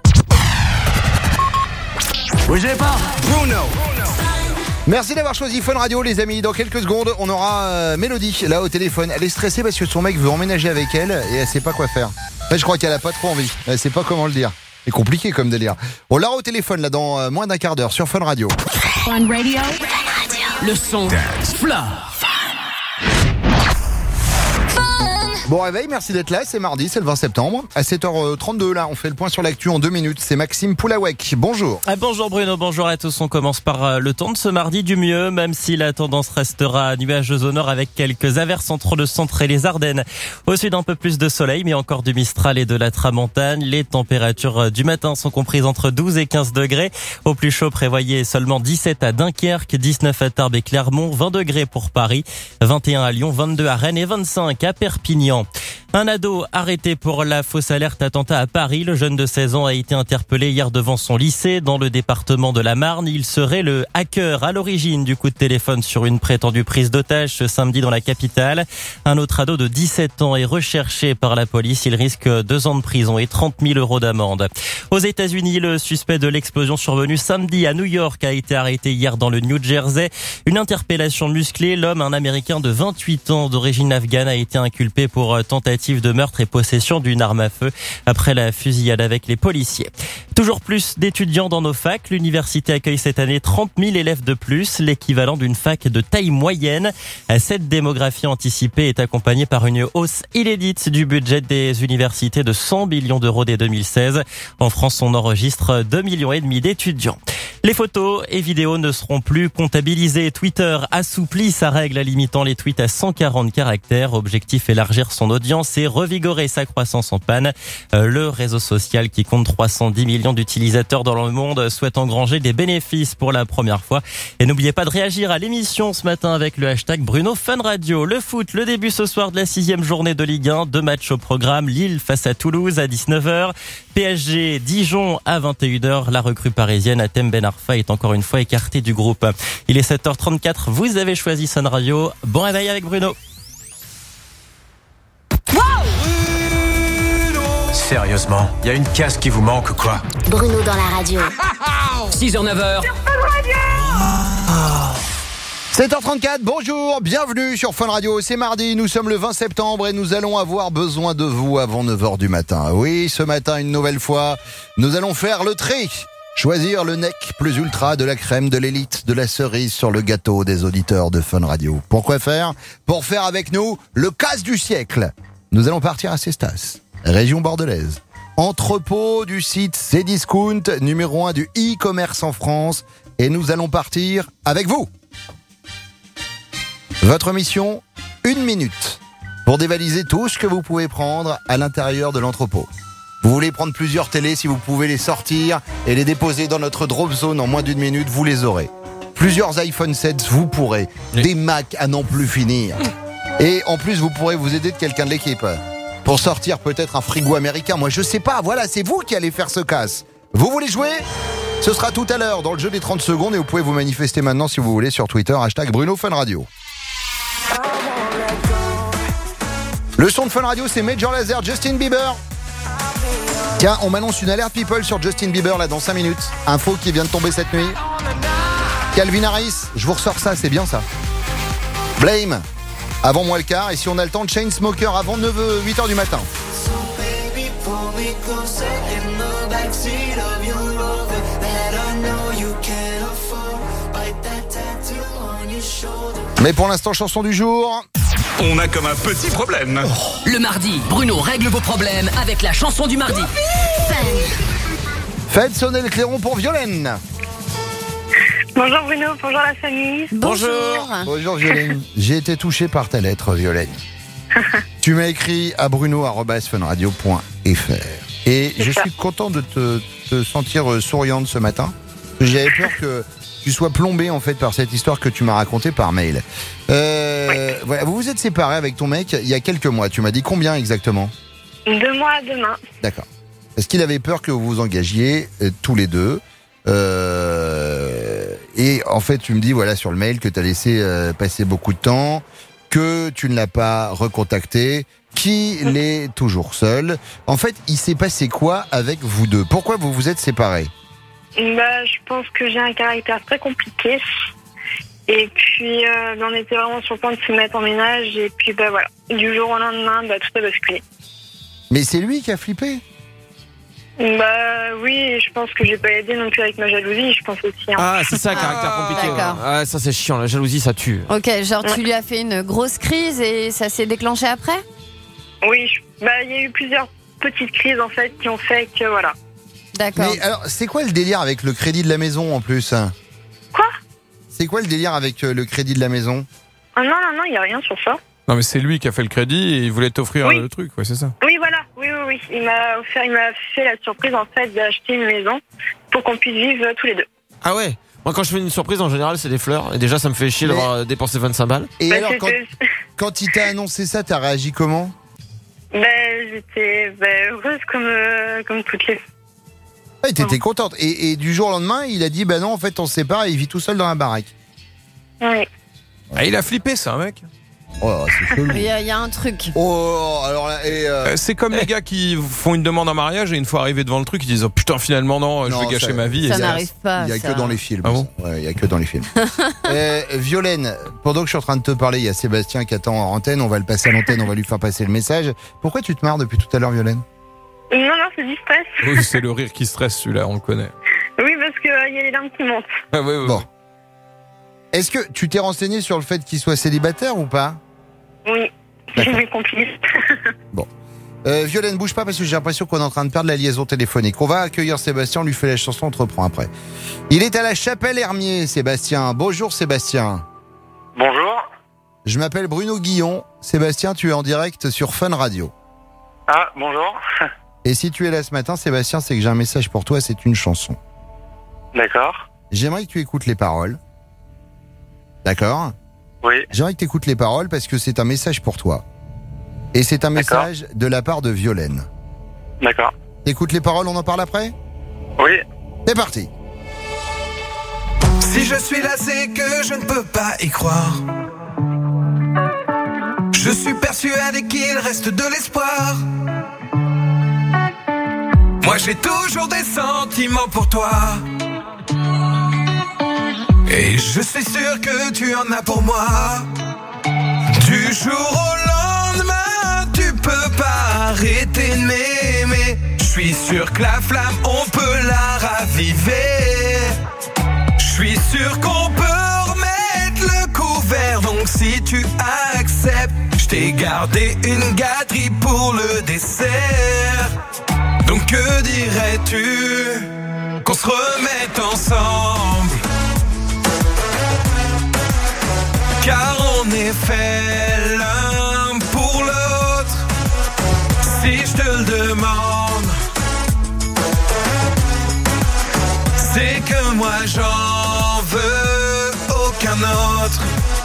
Bougez pas, Bruno. Merci d'avoir choisi Fun Radio, les amis. Dans quelques secondes, on aura Mélodie là au téléphone. Elle est stressée parce que son mec veut emménager avec elle et elle sait pas quoi faire. Enfin, je crois qu'elle a pas trop envie. Elle sait pas comment le dire. C'est compliqué comme délire. On l'aura au téléphone là dans moins d'un quart d'heure sur Fun Radio. Fun Radio. Le son Dance Floor. Bon réveil, merci d'être là, c'est mardi, c'est le 20 septembre. À 7h32 là, on fait le point sur l'actu en 2 minutes. C'est Maxime Poulawek, bonjour. Bonjour Bruno, bonjour à tous. On commence par le temps de ce mardi du mieux, même si la tendance restera nuageuse au nord avec quelques averses entre le centre et les Ardennes. Au sud, un peu plus de soleil, mais encore du Mistral et de la Tramontane. Les températures du matin sont comprises entre 12 et 15 degrés. Au plus chaud, prévoyez seulement 17 à Dunkerque, 19 à Tarbes et Clermont, 20 degrés pour Paris, 21 à Lyon, 22 à Rennes et 25 à Perpignan. Un ado arrêté pour la fausse alerte attentat à Paris. Le jeune de 16 ans a été interpellé hier devant son lycée dans le département de la Marne. Il serait le hacker à l'origine du coup de téléphone sur une prétendue prise d'otage ce samedi dans la capitale. Un autre ado de 17 ans est recherché par la police. Il risque 2 ans de prison et 30 000 € d'amende. Aux États-Unis, le suspect de l'explosion survenue samedi à New York a été arrêté hier dans le New Jersey. Une interpellation musclée. L'homme, un Américain de 28 ans d'origine afghane, a été inculpé pour tentative de meurtre et possession d'une arme à feu après la fusillade avec les policiers. Toujours plus d'étudiants dans nos facs. L'université accueille cette année 30 000 élèves de plus, l'équivalent d'une fac de taille moyenne. Cette démographie anticipée est accompagnée par une hausse inédite du budget des universités de 100 millions d'euros dès 2016. En France, on enregistre 2,5 millions d'étudiants. Les photos et vidéos ne seront plus comptabilisées. Twitter assouplit sa règle limitant les tweets à 140 caractères. Objectif, élargir son audience et revigorer sa croissance en panne. Le réseau social qui compte 310 millions d'utilisateurs dans le monde souhaite engranger des bénéfices pour la première fois. Et n'oubliez pas de réagir à l'émission ce matin avec le hashtag Bruno Fun Radio. Le foot, le début ce soir de la 6e journée de Ligue 1. 2 matchs au programme. Lille face à Toulouse à 19h. PSG Dijon à 21h. La recrue parisienne Hatem Ben Arfa est encore une fois écartée du groupe. Il est 7h34. Vous avez choisi Fun Radio. Bon réveil avec Bruno. Sérieusement, il y a une case qui vous manque ou quoi? Bruno dans la radio. 6h, 9h. 7h34, bonjour, bienvenue sur Fun Radio, c'est mardi, nous sommes le 20 septembre et nous allons avoir besoin de vous avant 9h du matin. Oui, ce matin, une nouvelle fois, nous allons faire le tri. Choisir le nec plus ultra de la crème, de l'élite, de la cerise sur le gâteau des auditeurs de Fun Radio. Pourquoi faire? Pour faire avec nous le casse du siècle. Nous allons partir à Cestas, région bordelaise. Entrepôt du site Cdiscount, numéro 1 du e-commerce en France. Et nous allons partir avec vous. Votre mission, 1 minute pour dévaliser tout ce que vous pouvez prendre à l'intérieur de l'entrepôt. Vous voulez prendre plusieurs télés, si vous pouvez les sortir et les déposer dans notre drop zone en moins d'1 minute, vous les aurez. Plusieurs iPhone 7, vous pourrez. Des Mac à n'en plus finir. Et en plus, vous pourrez vous aider de quelqu'un de l'équipe pour sortir peut-être un frigo américain. Moi, je sais pas. Voilà, c'est vous qui allez faire ce casse. Vous voulez jouer ? Ce sera tout à l'heure dans le jeu des 30 secondes et vous pouvez vous manifester maintenant si vous voulez sur Twitter, hashtag Bruno Fun Radio. Le son de Fun Radio, c'est Major Lazer, Justin Bieber. Tiens, on m'annonce une alerte people sur Justin Bieber là dans 5 minutes. Info qui vient de tomber cette nuit. Calvin Harris, je vous ressors ça, c'est bien ça. Blame, avant moins le quart. Et si on a le temps, Chainsmokers avant 8h du matin. Mais pour l'instant, chanson du jour. On a comme un petit problème. Le mardi, Bruno règle vos problèmes avec la chanson du mardi. Faites sonner le clairon pour Violaine. Bonjour Bruno, bonjour la famille. Bonjour. Bonjour Violaine. J'ai été touché par ta lettre, Violaine. Tu m'as écrit à bruno@funradio.fr. Et je suis content de te sentir souriante ce matin. J'avais peur que tu sois plombé en fait par cette histoire que tu m'as racontée par mail. Voilà, vous vous êtes séparés avec ton mec il y a quelques mois. Tu m'as dit combien exactement? 2 mois demain. D'accord. Est-ce qu'il avait peur que vous vous engagiez tous les deux? Et en fait, tu me dis voilà sur le mail que tu as laissé passer beaucoup de temps, que tu ne l'as pas recontacté, qu'il est toujours seul. En fait, il s'est passé quoi avec vous deux? Pourquoi vous vous êtes séparés? Je pense que j'ai un caractère très compliqué. Et puis, on était vraiment sur le point de se mettre en ménage. Et puis, voilà. Du jour au lendemain, tout a basculé. Mais c'est lui qui a flippé? Oui, je pense que j'ai pas aidé non plus avec ma jalousie, je pense aussi. Hein. Ah, c'est ça, un caractère compliqué. D'accord. Ah, ça c'est chiant, la jalousie ça tue. Ok, genre tu lui as fait une grosse crise et ça s'est déclenché après? Oui, il y a eu plusieurs petites crises en fait qui ont fait que voilà. D'accord. Mais alors, c'est quoi le délire avec le crédit de la maison en plus? Quoi? C'est quoi le délire avec le crédit de la maison? Ah non, il n'y a rien sur ça. Non mais c'est lui qui a fait le crédit et il voulait t'offrir le truc, ouais c'est ça. Oui voilà, oui. Il m'a fait la surprise en fait d'acheter une maison pour qu'on puisse vivre tous les deux. Ah ouais? Moi quand je fais une surprise en général c'est des fleurs et déjà ça me fait chier d'avoir dépensé 25 balles. Et alors quand il t'a annoncé ça, t'as réagi comment? J'étais heureuse comme toutes les. Ah, t'étais contente. Et du jour au lendemain, il a dit non, en fait, on se sépare et il vit tout seul dans la baraque. Oui. Ah, il a flippé, ça, mec. Oh, c'est chelou. Il y a un truc. Oh, alors là, c'est comme les gars qui font une demande en mariage et une fois arrivés devant le truc, ils disent putain, finalement, non, je vais gâcher ma vie. Ça n'arrive pas. Il n'y a ça. que dans les films. Ah bon Ouais, il n'y a que dans les films. Violaine, pendant que je suis en train de te parler, il y a Sébastien qui attend en antenne. On va le passer à l'antenne, on va lui faire passer le message. Pourquoi tu te marres depuis tout à l'heure, Violaine? Non, c'est du stress. Oui, c'est le rire qui stresse, celui-là, on le connaît. Oui, parce qu'il y a les larmes qui montent. Ah, ouais. Bon. Est-ce que tu t'es renseigné sur le fait qu'il soit célibataire ou pas? Oui, j'ai mes complices. Bon. Violaine, bouge pas parce que j'ai l'impression qu'on est en train de perdre la liaison téléphonique. On va accueillir Sébastien, on lui fait la chanson, on te reprend après. Il est à la Chapelle-Hermier, Sébastien. Bonjour Sébastien. Bonjour. Je m'appelle Bruno Guillon. Sébastien, tu es en direct sur Fun Radio. Ah, bonjour. Et si tu es là ce matin, Sébastien, c'est que j'ai un message pour toi, c'est une chanson. D'accord. J'aimerais que tu écoutes les paroles. D'accord ? Oui. J'aimerais que tu écoutes les paroles parce que c'est un message pour toi. Et c'est un message de la part de Violaine. D'accord. Écoute les paroles, on en parle après ? Oui. C'est parti. Si je suis là, c'est que je ne peux pas y croire. Je suis persuadé qu'il reste de l'espoir. Moi j'ai toujours des sentiments pour toi. Et je suis sûr que tu en as pour moi. Du jour au lendemain, tu peux pas arrêter de m'aimer. Je suis sûr que la flamme, on peut la raviver. Je suis sûr qu'on peut remettre le couvert. Donc si tu acceptes, je t'ai gardé une gâterie pour le dessert. Donc que dirais-tu qu'on se remette ensemble? Car on est fait l'un pour l'autre. Si je te le demande, c'est que moi j'en veux aucun autre.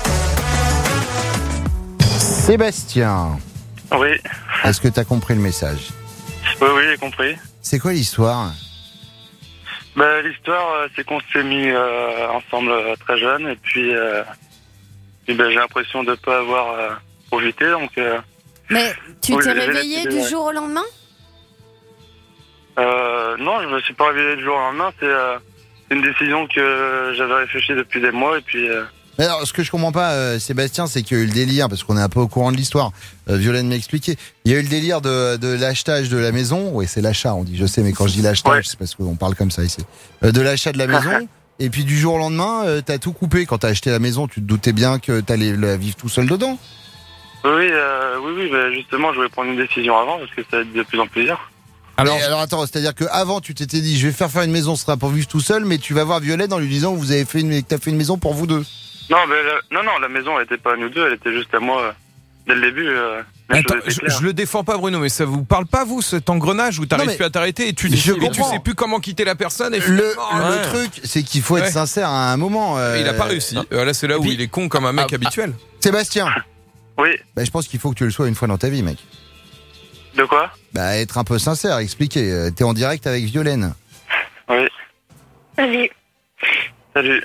Sébastien. Oui. Est-ce que tu as compris le message? Oui, j'ai compris. C'est quoi l'histoire? L'histoire, c'est qu'on s'est mis ensemble très jeunes et puis j'ai l'impression de ne pas avoir profité. Donc, Mais tu t'es réveillé du jour au lendemain? Non, je me suis pas réveillé du jour au lendemain. C'est une décision que j'avais réfléchi depuis des mois et puis... Alors, ce que je comprends pas, Sébastien, c'est qu'il y a eu le délire, parce qu'on est un peu au courant de l'histoire. Violaine m'a expliqué. Il y a eu le délire de l'achetage de la maison. Oui, c'est l'achat, on dit. Je sais, mais quand je dis l'achetage, c'est parce qu'on parle comme ça ici. De l'achat de la maison. Et puis du jour au lendemain, t'as tout coupé. Quand t'as acheté la maison, tu te doutais bien que t'allais la vivre tout seul dedans. Oui, justement, je voulais prendre une décision avant parce que ça va être de plus en plus dur. Alors attends, c'est-à-dire que avant tu t'étais dit, je vais faire une maison, ce sera pour vivre tout seul, mais tu vas voir Violaine en lui disant que t'as fait une maison pour vous deux. Non, la maison, elle était pas à nous deux, elle était juste à moi dès le début. Attends, je le défends pas, Bruno, mais ça vous parle pas, vous, cet engrenage où t'arrives plus à t'arrêter et tu sais plus comment quitter la personne et le truc, c'est qu'il faut être sincère à un moment. Il a pas réussi. Là, c'est là où il est con comme un mec habituel. Sébastien. Oui. Je pense qu'il faut que tu le sois une fois dans ta vie, mec. De quoi? Être un peu sincère, expliquer. T'es en direct avec Violaine. Oui. Salut. Salut.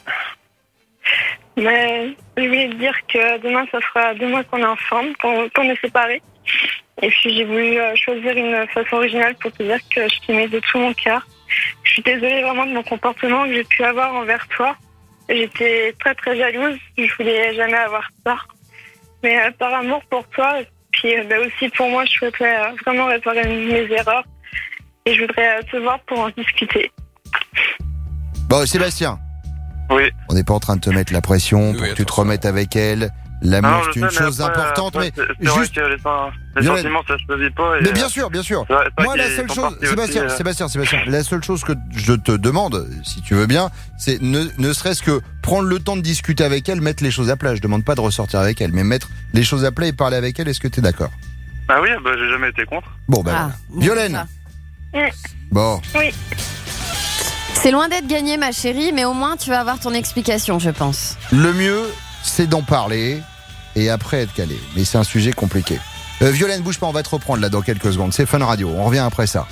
Je voulais te dire que demain, ça fera 2 mois qu'on est ensemble, qu'on est séparés. Et puis j'ai voulu choisir une façon originale pour te dire que je t'aimais de tout mon cœur. Je suis désolée vraiment de mon comportement que j'ai pu avoir envers toi. J'étais très très jalouse, je voulais jamais avoir ça. Mais par amour pour toi, et puis aussi pour moi, je souhaiterais vraiment réparer mes erreurs. Et je voudrais te voir pour en discuter. Bon, Sébastien. Oui. On n'est pas en train de te mettre la pression pour que tu te remettes avec elle. L'amour, c'est une chose importante, mais c'est vrai que les sentiments, ça se vit pas. Mais bien sûr. Moi, la seule chose, Sébastien, la seule chose que je te demande, si tu veux bien, c'est ne serait-ce que prendre le temps de discuter avec elle, mettre les choses à plat. Je demande pas de ressortir avec elle, mais mettre les choses à plat et parler avec elle. Est-ce que tu es d'accord? Ah oui, j'ai jamais été contre. Bon, Violaine. Bon. Oui. C'est loin d'être gagné, ma chérie, mais au moins tu vas avoir ton explication, je pense. Le mieux, c'est d'en parler et après être calé. Mais c'est un sujet compliqué. Violaine, bouge pas, on va te reprendre là dans quelques secondes. C'est Fun Radio, on revient après ça.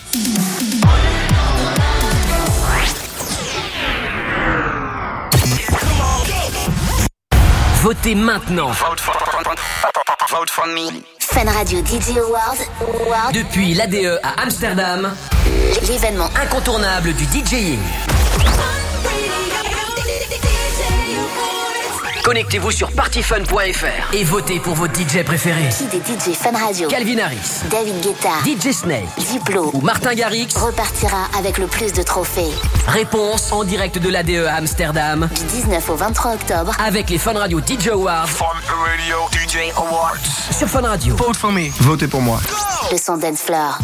Votez maintenant. Vote for me. Fun Radio DJ Awards. Depuis l'ADE à Amsterdam, l'événement incontournable du DJing. Connectez-vous sur partyfun.fr et votez pour vos DJ préférés. Qui des DJ Fun Radio, Calvin Harris, David Guetta, DJ Snake, Diplo ou Martin Garrix repartira avec le plus de trophées. Réponse en direct de l'ADE à Amsterdam du 19 au 23 octobre avec les Fun Radio DJ Awards. Fun Radio DJ Awards sur Fun Radio. Vote for me. Votez pour moi. Le son dance floor.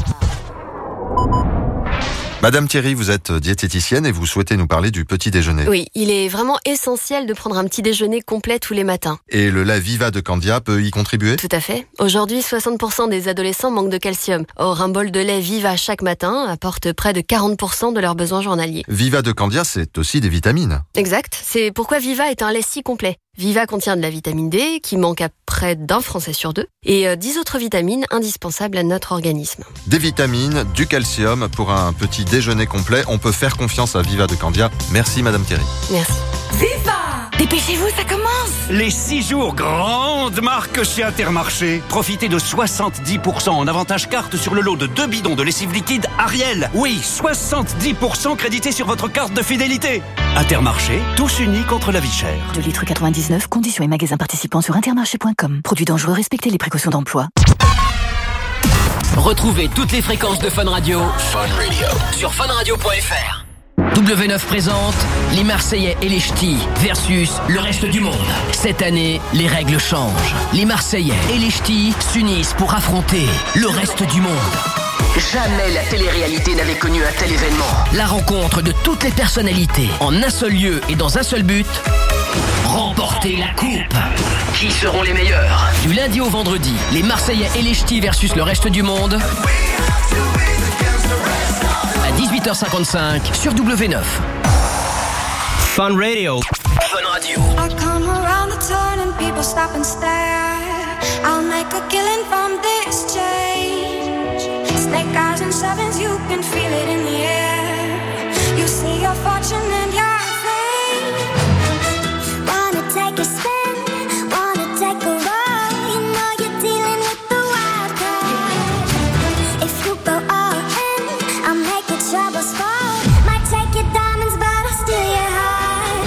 Madame Thierry, vous êtes diététicienne et vous souhaitez nous parler du petit déjeuner. Oui, il est vraiment essentiel de prendre un petit déjeuner complet tous les matins. Et le lait Viva de Candia peut y contribuer ? Tout à fait. Aujourd'hui, 60% des adolescents manquent de calcium. Or, un bol de lait Viva chaque matin apporte près de 40% de leurs besoins journaliers. Viva de Candia, c'est aussi des vitamines. Exact. C'est pourquoi Viva est un lait si complet. Viva contient de la vitamine D, qui manque à près d'un Français sur 2, et 10 autres vitamines indispensables à notre organisme. Des vitamines, du calcium pour un petit déjeuner complet. On peut faire confiance à Viva de Candia. Merci Madame Thierry. Merci. Viva! Dépêchez-vous, ça commence! Les 6 jours grande marque chez Intermarché. Profitez de 70% en avantage carte sur le lot de 2 bidons de lessive liquide Ariel. Oui, 70% crédité sur votre carte de fidélité. Intermarché, tous unis contre la vie chère. 2 litres 99, conditions et magasins participants sur intermarché.com. Produits dangereux, respectez les précautions d'emploi. Retrouvez toutes les fréquences de Fun Radio sur funradio.fr. W9 présente les Marseillais et les Ch'tis versus le reste du monde. Cette année, les règles changent. Les Marseillais et les Ch'tis s'unissent pour affronter le reste du monde. Jamais la télé-réalité n'avait connu un tel événement. La rencontre de toutes les personnalités en un seul lieu et dans un seul but. Remporter la coupe. Qui seront les meilleurs? Du lundi au vendredi, les Marseillais et les Ch'tis versus le reste du monde. À 18h55 sur W9. Fun Radio. Fun Radio. I come around the turn and people stop and stare. I'll make a killing from this change. Snake eyes and sevens, you can feel it in the air. You see your fortune and your fame. Wanna take a spin, wanna take a ride. You know you're dealing with the wild card. If you go all in, I'll make your troubles fall. Might take your diamonds, but I'll steal your heart.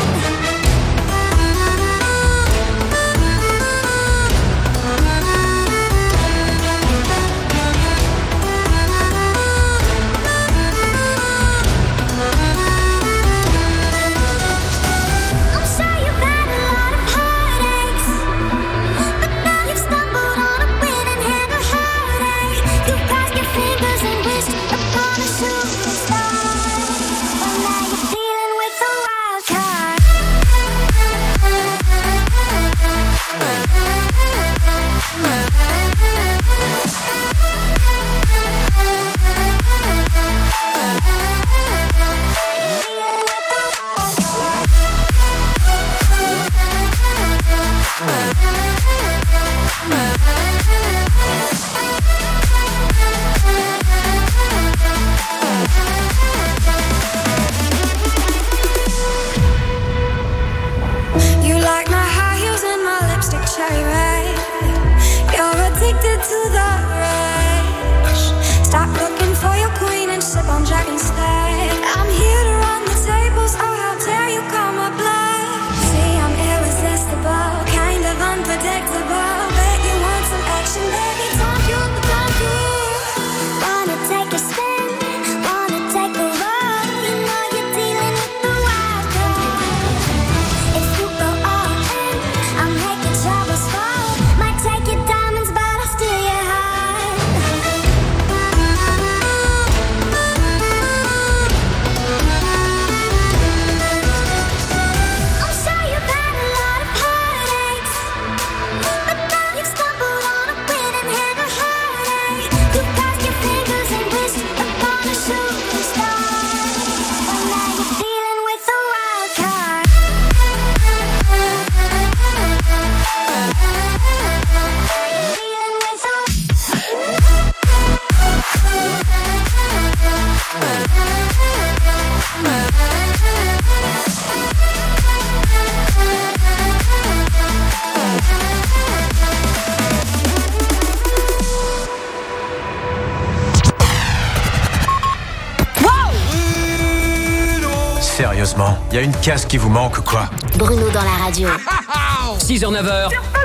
Sérieusement, il y a une case qui vous manque, quoi. Bruno dans la radio. 6h, 9h.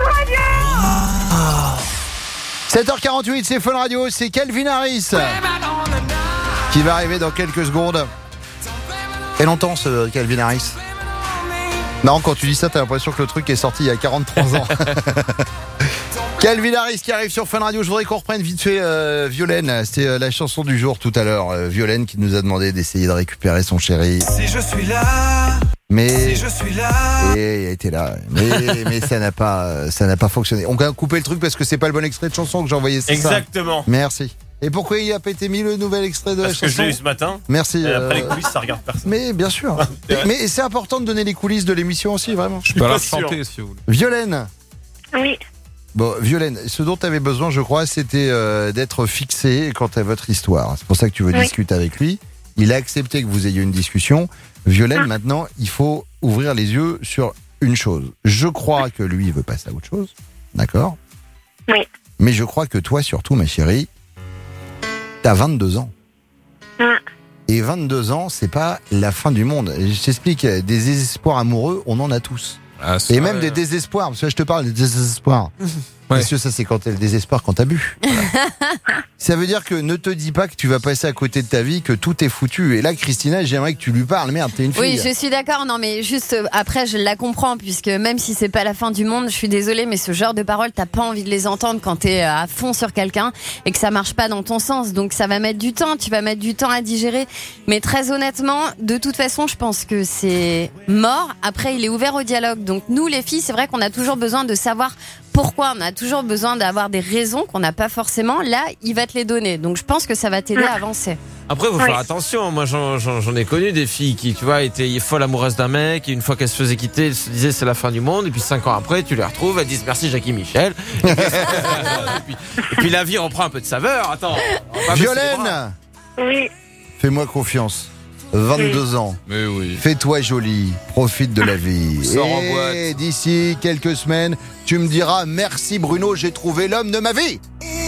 7h48, c'est Fun Radio, c'est Calvin Harris qui va arriver dans quelques secondes. Quel longtemps ce Calvin Harris? Non, quand tu dis ça, t'as l'impression que le truc est sorti il y a 43 ans. Calvin Harris qui arrive sur Fun Radio. Je voudrais qu'on reprenne vite fait Violaine. C'était la chanson du jour tout à l'heure. Violaine qui nous a demandé d'essayer de récupérer son chéri. Si je suis là, Mais si je suis là. Et il a été là. Mais ça n'a pas fonctionné. On va couper le truc parce que c'est pas le bon extrait de chanson que j'ai envoyé. C'est ça. Exactement. Merci. Et pourquoi il a pas été mis le nouvel extrait de la chanson? Parce que je l'ai eu ce matin. Merci. Et après les coulisses, ça regarde personne. Mais bien sûr. Mais c'est important de donner les coulisses de l'émission aussi, vraiment. Je peux la chanter si vous voulez. Violaine. Oui. Bon, Violaine, ce dont tu avais besoin, je crois, c'était d'être fixé quant à votre histoire. C'est pour ça que tu veux discuter avec lui. Il a accepté que vous ayez une discussion. Violaine, maintenant, il faut ouvrir les yeux sur une chose. Je crois que lui, il veut passer à autre chose. D'accord? Oui. Mais je crois que toi, surtout, ma chérie, t'as 22 ans. Et 22 ans, c'est pas la fin du monde. Je t'explique, des désespoirs amoureux, on en a tous. Ah, et même des désespoirs, parce que je te parle des désespoirs. Parce que ça, c'est quand t'as le désespoir quand t'as bu. Voilà. Ça veut dire que ne te dis pas que tu vas passer à côté de ta vie, que tout est foutu. Et là, Christina, j'aimerais que tu lui parles. Merde, t'es une fille. Oui, je suis d'accord. Non, mais juste après, je la comprends, puisque même si c'est pas la fin du monde, je suis désolée, mais ce genre de paroles, t'as pas envie de les entendre quand t'es à fond sur quelqu'un et que ça marche pas dans ton sens. Donc ça va mettre du temps. Tu vas mettre du temps à digérer. Mais très honnêtement, de toute façon, je pense que c'est mort. Après, il est ouvert au dialogue. Donc nous, les filles, c'est vrai qu'on a toujours besoin de savoir pourquoi. On a toujours besoin d'avoir des raisons qu'on n'a pas forcément. Là, il va te les donner. Donc je pense que ça va t'aider à avancer. Après, faut faire attention. Moi, j'en ai connu des filles qui, tu vois, étaient folles amoureuses d'un mec. Et une fois qu'elles se faisaient quitter, elles se disaient c'est la fin du monde. Et puis 5 ans après, tu les retrouves, elles disent merci Jackie Michel. et puis la vie reprend un peu de saveur. Attends. Violaine. Oui. Fais-moi confiance. 22 ans. Mais oui. Fais-toi jolie. Profite de la vie. Sors en Et boîte. d'ici quelques semaines, tu me diras merci Bruno, j'ai trouvé l'homme de ma vie.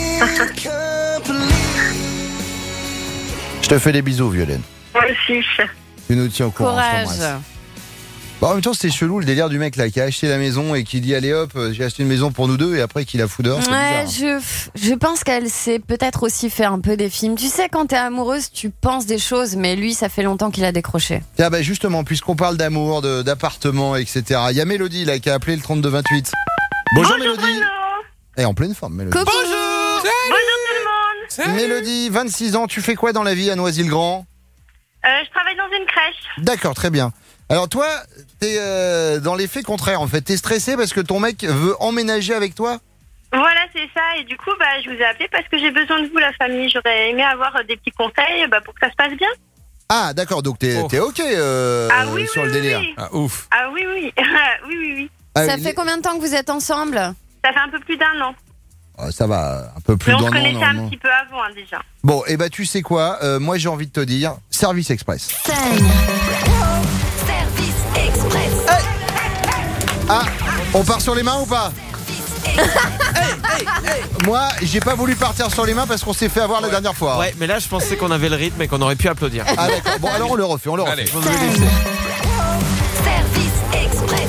Je te fais des bisous, Violaine. Moi aussi. Tu nous tiens au courant. je t'embrasse. Courage. Bon, en même temps, c'était chelou le délire du mec là qui a acheté la maison et qui dit allez hop, j'ai acheté une maison pour nous deux et après qu'il la fout dehors. C'est Ouais, bizarre. je pense qu'elle s'est peut-être aussi fait un peu des films. Tu sais, quand t'es amoureuse, tu penses des choses, mais lui, ça fait longtemps qu'il a décroché. Tiens, bah justement, puisqu'on parle d'amour, d'appartement, etc. Il y a Mélodie là qui a appelé le 3228. Bonjour Mélodie. Elle est en pleine forme, Mélodie. Coucou. Bonjour tout le monde. Mélodie, 26 ans, tu fais quoi dans la vie à Noisy-le-Grand? Je travaille dans une crèche. D'accord, très bien. Alors toi, t'es dans l'effet contraire en fait. T'es stressé parce que ton mec veut emménager avec toi? Voilà, c'est ça. Et du coup, je vous ai appelé parce que j'ai besoin de vous, la famille. J'aurais aimé avoir des petits conseils pour que ça se passe bien. Ah d'accord, donc t'es ok sur le délire. Oui. Ah ouf. Ah oui, oui. oui. Ça fait combien de temps que vous êtes ensemble? Ça fait un peu plus d'1 an. Ça va, un peu plus Mais d'un on an. se connaissait un normalement. petit peu avant déjà. Bon, et tu sais quoi, moi j'ai envie de te dire, Service Express. Service Express. Ah, on part sur les mains ou pas? Moi, j'ai pas voulu partir sur les mains parce qu'on s'est fait avoir la dernière fois. Ouais, mais là, je pensais qu'on avait le rythme et qu'on aurait pu applaudir. Ah d'accord, bon alors on le refait. Allez. Je vais laisser. Service Express.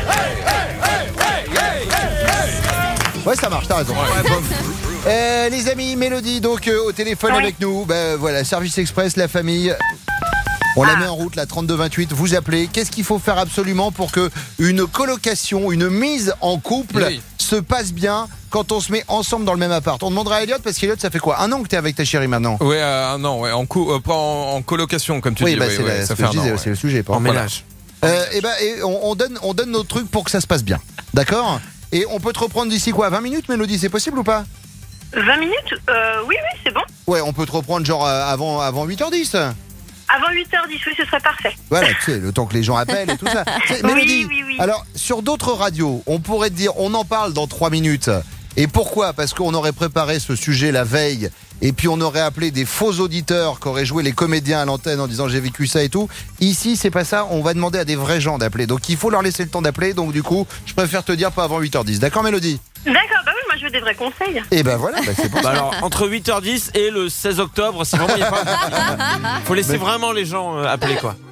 Ouais, ça marche, t'as raison. Les amis, Mélodie, donc au téléphone avec nous. Voilà, Service Express, la famille. On la met en route, la 3228. Vous appelez. Qu'est-ce qu'il faut faire absolument pour que une colocation, une mise en couple se passe bien quand on se met ensemble dans le même appart? On demandera à Elliot parce qu'Elliot, ça fait quoi? 1 an que t'es avec ta chérie maintenant? Ouais, non, ouais, pas en colocation comme tu dis. C'est ça fait un an. c'est le sujet. En ménage. On donne notre truc pour que ça se passe bien. D'accord? Et on peut te reprendre d'ici quoi? 20 minutes, Mélodie, c'est possible ou pas? 20 minutes Oui, c'est bon. Ouais, on peut te reprendre genre avant 8h10. Avant 8h10, oui, ce serait parfait. Voilà, tu sais, le temps que les gens appellent et tout ça. Mélodie, oui. alors, sur d'autres radios, on pourrait te dire, on en parle dans 3 minutes. Et pourquoi? Parce qu'on aurait préparé ce sujet la veille, et puis on aurait appelé des faux auditeurs qui auraient joué les comédiens à l'antenne en disant j'ai vécu ça et tout. Ici, c'est pas ça, on va demander à des vrais gens d'appeler. Donc il faut leur laisser le temps d'appeler, donc du coup, je préfère te dire pas avant 8h10. D'accord, Mélodie? D'accord, oui, moi je veux des vrais conseils. Et voilà, c'est pour ça. Alors, entre 8h10 et le 16 octobre, c'est vraiment, faut laisser vraiment les gens appeler quoi.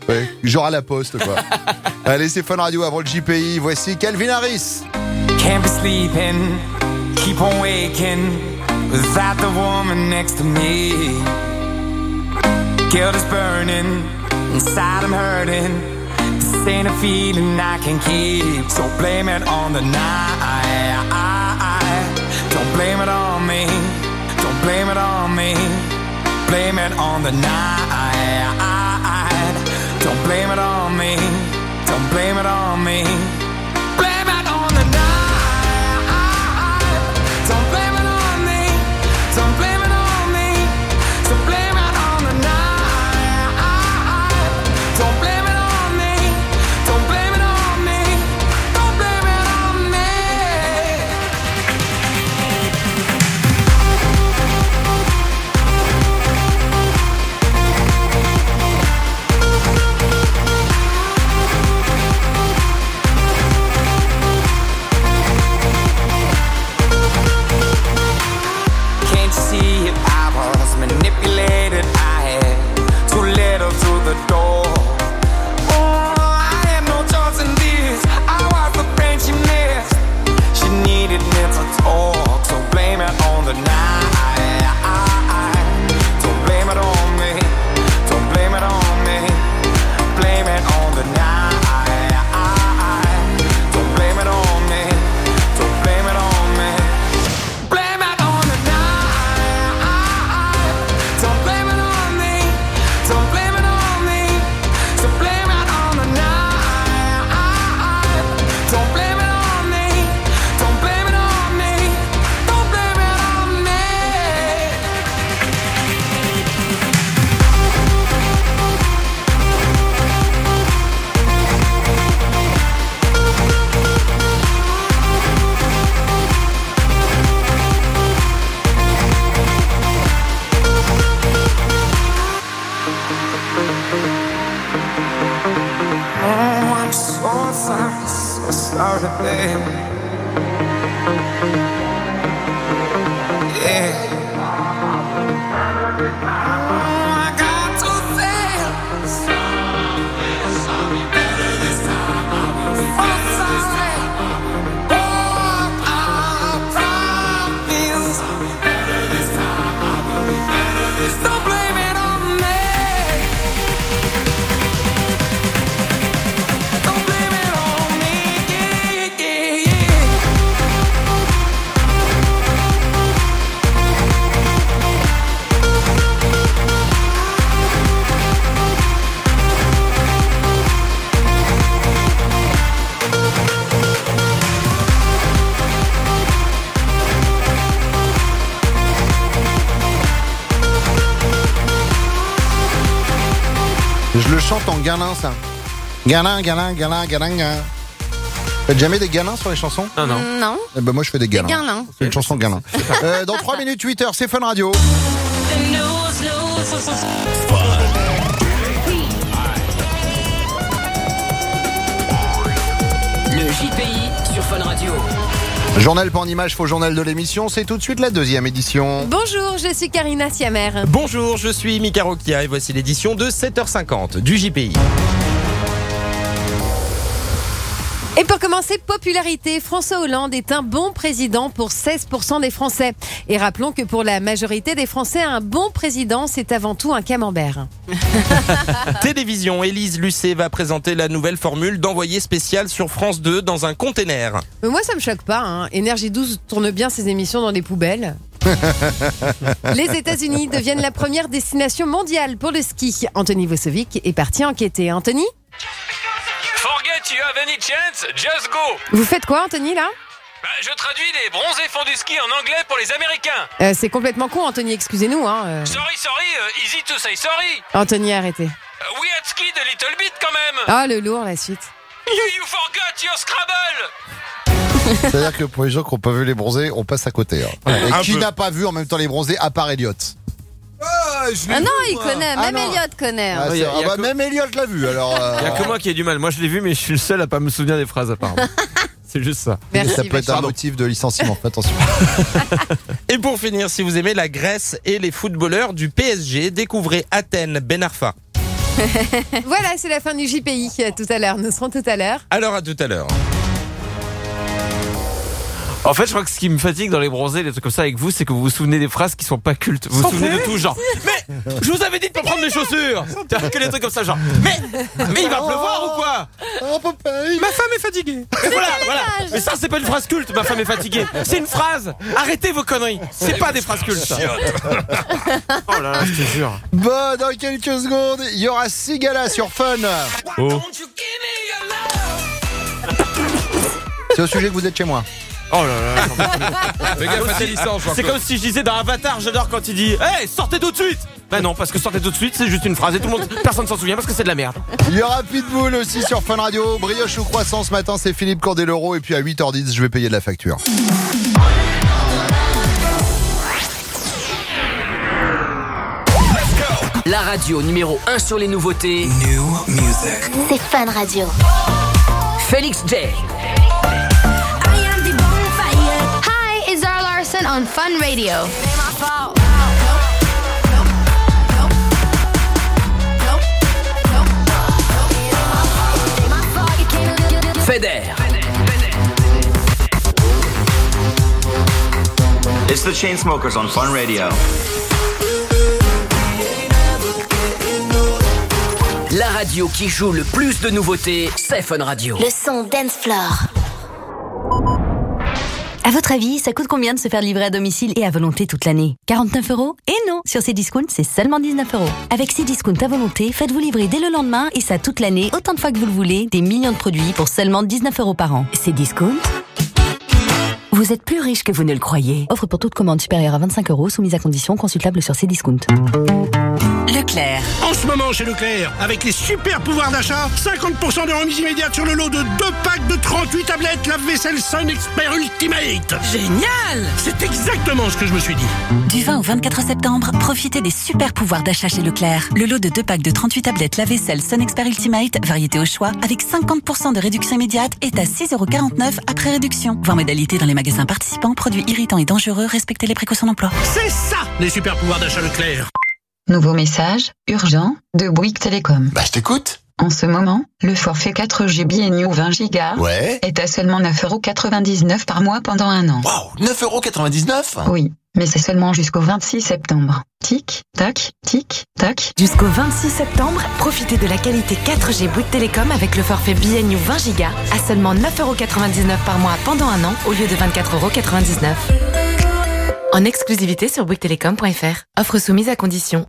Ouais, genre à la poste, quoi. Allez, c'est Fun Radio avant le JPI. Voici Calvin Harris. Can't be sleeping, keep on waking without the woman next to me. Guilt is burning, inside I'm hurting. This ain't a feeling I can keep. So blame it on the night. Don't blame it on me. Don't blame it on me. Blame it on the night. Don't blame it on me. Don't blame it on me. Blame it on the night. Don't blame it on me. Don't blame it on me. So blame it on the night. Don't blame it on me. Don't blame it on me. Don't blame it on me. Can't you see it? I was manipulated. I had too little through the door. Oh, I had no choice in this. I was the brain she missed. She needed mental talk, so blame it on the night. Don't blame it on me. Don't blame it on me. Blame it on the night. Don't blame it on me. Don't blame it on me. Blame it on the night. Don't blame it on me. Don't blame it on me. So blame it on the night. Don't blame it on me. Don't blame it on me. Don't blame it on me. Oh, I'm so sorry, baby. Yeah. Oh, I got to say, sorry better this time. I'm sorry. Oh, I promise. Better this time. I will be better this time. Don't blame it on me. Don't blame it on me. Yeah, yeah, yeah. Je le chante en galin, ça. Galin, galin, galin, galin, galin. Faites jamais des galins sur les chansons? Non, non. Non. Eh ben moi je fais des galins. galins. C'est une chanson galin. Dans 3 minutes, 8h, c'est Fun Radio. Le JPI sur Fun Radio. Journal pas en image, faux journal de l'émission, c'est tout de suite la 2e édition. Bonjour, je suis Karina Siamer. Bonjour, je suis Mika Rokia et voici l'édition de 7h50 du JPI. Et pour commencer, popularité, François Hollande est un bon président pour 16% des Français. Et rappelons que pour la majorité des Français, un bon président, c'est avant tout un camembert. Télévision, Élise Lucet va présenter la nouvelle formule d'envoyé spécial sur France 2 dans un container. Mais moi, ça me choque pas. Hein. Énergie 12 tourne bien ses émissions dans des poubelles. Les États-Unis deviennent la première destination mondiale pour le ski. Anthony Vosovic est parti enquêter. Anthony ? Forget you have any chance, just go. Vous faites quoi, Anthony, là ? Je traduis les bronzés font du ski en anglais pour les Américains. C'est complètement con, Anthony, excusez-nous. Hein, Sorry, easy to say sorry. Anthony, arrêtez. We had skied a little bit quand même. Ah, le lourd, la suite. You forgot your Scrabble. C'est-à-dire que pour les gens qui n'ont pas vu les bronzés, on passe à côté. Hein. Ouais, et qui peu. n'a pas vu en même temps les bronzés, à part Elliot? Ah non, il connaît, même non. Elliot connaît. Ah, y a que- même Elliot l'a vu. Alors, Il n'y a que moi qui ai du mal. Moi je l'ai vu, mais je suis le seul à pas me souvenir des phrases apparemment. C'est juste ça. ça peut être un motif de licenciement. Fais attention. Et pour finir, si vous aimez la Grèce et les footballeurs du PSG, découvrez Athènes Ben Arfa. Voilà, c'est la fin du JPI. Tout à l'heure, nous serons tout à l'heure. Alors à tout à l'heure. En fait, je crois que ce qui me fatigue dans les bronzés, les trucs comme ça avec vous, c'est que vous vous souvenez des phrases qui sont pas cultes. Vous vous souvenez de tout, genre. Mais je vous avais dit de pas prendre mes chaussures. Que les trucs comme ça, genre. Mais il va pleuvoir ou quoi? Ma femme est fatiguée. Et voilà. Mais ça, c'est pas une phrase culte. Ma femme est fatiguée. C'est une phrase. Arrêtez vos conneries. C'est pas des phrases cultes. Ça. Oh là là, je te jure. Bon, dans quelques secondes, il y aura Sigala sur Fun. Oh. C'est au sujet que vous êtes chez moi. Oh là là. Fais gaffe à tes licences, C'est comme si je disais dans Avatar, j'adore quand il dit hey, sortez tout de suite. Bah non, parce que sortez tout de suite, c'est juste une phrase et tout le monde, personne s'en souvient parce que c'est de la merde. Il y aura Pitbull aussi sur Fun Radio. Brioche ou croissant ce matin, c'est Philippe Candeloro. Et puis à 8h10, je vais payer de la facture. La radio numéro 1 sur les nouveautés. New music. C'est Fun Radio. Félix J. Hi, it's Zara Larson on Fun Radio. Feder. It's the Chainsmokers on Fun Radio. La radio qui joue le plus de nouveautés, c'est Fun Radio. Le son Dance Floor. À votre avis, ça coûte combien de se faire livrer à domicile et à volonté toute l'année? 49 €? Et non, sur Cdiscount, c'est seulement 19 €. Avec Cdiscount à volonté, faites-vous livrer dès le lendemain et ça toute l'année, autant de fois que vous le voulez, des millions de produits pour seulement 19 € par an. Cdiscount. Vous êtes plus riche que vous ne le croyez. Offre pour toute commande supérieure à 25 €, soumise à conditions, consultable sur Cdiscount. Leclerc. En ce moment chez Leclerc, avec les super pouvoirs d'achat, 50% de remise immédiate sur le lot de 2 packs de 38 tablettes lave-vaisselle Sun Expert Ultimate. Génial! C'est exactement ce que je me suis dit. Du 20 au 24 septembre, profitez des super pouvoirs d'achat chez Leclerc. Le lot de 2 packs de 38 tablettes lave-vaisselle Sun Expert Ultimate, variété au choix, avec 50% de réduction immédiate, est à 6,49 € après réduction. Voir modalité dans les magasins participants, produits irritants et dangereux, respectez les précautions d'emploi. C'est ça, les super pouvoirs d'achat Leclerc. Nouveau message, urgent, de Bouygues Télécom. Bah, je t'écoute. En ce moment, le forfait 4G BNU 20 Go est à seulement 9,99 € par mois pendant un an. Waouh, 9,99 €? Oui, mais c'est seulement jusqu'au 26 septembre. Tic, tac, tic, tac. Jusqu'au 26 septembre, profitez de la qualité 4G Bouygues Télécom avec le forfait BNU 20 Go à seulement 9,99 € par mois pendant un an au lieu de 24,99 €. En exclusivité sur bouyguestelecom.fr. Offre soumise à condition.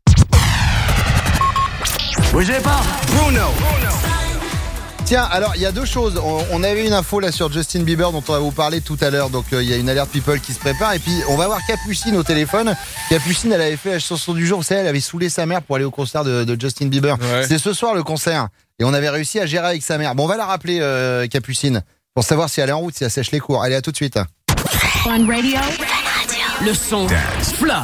Bougez pas, Bruno. Tiens, alors il y a deux choses. On avait une info là sur Justin Bieber dont on va vous parler tout à l'heure. Donc il y a une alerte people qui se prépare. Et puis on va voir Capucine au téléphone. Capucine, elle avait fait la chanson du jour. Vous savez, elle avait saoulé sa mère pour aller au concert de Justin Bieber. Ouais. C'est ce soir le concert. Et on avait réussi à gérer avec sa mère. Bon, on va la rappeler, Capucine, pour savoir si elle est en route, si elle sèche les cours. Allez, à tout de suite. Fun Radio. Le son Floor.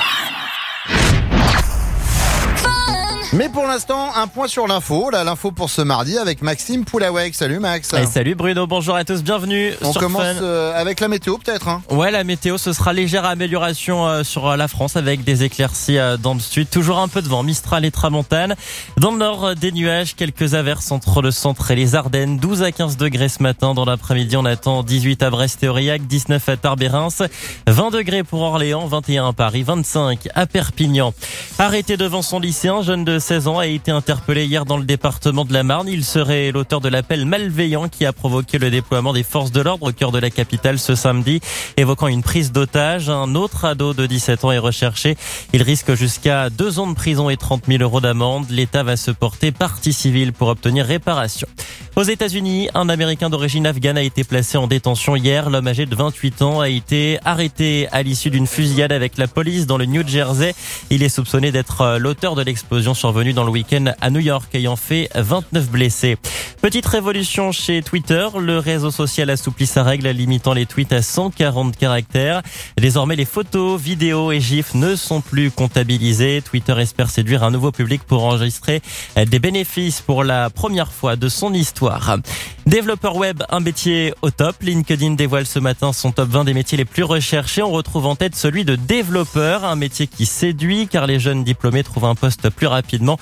Mais pour l'instant, un point sur l'info. Là, l'info pour ce mardi avec Maxime Poulawek. Salut Max. Et salut Bruno, bonjour à tous, bienvenue. On sur commence Fun. Avec la météo peut-être hein. Ouais, la météo, ce sera légère amélioration sur la France avec des éclaircies dans le sud. Toujours un peu de vent, Mistral et Tramontane. Dans le nord, des nuages, quelques averses entre le centre et les Ardennes. 12 à 15 degrés ce matin. Dans l'après-midi, on attend 18 à Brest et Aurillac, 19 à Tarbes et Reims, 20 degrés pour Orléans, 21 à Paris, 25 à Perpignan. Arrêté devant son lycée, un jeune de 16 ans a été interpellé hier dans le département de la Marne. Il serait l'auteur de l'appel malveillant qui a provoqué le déploiement des forces de l'ordre au cœur de la capitale ce samedi, évoquant une prise d'otage. Un autre ado de 17 ans est recherché. Il risque jusqu'à 2 ans de prison et 30 000 € d'amende. L'État va se porter partie civile pour obtenir réparation. Aux États-Unis, un Américain d'origine afghane a été placé en détention hier. L'homme âgé de 28 ans a été arrêté à l'issue d'une fusillade avec la police dans le New Jersey. Il est soupçonné d'être l'auteur de l'explosion survenue dans le week-end à New York, ayant fait 29 blessés. Petite révolution chez Twitter. Le réseau social assouplit sa règle, limitant les tweets à 140 caractères. Désormais, les photos, vidéos et gifs ne sont plus comptabilisés. Twitter espère séduire un nouveau public pour enregistrer des bénéfices pour la première fois de son histoire. Développeur web, un métier au top. LinkedIn dévoile ce matin son top 20 des métiers les plus recherchés. On retrouve en tête celui de développeur, un métier qui séduit car les jeunes diplômés trouvent un poste plus rapidement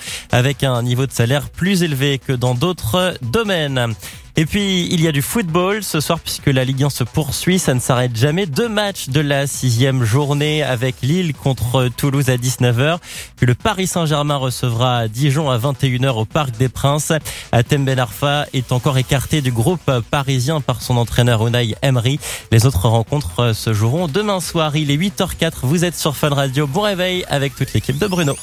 avec un niveau de salaire plus élevé que dans d'autres domaines. Et puis, il y a du football ce soir puisque la Ligue 1 se poursuit. Ça ne s'arrête jamais. 2 matchs de la 6e journée avec Lille contre Toulouse à 19h. Puis le Paris Saint-Germain recevra Dijon à 21h au Parc des Princes. Hatem Ben Arfa est encore écarté du groupe parisien par son entraîneur Unai Emery. Les autres rencontres se joueront demain soir. Il est 8h04. Vous êtes sur Fun Radio. Bon réveil avec toute l'équipe de Bruno.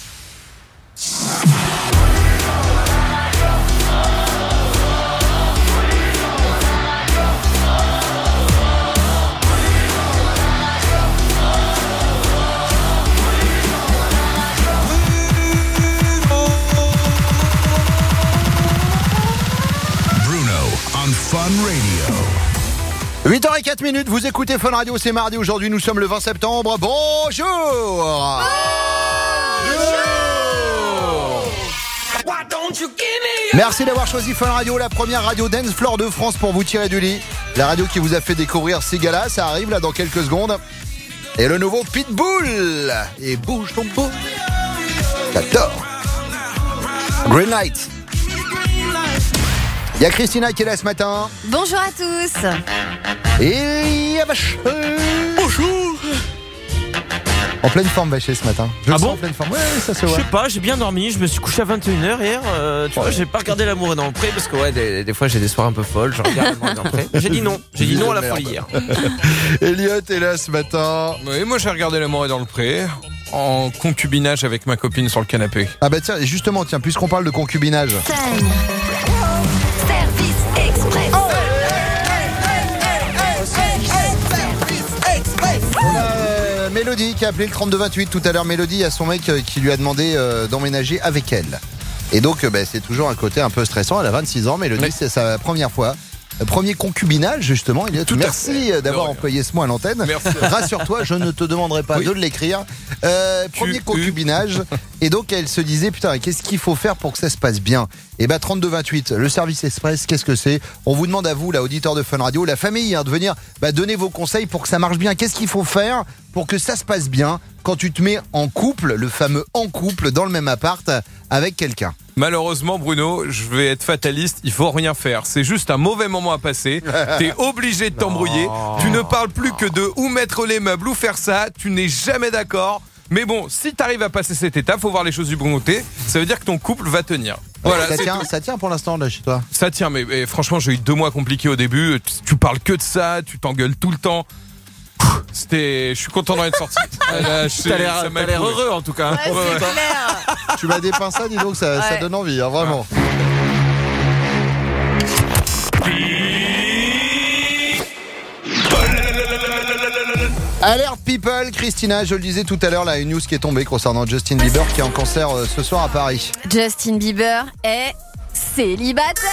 8h04, vous écoutez Fun Radio, c'est mardi, aujourd'hui nous sommes le 20 septembre, bonjour. Merci d'avoir choisi Fun Radio, la première radio dance floor de France pour vous tirer du lit. La radio qui vous a fait découvrir Sigala, ça arrive là dans quelques secondes. Et le nouveau Pitbull. Et bouge ton pot. J'adore. Green Light. Il y a Christina qui est là ce matin. Bonjour à tous. Et il y a Vache. Bonjour. En pleine forme Vaché ce matin. Ah bon? En pleine forme. Ouais, ça se voit. Je sais pas, j'ai bien dormi, je me suis couché à 21h hier. Tu vois, j'ai pas regardé L'amour est dans le pré parce que des fois j'ai des soirs un peu folles. Je regarde L'amour est dans le pré. J'ai dit non. J'ai dit non à la folie hier. Elliot est là ce matin. Oui, moi j'ai regardé L'amour est dans le pré. En concubinage avec ma copine sur le canapé. Ah bah tiens, justement, puisqu'on parle de concubinage. Service Express. Mélodie qui a appelé le 3228 tout à l'heure. Mélodie, il y a son mec qui lui a demandé d'emménager avec elle. Et donc c'est toujours un côté un peu stressant. Elle a 26 ans, Mélodie, c'est sa première fois. Premier concubinage justement. Merci d'avoir employé ce mot à l'antenne. Rassure-toi, je ne te demanderai pas de l'écrire. Premier concubinage. Et donc elle se disait putain, qu'est-ce qu'il faut faire pour que ça se passe bien? Et 3228, le service express, qu'est-ce que c'est? On vous demande à vous, là, auditeurs de Fun Radio, la famille, de venir donner vos conseils pour que ça marche bien. Qu'est-ce qu'il faut faire pour que ça se passe bien quand tu te mets en couple, le fameux en couple, dans le même appart avec quelqu'un? Malheureusement, Bruno, je vais être fataliste, il faut rien faire. C'est juste un mauvais moment à passer. T'es obligé de t'embrouiller. Tu ne parles plus que de où mettre les meubles, où faire ça. Tu n'es jamais d'accord. Mais bon, si t'arrives à passer cette étape, faut voir les choses du bon côté. Ça veut dire que ton couple va tenir. Voilà, ça tient pour l'instant là chez toi? Ça tient, mais franchement, j'ai eu 2 mois compliqués au début. Tu parles que de ça, tu t'engueules tout le temps. Je suis content d'en être sorti. T'as l'air heureux en tout cas. Ouais, c'est clair. Tu m'as dépeint ça, dis donc, ça donne envie, hein, vraiment. Alerte people, Christina, je le disais tout à l'heure, là, une news qui est tombée concernant Justin Bieber qui est en concert ce soir à Paris. Justin Bieber est célibataire.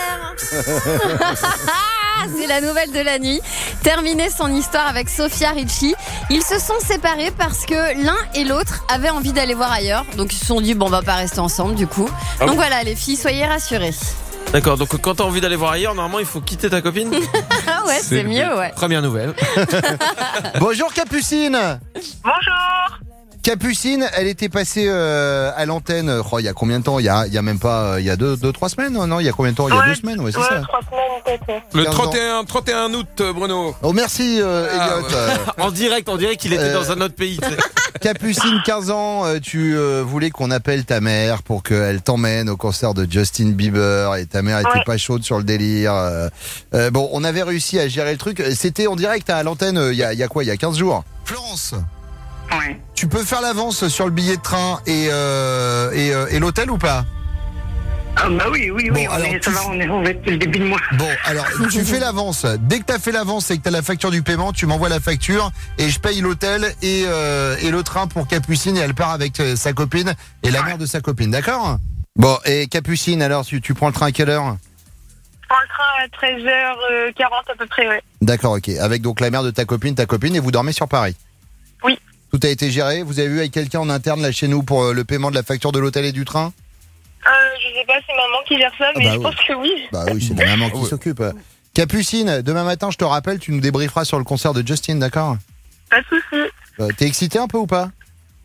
C'est la nouvelle de la nuit. Terminé son histoire avec Sofia Richie. Ils se sont séparés parce que l'un et l'autre avaient envie d'aller voir ailleurs. Donc ils se sont dit bon, on va pas rester ensemble du coup. Donc voilà les filles, soyez rassurées. D'accord, donc quand t'as envie d'aller voir ailleurs, normalement il faut quitter ta copine. Ouais, c'est mieux, ouais. Première nouvelle. Bonjour Capucine. Bonjour. Capucine, elle était passée à l'antenne, il y a combien de temps? Il y a même pas, il y a 2-3 semaines? Non, il y a combien de temps? Il y a 2 semaines, ouais, c'est ça. 3 semaines peut-être. Le 31 août, Bruno. Oh merci Elliot. En direct, on dirait qu'il était dans un autre pays. Capucine, 15 ans, tu voulais qu'on appelle ta mère pour qu'elle t'emmène au concert de Justin Bieber et ta mère était pas chaude sur le délire. Bon, on avait réussi à gérer le truc. C'était en direct à l'antenne il y a quoi? Il y a 15 jours. Florence. Ouais. Tu peux faire l'avance sur le billet de train et l'hôtel ou pas? Ah bah oui, Bon, alors, on va être le début de mois. Bon, alors tu fais l'avance. Dès que tu as fait l'avance et que tu as la facture du paiement, tu m'envoies la facture et je paye l'hôtel et le train pour Capucine et elle part avec sa copine et la mère de sa copine, d'accord? Bon, et Capucine, alors tu prends le train à quelle heure? Je prends le train à 13h40 à peu près, ouais. D'accord, ok. Avec donc la mère de ta copine et vous dormez sur Paris? Oui. Tout a été géré? Vous avez vu avec quelqu'un en interne là chez nous pour le paiement de la facture de l'hôtel et du train? Je sais pas, c'est maman qui gère ça, mais je pense que oui. Bah oui, c'est la maman qui s'occupe. Capucine, demain matin, je te rappelle, tu nous débrieferas sur le concert de Justin, d'accord? Pas de soucis. T'es excité un peu ou pas?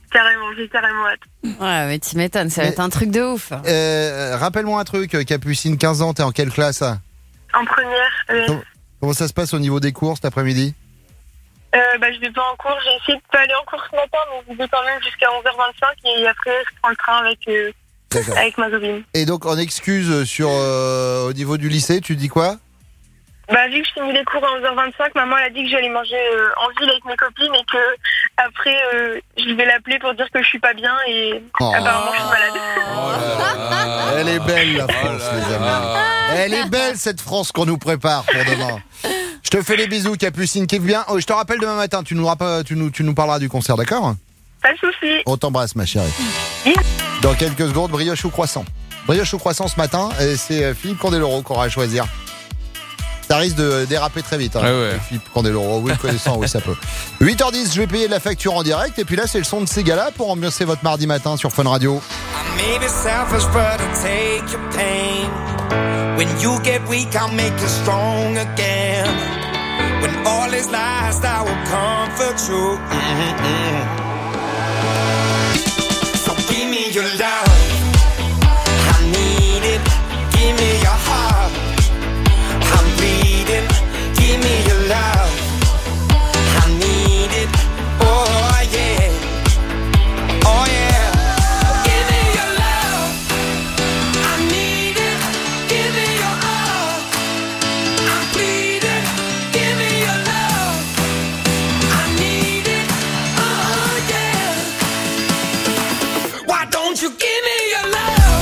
Carrément, j'ai carrément hâte. Ouais, mais tu m'étonnes, ça va être un truc de ouf. Rappelle-moi un truc, Capucine, 15 ans, t'es en quelle classe? En première. Comment ça se passe au niveau des cours cet après-midi? Je vais pas en cours, j'ai essayé de pas aller en cours ce matin, donc je vais quand même jusqu'à 11h25 et après je prends le train avec ma copine. Et donc en excuse au niveau du lycée, tu dis quoi? Vu que je finis les cours à 11h25, maman elle a dit que j'allais manger en ville avec mes copines et que après je vais l'appeler pour dire que je suis pas bien et apparemment je suis malade. Elle est belle la France, les amis. Elle est belle cette France qu'on nous prépare pour demain. Je te fais les bisous, Capucine, kiffe bien. Je te rappelle demain matin, tu nous parleras du concert, d'accord? Pas de soucis. On t'embrasse, ma chérie. Dans quelques secondes, brioche ou croissant. Brioche ou croissant ce matin, c'est Philippe Candeloro qu'on aura à choisir. Ça risque de déraper très vite. Philippe Candeloro, oui, le connaissant, oui, ça peut. 8h10, je vais payer la facture en direct. Et puis là, c'est le son de ces gars-là pour ambiancer votre mardi matin sur Fun Radio. When you get weak, I'll make you strong again. When all is lost, I will comfort you. So give me your love, I need it. Give me your heart, I'm bleeding. Give me your love, I need it. Oh yeah, oh yeah. You give me your love.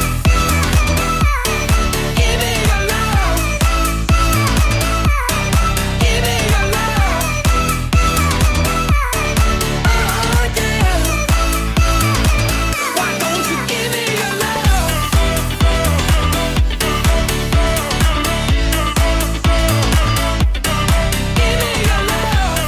Give me your love. Give me your love. Oh yeah. Why don't you give me your love? Give me your love.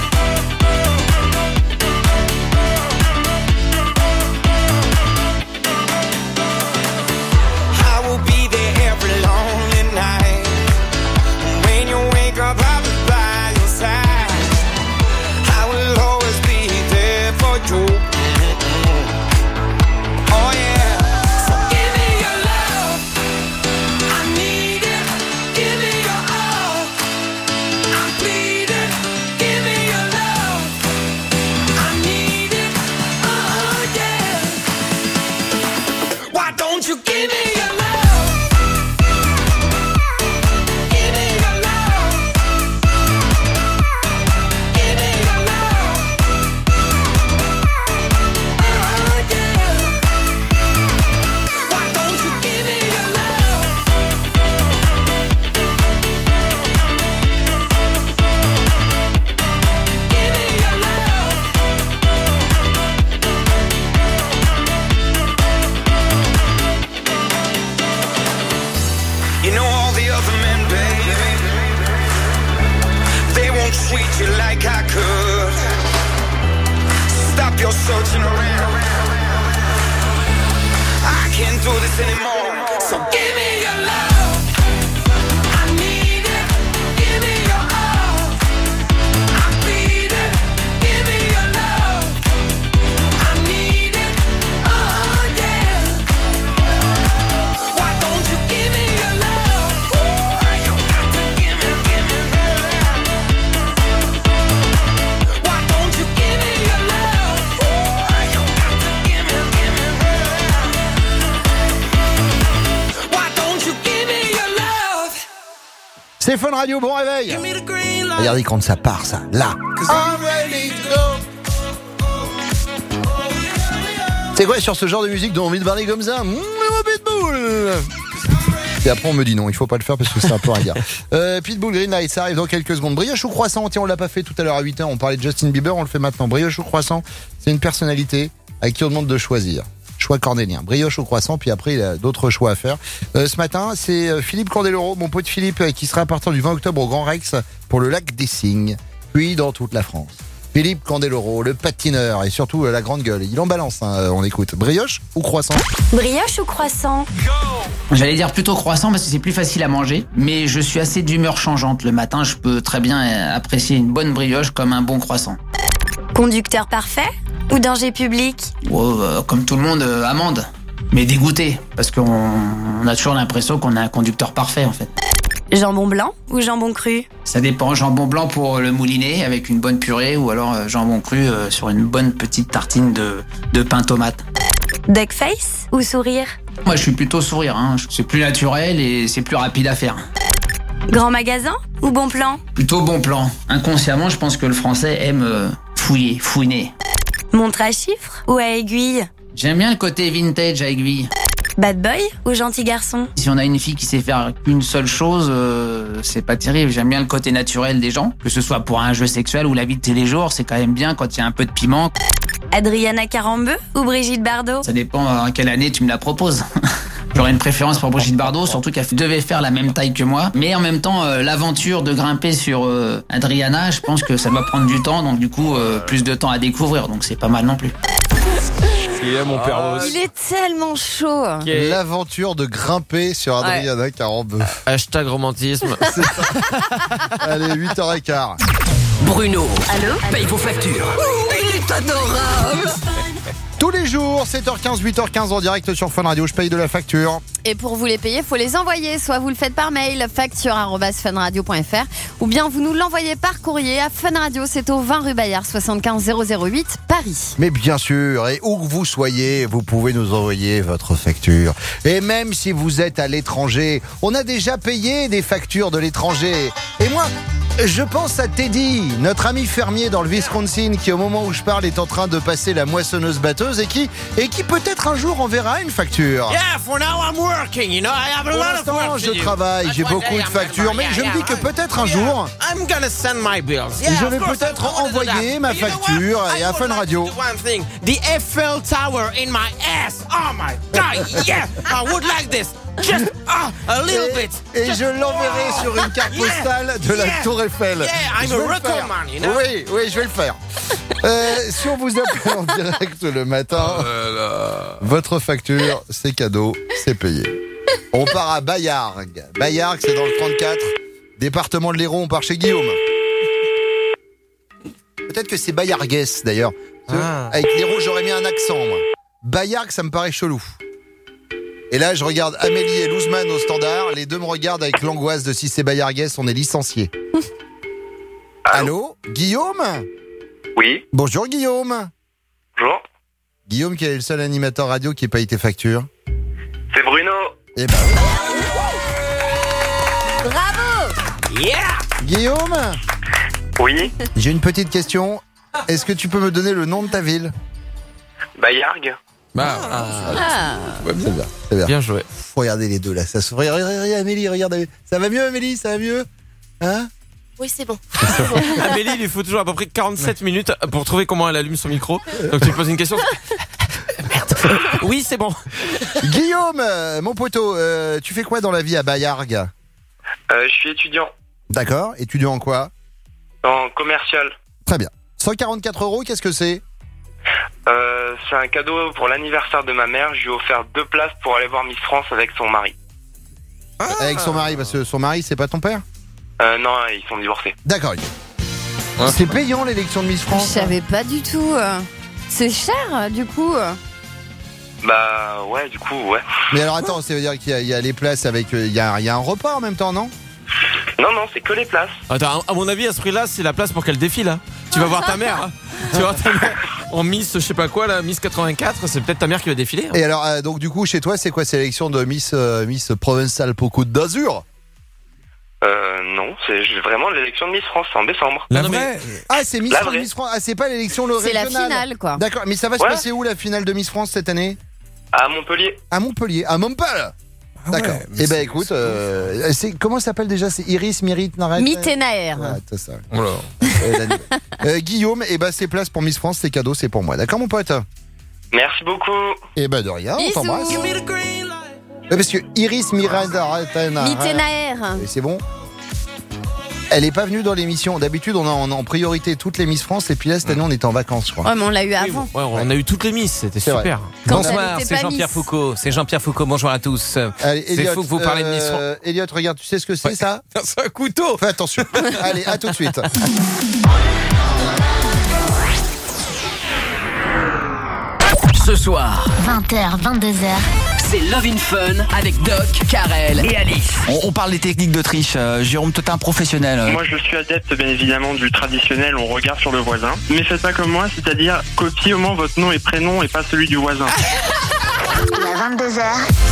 Searching around, I can't do this anymore. So give me your love, I need it. Give me your all, I'm bleeding. Give me your love, I need it. Oh yeah. Why don't you give me your love? You got to give me Why don't you give me your love? C'est Fun Radio, bon réveil. Regardez quand ça part, ça, là. C'est quoi sur ce genre de musique dont on a envie de parler comme ça? Pitbull. Et après on me dit non, il faut pas le faire parce que c'est un peu ringard. Pitbull, Green Light, ça arrive dans quelques secondes. Brioche ou croissant? Tiens, on l'a pas fait tout à l'heure à 8h, on parlait de Justin Bieber, on le fait maintenant. Brioche ou croissant? C'est une personnalité à qui on demande de choisir. Choix cornélien, brioche au croissant, puis après il a d'autres choix à faire. Ce matin, c'est Philippe Candeloro, mon pote Philippe, qui sera à partir du 20 octobre au Grand Rex pour le lac des Cygnes, puis dans toute la France. Philippe Candeloro, le patineur et surtout la grande gueule. Il en balance, hein, on écoute. Brioche ou croissant? Brioche ou croissant? J'allais dire plutôt croissant parce que c'est plus facile à manger, mais je suis assez d'humeur changeante. Le matin, je peux très bien apprécier une bonne brioche comme un bon croissant. Conducteur parfait? Ou danger public? Comme tout le monde, amende. Mais dégoûté, parce qu'on a toujours l'impression qu'on a un conducteur parfait en fait. Jambon blanc ou jambon cru? Ça dépend, jambon blanc pour le mouliner avec une bonne purée ou alors jambon cru sur une bonne petite tartine de pain tomate. Duck face ou sourire? Moi je suis plutôt sourire, hein. C'est plus naturel et c'est plus rapide à faire. Grand magasin ou bon plan? Plutôt bon plan. Inconsciemment je pense que le français aime fouiner. Montre à chiffres ou à aiguille? J'aime bien le côté vintage à aiguille. Bad boy ou gentil garçon? Si on a une fille qui sait faire qu'une seule chose, c'est pas terrible. J'aime bien le côté naturel des gens, que ce soit pour un jeu sexuel ou la vie de tous les jours, c'est quand même bien quand il y a un peu de piment. Adriana Carambeu ou Brigitte Bardot? Ça dépend à quelle année tu me la proposes. J'aurais une préférence pour Brigitte Bardot, surtout qu'elle devait faire la même taille que moi. Mais en même temps, l'aventure de grimper sur Adriana, je pense que ça doit prendre du temps, donc du coup, plus de temps à découvrir, donc c'est pas mal non plus. Il est mon père. Il est tellement chaud. L'aventure de grimper sur Adriana Carambeu. Hashtag romantisme. C'est ça. Allez, 8h15. Bruno. Allô? Paye vos factures. Il est adorable. Tous les jours, 7h15, 8h15 en direct sur Fun Radio, je paye de la facture. Et pour vous les payer, il faut les envoyer. Soit vous le faites par mail, facture@funradio.fr, ou bien vous nous l'envoyez par courrier à Fun Radio. C'est au 20 rue Bayard, 75 008, Paris. Mais bien sûr, et où que vous soyez, vous pouvez nous envoyer votre facture. Et même si vous êtes à l'étranger, on a déjà payé des factures de l'étranger. Et moi, je pense à Teddy, notre ami fermier dans le Wisconsin, qui au moment où je parle est en train de passer la moissonneuse-batteuse et qui peut-être un jour enverra une facture. Yeah, for now I'm working, you know, I have a lot of work to do. Je travaille, j'ai beaucoup de factures, mais je me dis que peut-être un jour, I'm gonna send my bills. je vais peut-être envoyer ma facture à Fun Radio. The Eiffel Tower in my ass. Oh my God, yeah, I would like this. Just a little bit. Et je l'enverrai sur une carte postale de la Tour Eiffel. Yeah, I'm a record man, you know. Oui, je vais le faire. Si on vous appelle en direct le matin, votre facture, c'est cadeau, c'est payé. On part à Bayargues. Bayargues, c'est dans le 34, département de l'Hérault. On part chez Guillaume. Peut-être que c'est Bayargues d'ailleurs. Avec l'Hérault, j'aurais mis un accent, moi. Bayargues, ça me paraît chelou. Et là, je regarde Amélie et Louzman au standard. Les deux me regardent avec l'angoisse de si c'est Bayargues, on est licenciés. Allô, Guillaume? Oui. Bonjour Guillaume. Bonjour. Guillaume, qui est le seul animateur radio qui paye tes factures. C'est Bruno. Eh ben Bravo. Yeah. Guillaume? Oui. J'ai une petite question. Est-ce que tu peux me donner le nom de ta ville? Bayargues. C'est bien. Bien joué. Regardez les deux là. Ça se... Regarde Amélie, regarde. Ça va mieux Amélie? Ça va mieux? Hein? Oui, c'est bon. Amélie, il lui faut toujours à peu près 47 minutes pour trouver comment elle allume son micro. Donc tu lui poses une question. Merde. Oui, c'est bon. Guillaume, mon poteau, tu fais quoi dans la vie à Bayargues? Je suis étudiant. D'accord. Étudiant en quoi? En commercial. Très bien. 144 €, qu'est-ce que c'est? C'est un cadeau pour l'anniversaire de ma mère. Je lui ai offert 2 places pour aller voir Miss France avec son mari. Avec son mari, parce que son mari, c'est pas ton père? Non, ils sont divorcés. D'accord. C'est payant l'élection de Miss France? Je savais pas du tout. C'est cher, du coup. Bah ouais, du coup, ouais. Mais alors attends, ça veut dire qu'il y a les places avec... Il y a un repas en même temps, non? Non, c'est que les places. Attends, à mon avis, à ce prix-là, c'est la place pour qu'elle défile. Hein. Tu vas voir ta mère. Hein. Tu vas voir ta mère en Miss, je sais pas quoi, là, Miss 84. C'est peut-être ta mère qui va défiler. Hein. Et alors, donc du coup, chez toi, c'est quoi? C'est l'élection de Miss Provençal Côte d'Azur? Non, c'est vraiment l'élection de Miss France, c'est en décembre. La vraie? Ah, c'est Miss France. Ah, c'est pas l'élection régionale. C'est la finale, quoi. D'accord, mais ça va se passer où la finale de Miss France cette année? À Montpellier. À Montpellier. D'accord. Eh ben écoute, comment ça s'appelle déjà? C'est Iris Mittenaer. Ouais, c'est ça. Guillaume, ces places pour Miss France, c'est cadeau, c'est pour moi. D'accord mon pote? Merci beaucoup. Eh ben de rien, on t'embrasse. Parce que Iris Mittenaer. C'est bon. Elle est pas venue dans l'émission. D'habitude, on a en priorité toutes les Miss France. Et puis là, cette année, on était en vacances, je crois. Ouais, mais on l'a eu avant. Ouais, on a eu toutes les Miss. C'était super. Bonsoir, c'est Jean-Pierre Foucault. C'est Jean-Pierre Foucault. Bonjour à tous. C'est fou que vous parlez de Miss France. Elliot, regarde, tu sais ce que c'est ça? C'est un couteau. Fais attention. Allez, à tout de suite. Ce soir, 20h, 22h. c'est Love in Fun avec Doc, Karel et Alice. On parle des techniques de triche. Jérôme, toi t'es un professionnel. Moi je suis adepte bien évidemment du traditionnel, on regarde sur le voisin. Mais faites pas comme moi, c'est-à-dire copiez au moins votre nom et prénom et pas celui du voisin. Il est 22h.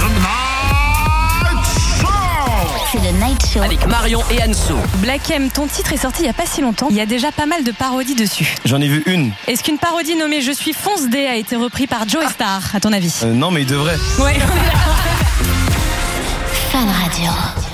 C'est le Night Show. Avec Marion et Anso. Black M, ton titre est sorti il y a pas si longtemps. Il y a déjà pas mal de parodies dessus. J'en ai vu une. Est-ce qu'une parodie nommée Je suis Fonce D a été repris par Joe Star, à ton avis? Non, mais il devrait. Ouais. Fun Radio.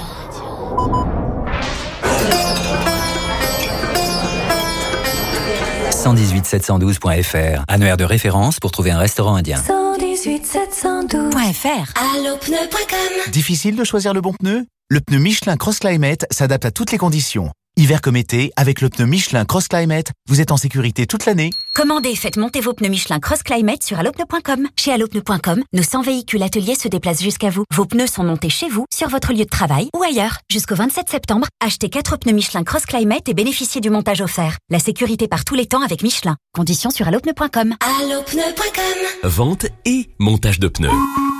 .fr, annuaire de référence pour trouver un restaurant indien. 118.712.fr. Allopneu.com. Difficile de choisir le bon pneu? Le pneu Michelin Cross Climate s'adapte à toutes les conditions. Hiver comme été, avec le pneu Michelin Cross Climate, vous êtes en sécurité toute l'année. Commandez, faites monter vos pneus Michelin Cross Climate sur allopneu.com. Chez allopneu.com, nos 100 véhicules ateliers se déplacent jusqu'à vous. Vos pneus sont montés chez vous, sur votre lieu de travail ou ailleurs. Jusqu'au 27 septembre, achetez 4 pneus Michelin Cross Climate et bénéficiez du montage offert. La sécurité par tous les temps avec Michelin. Conditions sur allopneu.com. Allopneu.com. Vente et montage de pneus.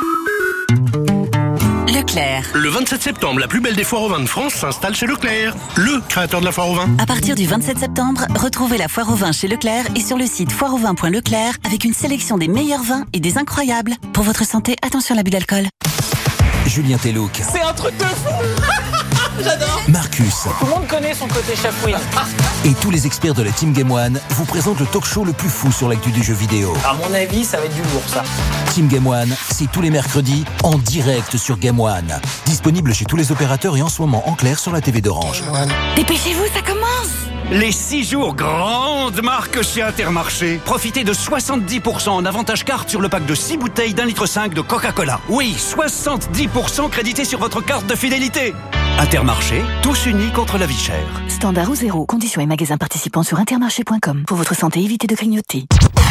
Leclerc. Le 27 septembre, la plus belle des foires aux vins de France s'installe chez Leclerc, le créateur de la foire aux vins. À partir du 27 septembre, retrouvez la foire aux vins chez Leclerc et sur le site foireausvins.leclerc avec une sélection des meilleurs vins et des incroyables. Pour votre santé, attention à l'abus d'alcool. Julien Telouk. C'est un truc de fou. J'adore. Marcus. Tout le monde connaît son côté chafouine. Et tous les experts de la Team Game One vous présentent le talk show le plus fou sur l'actu du jeu vidéo. À mon avis, ça va être du lourd, ça. Team Game One, c'est tous les mercredis en direct sur Game One. Disponible chez tous les opérateurs et en ce moment en clair sur la TV d'Orange. Dépêchez-vous, ça commence! Les 6 jours grandes marques chez Intermarché. Profitez de 70% en avantage carte sur le pack de 6 bouteilles d'1,5 litre de Coca-Cola. Oui, 70% crédité sur votre carte de fidélité. Intermarché, tous unis contre la vie chère. Standard ou zéro, conditions et magasins participants sur intermarché.com. Pour votre santé, évitez de grignoter.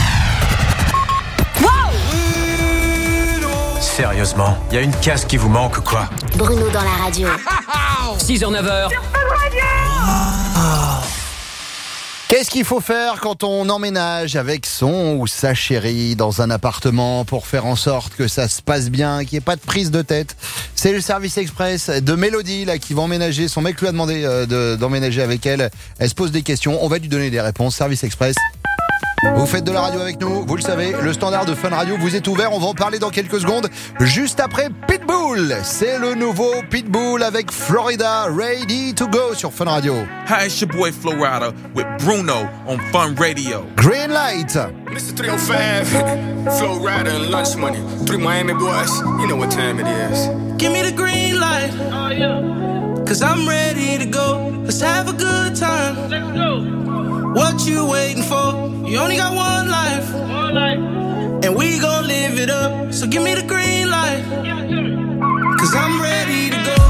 Sérieusement, il y a une case qui vous manque, quoi? Bruno dans la radio. 6h, 9h. Qu'est-ce qu'il faut faire quand on emménage avec son ou sa chérie dans un appartement pour faire en sorte que ça se passe bien, qu'il n'y ait pas de prise de tête? C'est le service express de Mélodie là, qui va emménager. Son mec lui a demandé d'emménager avec elle. Elle se pose des questions, on va lui donner des réponses. Service express. Vous faites de la radio avec nous, vous le savez, le standard de Fun Radio vous est ouvert, on va en parler dans quelques secondes. Juste après Pitbull, c'est le nouveau Pitbull avec Florida, Ready to Go sur Fun Radio. Hi, it's your boy Florida with Bruno on Fun Radio. Green Light. Mr. 305, Florida and lunch money. 3 Miami boys, you know what time it is. Give me the green light, cause I'm ready to go. Let's have a good time. Let's go. What you waiting for? You only got one life. And we gon' live it up. So give me the green light. Cause I'm ready to go.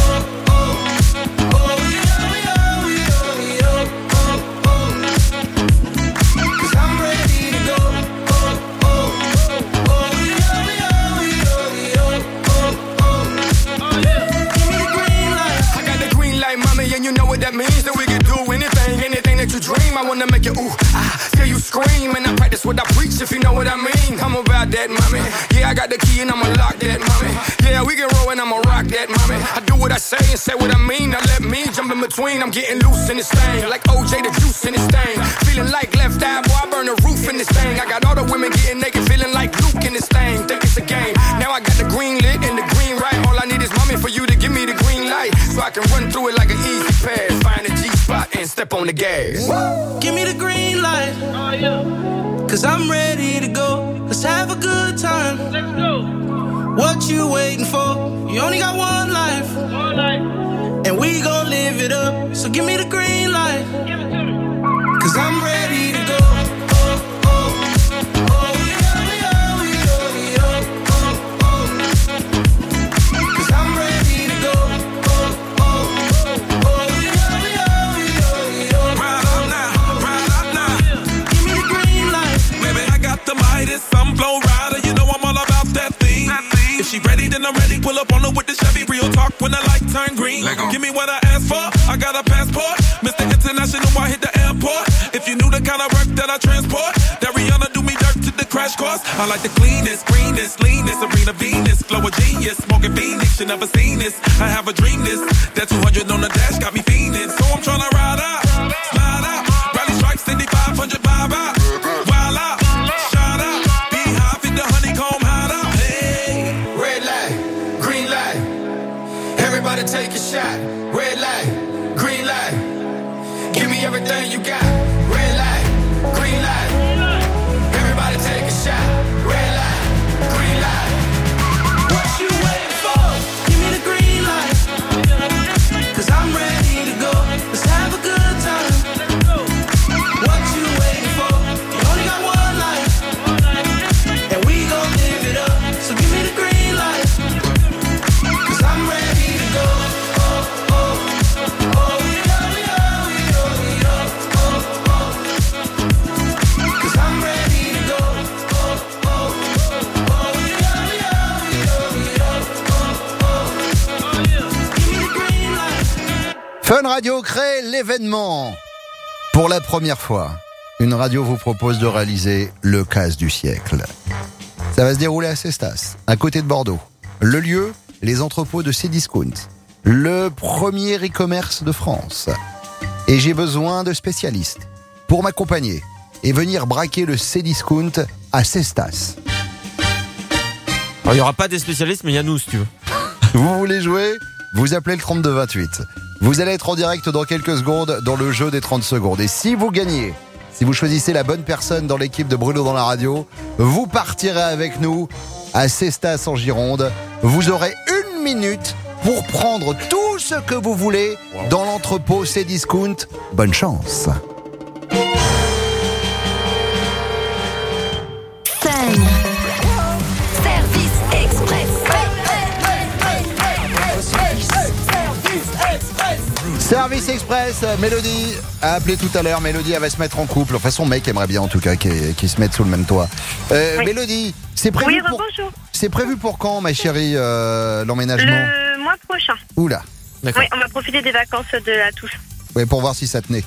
Cause I'm ready to go. Give me the green light. I got the green light, mommy, and you know what that means. That we can do anything that you dream. I wanna make you ooh, hear you scream. And I practice what I preach, if you know what I mean. I'm about that, mommy. Yeah, I got the key and I'ma lock that, mommy. Yeah, we can roll and I'ma rock that, mommy. I do what I say and say what I mean. Now let me jump in between. I'm getting loose in this thing, like OJ the juice in this thing. Feeling like left eye, boy, I burn the roof in this thing. I got all the women getting naked, feeling like Luke in this thing. Think it's a game. Now I got the green lit and the green right. All I need is mommy for you to give me the green light, so I can run through it like an easy pass. Find a G-spot and step on the gas. Give me the green light, cause I'm ready to go. Let's have a good time. Let's go. What you waiting for? You only got one life. And we gon' live it up. So give me the green light, cause I'm ready to go. I'm Florida, you know I'm all about that thing. If she ready, then I'm ready. Pull up on her with the Chevy. Real talk when the light turn green. Give me what I asked for. I got a passport. Mr. International, I hit the airport. If you knew the kind of work that I transport, that Rihanna do me dirt to the crash cash cost. I like the cleanest, greenest, leanest, Serena Venus, glow a genius, smoking Phoenix, you never seen this. I have a dream this, that 200 on the dash got me fiending. So I'm tryna ride out, slide out, rally stripes, 500 vibe out, wild out, shout out, beehive in the honeycomb hideout. Hey, Red light, green light. Everybody take a shot. Red light, green light. Give me everything you got. Red light, green light. Everybody take a shot. Red light, green light. What you waiting for? Give me the green light. 'Cause I'm ready to go. Let's have a good time. What you waiting for? You only got one life. And we gon' live it up. So give me the green light. 'Cause I'm ready to go. Oh, oh, oh, yo, yo, yo, yo, oh, oh. 'Cause I'm ready to go. Oh, oh, oh, yo, yo, yo, yo, oh, oh. Give me the green light. Fun Radio crée l'événement. Pour la première fois, une radio vous propose de réaliser le casse du siècle. Ça va se dérouler à Cestas, à côté de Bordeaux. Le lieu, les entrepôts de Cdiscount, le premier e-commerce de France. Et j'ai besoin de spécialistes pour m'accompagner et venir braquer le Cdiscount à Cestas. Alors, il n'y aura pas des spécialistes, mais il y a nous, si tu veux. Vous voulez jouer ? Vous appelez le 3228. Vous allez être en direct dans quelques secondes dans le jeu des 30 secondes. Et si vous gagnez, si vous choisissez la bonne personne dans l'équipe de Bruno dans la radio, vous partirez avec nous à Cestas en Gironde. Vous aurez 1 minute pour prendre tout ce que vous voulez dans l'entrepôt Cdiscount. Bonne chance. Service Express. Service Express, Mélodie a appelé tout à l'heure. Mélodie, elle va se mettre en couple. Enfin, son mec aimerait bien en tout cas qu'il se mette sous le même toit. Oui. Mélodie, c'est prévu, c'est prévu pour quand, ma chérie, l'emménagement? Le mois prochain. Oula. Oui, on va profiter des vacances de la Toussaint. Ouais, pour voir si ça tenait.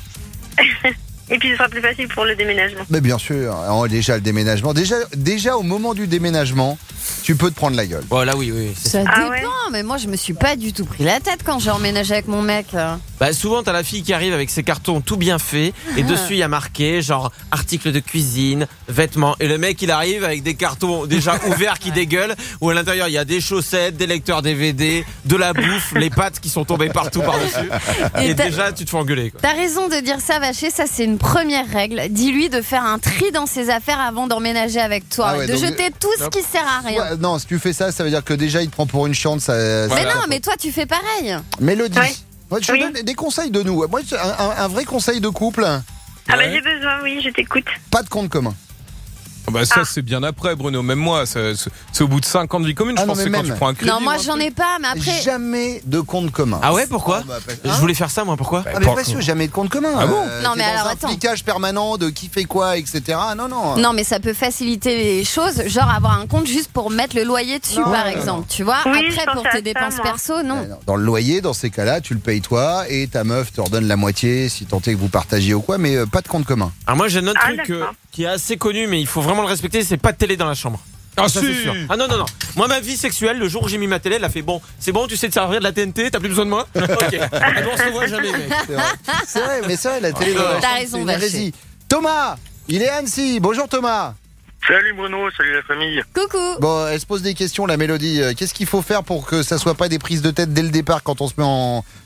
Et puis ce sera plus facile pour le déménagement. Mais bien sûr, déjà le déménagement. Déjà au moment du déménagement, tu peux te prendre la gueule. Voilà, oui. Ça dépend, mais moi je me suis pas du tout pris la tête quand j'ai emménagé avec mon mec. Bah souvent t'as la fille qui arrive avec ses cartons tout bien faits et dessus il y a marqué genre articles de cuisine, vêtements, et le mec il arrive avec des cartons déjà ouverts qui dégueulent, où à l'intérieur il y a des chaussettes, des lecteurs DVD, de la bouffe, les pâtes qui sont tombées partout par-dessus et déjà tu te fais engueuler quoi. T'as raison de dire ça, Vacher, ça c'est une première règle. Dis-lui de faire un tri dans ses affaires avant d'emménager avec toi, Ah ouais, de donc, jeter tout ce qui sert à rien. Ouais, non, si tu fais ça, ça veut dire que déjà il te prend pour une chiante. Mais non, mais toi tu fais pareil. Mélodie, moi, je te donne des conseils de nous. Moi, un vrai conseil de couple. Ah bah j'ai besoin, oui, je t'écoute. Pas de compte commun. Bah ça c'est bien après, Bruno. Même moi, c'est au bout de 5 ans de vie commune. Je pense que c'est quand tu prends un crédit. Non, moi j'en ai pas, mais après. Jamais de compte commun. Ah ouais, pourquoi? Je voulais faire ça moi, pourquoi? Ah mais pas sûr, jamais de compte commun. Ah bon? Non mais alors un attends. flicage permanent de qui fait quoi, etc. Non. Non mais ça peut faciliter les choses, genre avoir un compte juste pour mettre le loyer dessus par exemple, tu vois. Oui, je Après pour pensais tes à ça, dépenses moi. perso, non. Dans le loyer, dans ces cas-là, tu le payes toi et ta meuf te redonne la moitié si tant est que vous partagiez ou quoi, mais pas de compte commun. Alors moi j'ai un autre Ah, truc d'accord. qui est assez connu mais il faut vraiment le respecter, c'est pas de télé dans la chambre. Ah Ça, si. c'est sûr. Ah non. Moi ma vie sexuelle, le jour où j'ai mis ma télé, elle a fait bon, c'est bon, tu sais te servir de la TNT, t'as plus besoin de moi. Ok. Alors on se voit jamais mec. C'est vrai, mais ça, la télé dans la T'as chambre, raison, c'est une Vacher. hérésie. Thomas, il est à Annecy. Bonjour Thomas. Salut Bruno, salut la famille. Coucou. Bon, elle se pose des questions, la Mélodie. Qu'est-ce qu'il faut faire pour que ça soit pas des prises de tête dès le départ quand on se met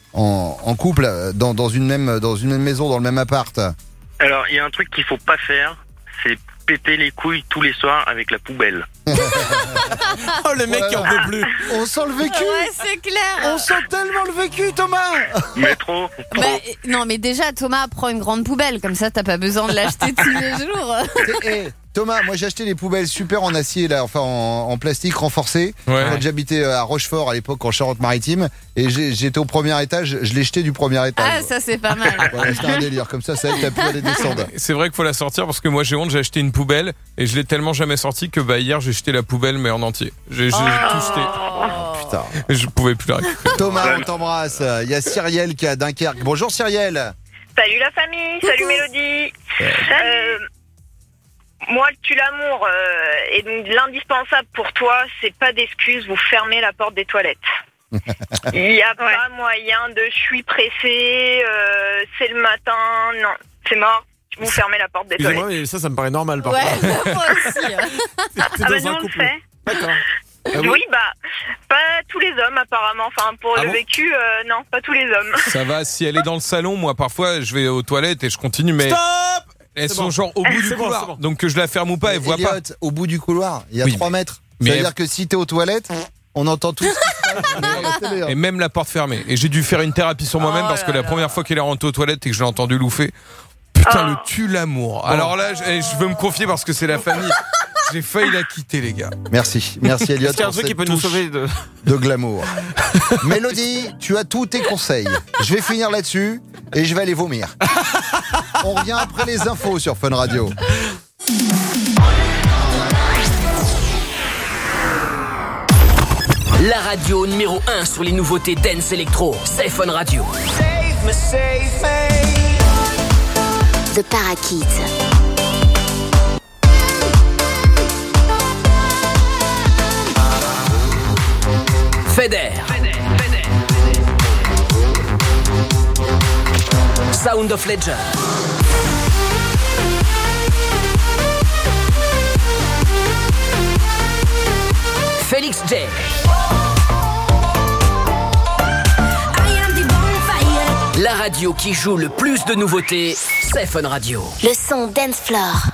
en couple dans une même maison, dans le même appart? Alors, il y a un truc qu'il faut pas faire, c'est péter les couilles tous les soirs avec la poubelle. Oh le mec qui en peut plus. On sent le vécu. Ouais, c'est clair. On sent tellement le vécu, Thomas. Mais trop. Bah, non mais déjà Thomas prend une grande poubelle, comme ça t'as pas besoin de l'acheter tous les jours. Thomas, moi j'ai acheté des poubelles super en acier là, enfin en plastique renforcé. Ouais. Quand j'habitais à Rochefort à l'époque en Charente-Maritime et j'étais au premier étage, je l'ai jeté du premier étage. Ah ça c'est pas mal. Voilà, c'était un délire comme ça t'as pu aller descendre. C'est vrai qu'il faut la sortir parce que moi j'ai honte, j'ai acheté une poubelle et je l'ai tellement jamais sortie que hier j'ai jeté la poubelle mais en entier. J'ai tout jeté. Putain. Je pouvais plus la récupérer. Thomas, on t'embrasse. Il y a Cyrielle qui est à Dunkerque. Bonjour Cyrielle. Salut la famille, salut Mélodie. Moi, le tue-l'amour, et donc l'indispensable pour toi, c'est pas d'excuses, vous fermez la porte des toilettes. Il n'y a pas moyen de je suis pressée, c'est le matin, non, c'est mort. Vous fermez la porte des toilettes. Excusez-moi, mais ça me paraît normal par Ouais, contre. moi aussi. Nous on le fait. D'accord. Oui, pas tous les hommes apparemment. Enfin, pour le vécu, non, pas tous les hommes. Ça va, si elle est dans le salon, moi parfois je vais aux toilettes et je continue, mais Stop. elles sont genre au bout du couloir. Bon. Donc que je la ferme ou pas, elle voit pas. Au bout du couloir, il y a 3 mètres. Mais C'est-à-dire que si t'es aux toilettes, on entend tout ce qui se passe sur la télé, hein. Et même la porte fermée. Et j'ai dû faire une thérapie sur moi-même parce que la première fois qu'elle est rentrée aux toilettes et que je l'ai entendu louffer, putain, le tue l'amour. Alors là, je veux me confier parce que c'est la famille. J'ai failli la quitter, les gars. Merci Elliot. C'est un truc qui peut nous sauver de glamour. Mélodie, tu as tous tes conseils. Je vais finir là-dessus et je vais aller vomir. On revient après les infos sur Fun Radio. La radio numéro 1 sur les nouveautés dance électro, c'est Fun Radio. The Parakeets. Feder. Sound of Legend. Félix J. La radio qui joue le plus de nouveautés, c'est Fun Radio. Le son Dance Floor.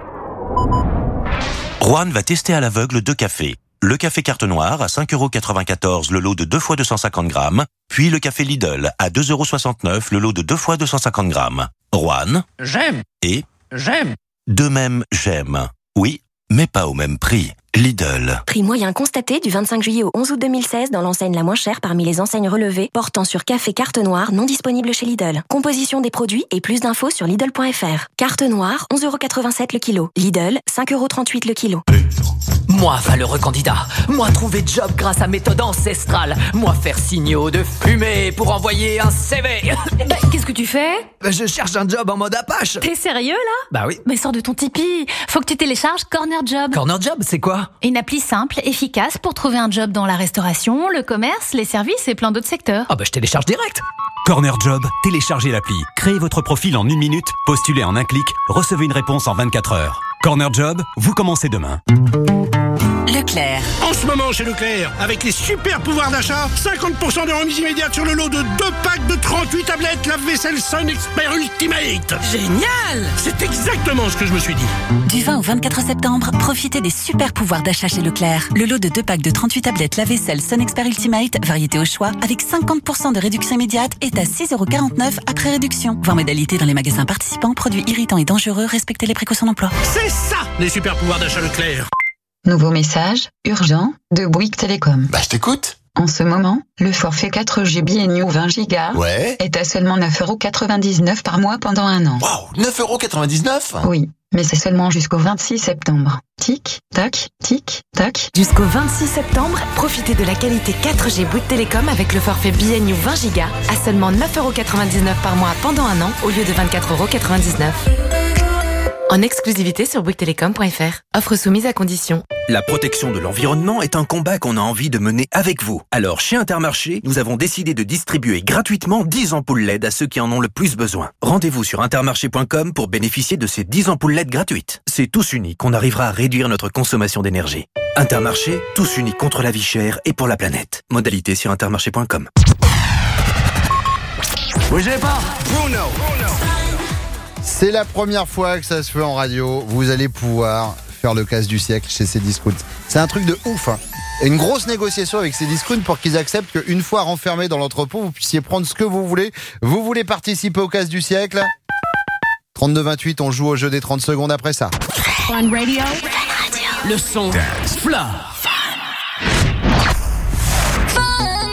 Juan va tester à l'aveugle 2 cafés. Le café carte noire à 5,94€ le lot de 2 fois 250 grammes, puis le café Lidl à 2,69€ le lot de 2 fois 250 grammes. Juan. J'aime. Et. J'aime. De même, j'aime. Oui, mais pas au même prix. Lidl. Prix moyen constaté du 25 juillet au 11 août 2016 dans l'enseigne la moins chère parmi les enseignes relevées portant sur café carte noire non disponible chez Lidl. Composition des produits et plus d'infos sur Lidl.fr. Carte noire, 11,87€ le kilo. Lidl, 5,38€ le kilo. Moi, valeureux candidat. Moi, trouver job grâce à méthode ancestrale. Moi, faire signaux de fumée pour envoyer un CV. Qu'est-ce que tu fais? Je cherche un job en mode Apache. T'es sérieux là? Bah oui. Mais sors de ton Tipeee. Faut que tu télécharges Corner Job. Corner Job, c'est quoi? Une appli simple, efficace pour trouver un job dans la restauration, le commerce, les services et plein d'autres secteurs. Ah bah je télécharge direct. Corner Job, téléchargez l'appli, créez votre profil en 1 minute, postulez en un clic, recevez une réponse en 24 heures. Corner Job, vous commencez demain. Leclerc. En ce moment chez Leclerc, avec les super pouvoirs d'achat, 50% de remise immédiate sur le lot de 2 packs de 38 tablettes lave-vaisselle Sun Expert Ultimate. Génial! C'est exactement ce que je me suis dit. Du 20 au 24 septembre, profitez des super pouvoirs d'achat chez Leclerc. Le lot de 2 packs de 38 tablettes lave-vaisselle Sun Expert Ultimate, variété au choix, avec 50% de réduction immédiate, est à 6,49€ après réduction. Voir modalité dans les magasins participants, produits irritants et dangereux, respectez les précautions d'emploi. C'est ça, les super pouvoirs d'achat Leclerc. Nouveau message, urgent, de Bouygues Télécom. Bah, je t'écoute. En ce moment, le forfait 4GB et New 20Go est à seulement 9,99€ par mois pendant 1 an. Waouh, 9,99€? Oui, mais c'est seulement jusqu'au 26 septembre. Tic, tac, tic, tac. Jusqu'au 26 septembre, profitez de la qualité 4G Bouygues Télécom avec le forfait BNU 20Go à seulement 9,99€ par mois pendant 1 an au lieu de 24,99€. En exclusivité sur bouyguestelecom.fr. Offre soumise à condition. La protection de l'environnement est un combat qu'on a envie de mener avec vous. Alors, chez Intermarché, nous avons décidé de distribuer gratuitement 10 ampoules LED à ceux qui en ont le plus besoin. Rendez-vous sur intermarché.com pour bénéficier de ces 10 ampoules LED gratuites. C'est tous unis qu'on arrivera à réduire notre consommation d'énergie. Intermarché, tous unis contre la vie chère et pour la planète. Modalité sur intermarché.com. Bougez pas. Bruno. C'est la première fois que ça se fait en radio. Vous allez pouvoir faire le casse du siècle chez Cdiscount. C'est un truc de ouf, hein. Et une grosse négociation avec Cdiscount pour qu'ils acceptent qu'une fois renfermé dans l'entrepôt, vous puissiez prendre ce que vous voulez. Vous voulez participer au casse du siècle? 32-28, on joue au jeu des 30 secondes après ça. Fun Radio. Le son Dance Floor.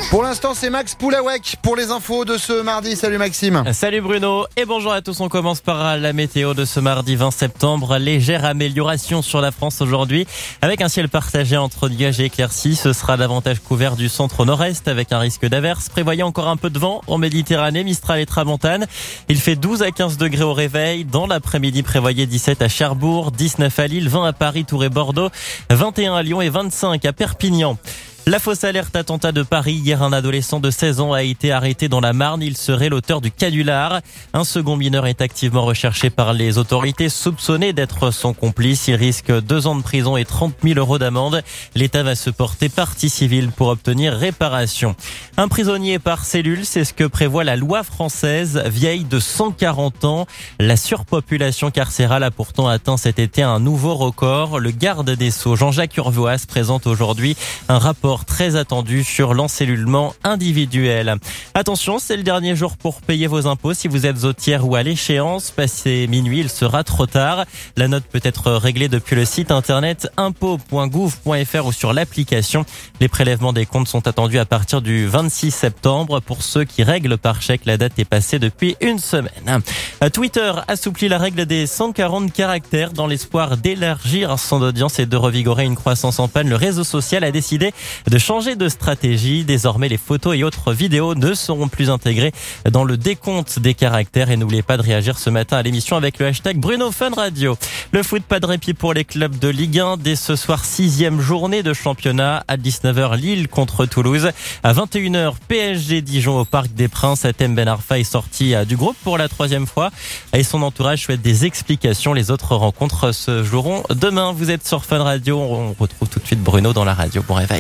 Pour l'instant, c'est Max Poulawek pour les infos de ce mardi. Salut Maxime. Salut Bruno et bonjour à tous. On commence par la météo de ce mardi 20 septembre. Légère amélioration sur la France aujourd'hui avec un ciel partagé entre nuages et éclaircies. Ce sera davantage couvert du centre au nord-est avec un risque d'averse. Prévoyez encore un peu de vent en Méditerranée, Mistral et Tramontane. Il fait 12 à 15 degrés au réveil. Dans l'après-midi, prévoyez 17 à Cherbourg, 19 à Lille, 20 à Paris, Tours et Bordeaux, 21 à Lyon et 25 à Perpignan. La fausse alerte attentat de Paris. Hier, un adolescent de 16 ans a été arrêté dans la Marne. Il serait l'auteur du canular. Un second mineur est activement recherché par les autorités, soupçonné d'être son complice. Il risque 2 ans de prison et 30 000 euros d'amende. L'État va se porter partie civile pour obtenir réparation. Un prisonnier par cellule, c'est ce que prévoit la loi française, vieille de 140 ans. La surpopulation carcérale a pourtant atteint cet été un nouveau record. Le garde des Sceaux, Jean-Jacques Urvoas, présente aujourd'hui un rapport très attendu sur l'encellulement individuel. Attention, c'est le dernier jour pour payer vos impôts. Si vous êtes au tiers ou à l'échéance, passé minuit, il sera trop tard. La note peut être réglée depuis le site internet impôts.gouv.fr ou sur l'application. Les prélèvements des comptes sont attendus à partir du 26 septembre. Pour ceux qui règlent par chèque, la date est passée depuis une semaine. Twitter assouplit la règle des 140 caractères dans l'espoir d'élargir son audience et de revigorer une croissance en panne. Le réseau social a décidé de changer de stratégie. Désormais, les photos et autres vidéos ne seront plus intégrées dans le décompte des caractères. Et n'oubliez pas de réagir ce matin à l'émission avec le hashtag Bruno Fun Radio. Le foot, pas de répit pour les clubs de Ligue 1. Dès ce soir, 6e journée de championnat. À 19h, Lille contre Toulouse. À 21h, PSG Dijon au Parc des Princes. Hatem Ben Arfa est sorti du groupe pour la 3e fois. Et son entourage souhaite des explications. Les autres rencontres se joueront demain. Vous êtes sur Fun Radio. On retrouve tout de suite Bruno dans la radio. Bon réveil.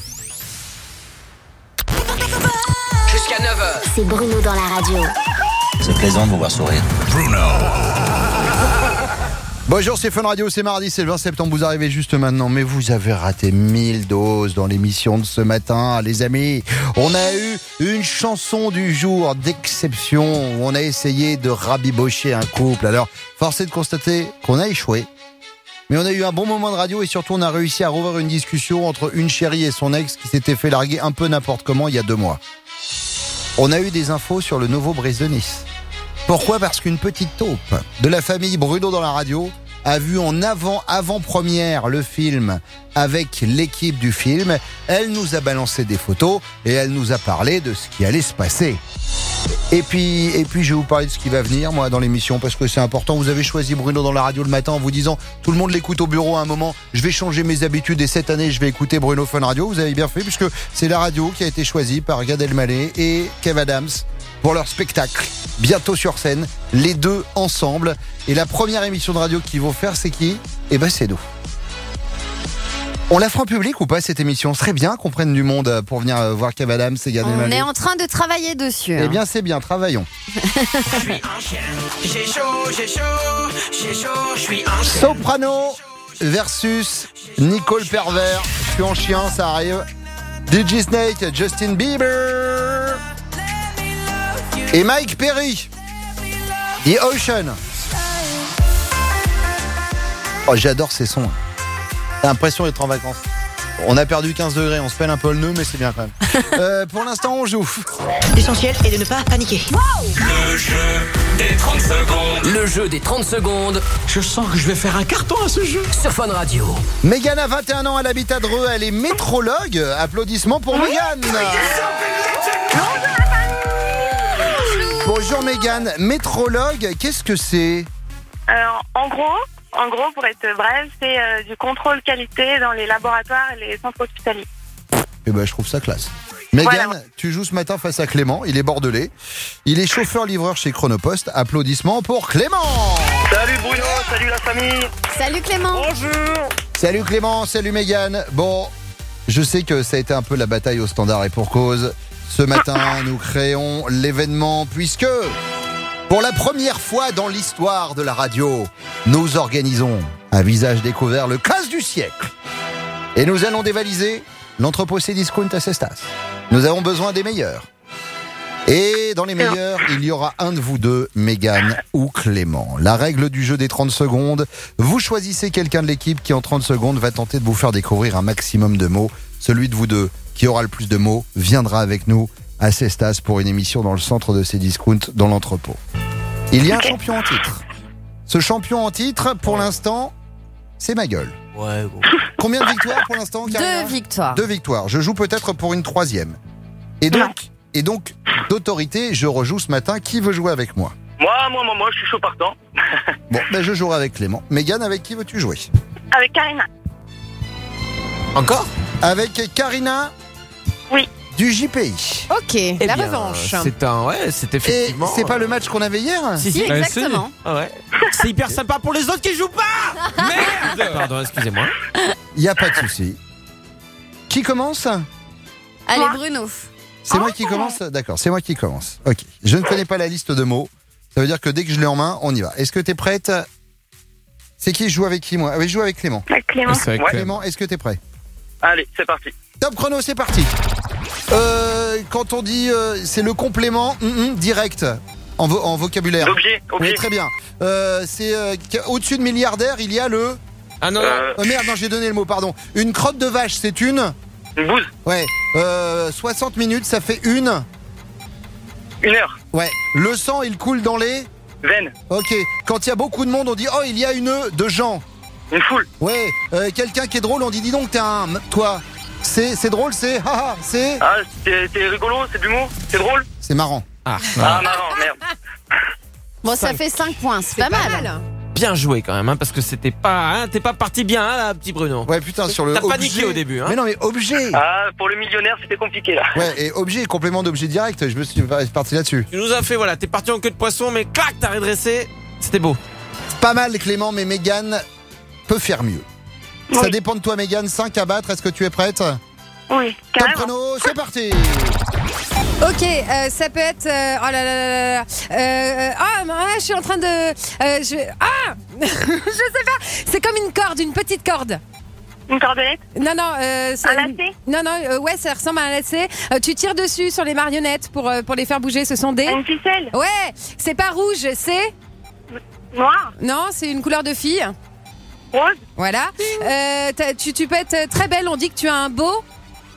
Jusqu'à 9h. C'est Bruno dans la radio. C'est plaisant de vous voir sourire. Bruno. Bonjour, c'est Fun Radio, c'est mardi, c'est le 20 septembre, vous arrivez juste maintenant, mais vous avez raté 1000 doses dans l'émission de ce matin, les amis. On a eu une chanson du jour d'exception où on a essayé de rabibocher un couple. Alors, force est de constater qu'on a échoué. Mais on a eu un bon moment de radio et surtout on a réussi à rouvrir une discussion entre une chérie et son ex qui s'était fait larguer un peu n'importe comment il y a 2 mois. On a eu des infos sur le nouveau Brise de Nice. Pourquoi ? Parce qu'une petite taupe de la famille Bruno dans la radio a vu en avant-première le film avec l'équipe du film. Elle nous a balancé des photos et elle nous a parlé de ce qui allait se passer. Et puis je vais vous parler de ce qui va venir moi dans l'émission parce que c'est important. Vous avez choisi Bruno dans la radio le matin en vous disant tout le monde l'écoute au bureau à un moment. Je vais changer mes habitudes et cette année je vais écouter Bruno Fun Radio. Vous avez bien fait puisque c'est la radio qui a été choisie par Gad Elmaleh et Kev Adams pour leur spectacle. Bientôt sur scène, les deux ensemble. Et la première émission de radio qu'ils vont faire, c'est qui ? Eh ben c'est nous. On la fera en public ou pas cette émission ? Ce serait bien qu'on prenne du monde pour venir voir Kev Adams et Gad Elmaleh. On est en train de travailler dessus. Eh bien c'est bien, travaillons. J'ai chaud, je suis un chien. Soprano versus Nicole Pervers. Je suis en chien, ça arrive. DJ Snake, Justin Bieber et Mike Perry. The Ocean. Oh, j'adore ces sons. T'as l'impression d'être en vacances. On a perdu 15 degrés, on se pèle un peu le nœud, mais c'est bien quand même. Pour l'instant, on joue. L'essentiel est de ne pas paniquer. Le jeu des 30 secondes. Le jeu des 30 secondes. Je sens que je vais faire un carton à ce jeu. Sur Fun Radio. Mégane a 21 ans, elle habite à Dreux, elle est métrologue. Applaudissements pour Mégane. Bonjour Mégane, métrologue, qu'est-ce que c'est ? Alors, en gros, pour être bref, c'est du contrôle qualité dans les laboratoires et les centres hospitaliers. Eh ben, je trouve ça classe. Mégane, tu joues ce matin face à Clément, il est bordelais. Il est chauffeur-livreur chez Chronopost. Applaudissements pour Clément. Salut Bruno, salut la famille. Salut Clément. Bonjour. Salut Clément, salut Mégane. Bon, je sais que ça a été un peu la bataille au standard et pour cause. Ce matin, nous créons l'événement puisque, pour la première fois dans l'histoire de la radio, nous organisons à visage découvert le casse du siècle. Et nous allons dévaliser l'entrepôt Cdiscount à Cestas. Nous avons besoin des meilleurs. Et dans les meilleurs, il y aura un de vous deux, Mégane ou Clément. La règle du jeu des 30 secondes, vous choisissez quelqu'un de l'équipe qui en 30 secondes va tenter de vous faire découvrir un maximum de mots. Celui de vous deux qui aura le plus de mots viendra avec nous à Cestas pour une émission dans le centre de Cdiscount dans l'entrepôt. Il y a un champion en titre. Ce champion en titre, pour l'instant, c'est ma gueule. Ouais, bon. Combien de victoires pour l'instant, Karina ? 2 victoires. 2 victoires. Je joue peut-être pour une 3e. Et donc, d'autorité, je rejoue ce matin. Qui veut jouer avec moi ? Moi, je suis chaud partant. Bon, je jouerai avec Clément. Mégane, avec qui veux-tu jouer ? Avec Karina. Encore ? Avec Karina ? Oui. Du JPI. Ok, la revanche. C'est effectivement. Et c'est pas le match qu'on avait hier ? Si, exactement. Ah ouais. C'est hyper sympa pour les autres qui jouent pas. Merde. Pardon, excusez-moi. Il y a pas de souci. Qui commence ? Allez, Bruno. C'est moi qui commence ? D'accord, c'est moi qui commence. Ok. Je ne connais pas la liste de mots. Ça veut dire que dès que je l'ai en main, on y va. Est-ce que t'es prête ? C'est qui ? Je joue avec qui, moi ? Oui, je joue avec Clément. Avec Clément. Clément, est-ce que t'es prêt ? Allez, c'est parti. Top chrono, c'est parti. Quand on dit c'est le complément direct en vocabulaire. L'objet. Oui, très bien. C'est au-dessus de milliardaire, il y a le. Ah non. Merde, non, j'ai donné le mot, pardon. Une crotte de vache, c'est une. Une bouse. Ouais. 60 minutes, ça fait une. 1 heure. Ouais. Le sang, il coule dans les. Veine. Ok. Quand il y a beaucoup de monde, on dit oh, il y a une de gens. Une foule. Ouais. Quelqu'un qui est drôle, on dit dis donc, t'es un. Toi. C'est drôle, c'est. Haha, c'est. Ah, c'est rigolo, c'est de l'humour, c'est drôle. C'est marrant. Ah, marrant, merde. Bon, ça fait 5 points, c'est pas mal. Bien joué quand même, parce que c'était pas. T'es pas parti bien, là, petit Bruno. Ouais, putain, sur le. T'as objet... paniqué au début, hein. Mais non, mais objet. Ah, pour le millionnaire, c'était compliqué là. Ouais, et objet, complément d'objet direct, je me suis parti là-dessus. Tu nous as fait, voilà, t'es parti en queue de poisson, mais clac, t'as redressé. C'était beau. Pas mal, Clément, mais Mégane peut faire mieux. Oui. Ça dépend de toi, Mégane. 5 à battre, est-ce que tu es prête ? Oui, carrément. Top chrono, c'est parti. Ok, ça peut être. Oh là là là là. Je suis en train de. Je sais pas. C'est comme une corde, une petite corde. Une cordelette ? Non, non. Un lacet ? Non, non. Ouais, ça ressemble à un lacet. Tu tires dessus sur les marionnettes pour les faire bouger. Ce sont des. Une ficelle ? Ouais. C'est pas rouge, c'est. Noir ? Non, c'est une couleur de fille. Rose ? Voilà. Tu peux être très belle. On dit que tu as un beau. Corps ?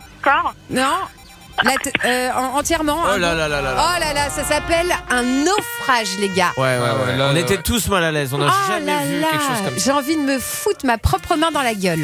Non. Entièrement. Oh là là là là. Oh là là, ça s'appelle un naufrage, les gars. Ouais. On était tous mal à l'aise. On n'a jamais vu quelque chose comme ça. J'ai envie de me foutre ma propre main dans la gueule.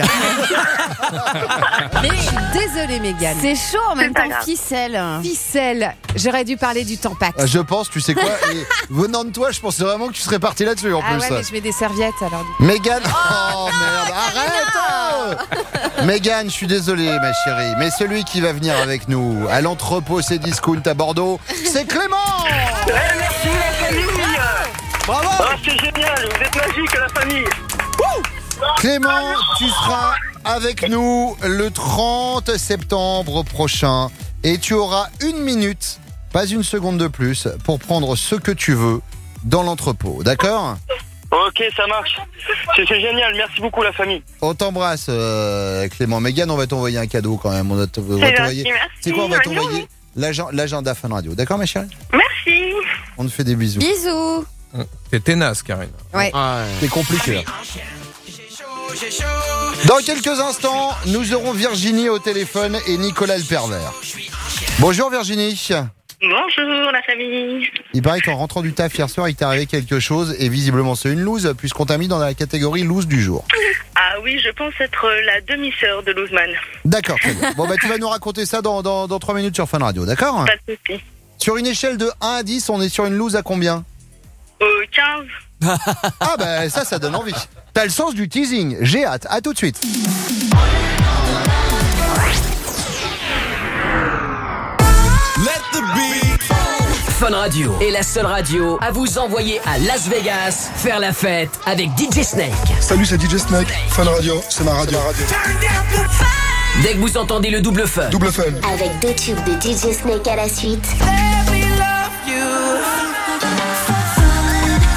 Mais je suis désolée, Mégane. C'est chaud en même temps. Ficelle. Ficelle. J'aurais dû parler du Tampax. Je pense, tu sais quoi, et venant de toi, je pensais vraiment que tu serais parti là-dessus en plus. Ouais, mais je mets des serviettes alors. Mégane. Oh merde, arrête. Mégane, je suis désolé, ma chérie, mais celui qui va venir avec nous à l'entrepôt Cdiscount à Bordeaux, c'est Clément. Merci la famille. Bravo. Oh, c'est génial, vous êtes magique la famille. Clément, tu seras avec nous le 30 septembre prochain et tu auras 1 minute, pas une seconde de plus, pour prendre ce que tu veux dans l'entrepôt, d'accord ? Ok, ça marche. C'est génial, merci beaucoup la famille. On t'embrasse Clément. Mégane, on va t'envoyer un cadeau quand même. On va t'envoyer. C'est quoi, on va t'envoyer l'agenda Fun Radio. D'accord ma chérie ? Merci. On te fait des bisous. Bisous. T'es tenace, Karine. Ouais. C'est compliqué là. Dans quelques instants, nous aurons Virginie au téléphone et Nicolas le pervers. Bonjour Virginie. Bonjour la famille. Il paraît qu'en rentrant du taf hier soir, il t'est arrivé quelque chose et visiblement c'est une loose puisqu'on t'a mis dans la catégorie loose du jour. Ah oui, je pense être la demi-sœur de Loseman. D'accord, très bien. Bon bah tu vas nous raconter ça dans 3 minutes sur Fun Radio, d'accord ? Pas de soucis. Sur une échelle de 1 à 10, on est sur une loose à combien ? 15. Ah bah ça donne envie. T'as le sens du teasing, j'ai hâte, à tout de suite. Fun Radio est la seule radio à vous envoyer à Las Vegas faire la fête avec DJ Snake. Salut, c'est DJ Snake. Fun Radio, c'est ma radio. Dès que vous entendez le double fun. Double fun. Avec 2 tubes de DJ Snake à la suite. Allô ?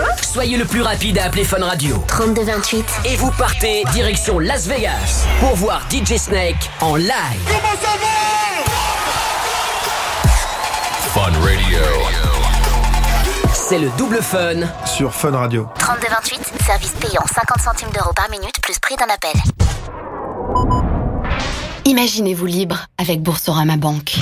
Soyez le plus rapide à appeler Fun Radio. 3228. Et vous partez direction Las Vegas pour voir DJ Snake en live. Comment ça va ? Fun Radio. c'est le double fun sur Fun Radio. 3228, service payant 50 centimes d'euros par minute plus prix d'un appel. Imaginez-vous libre avec Boursorama Banque.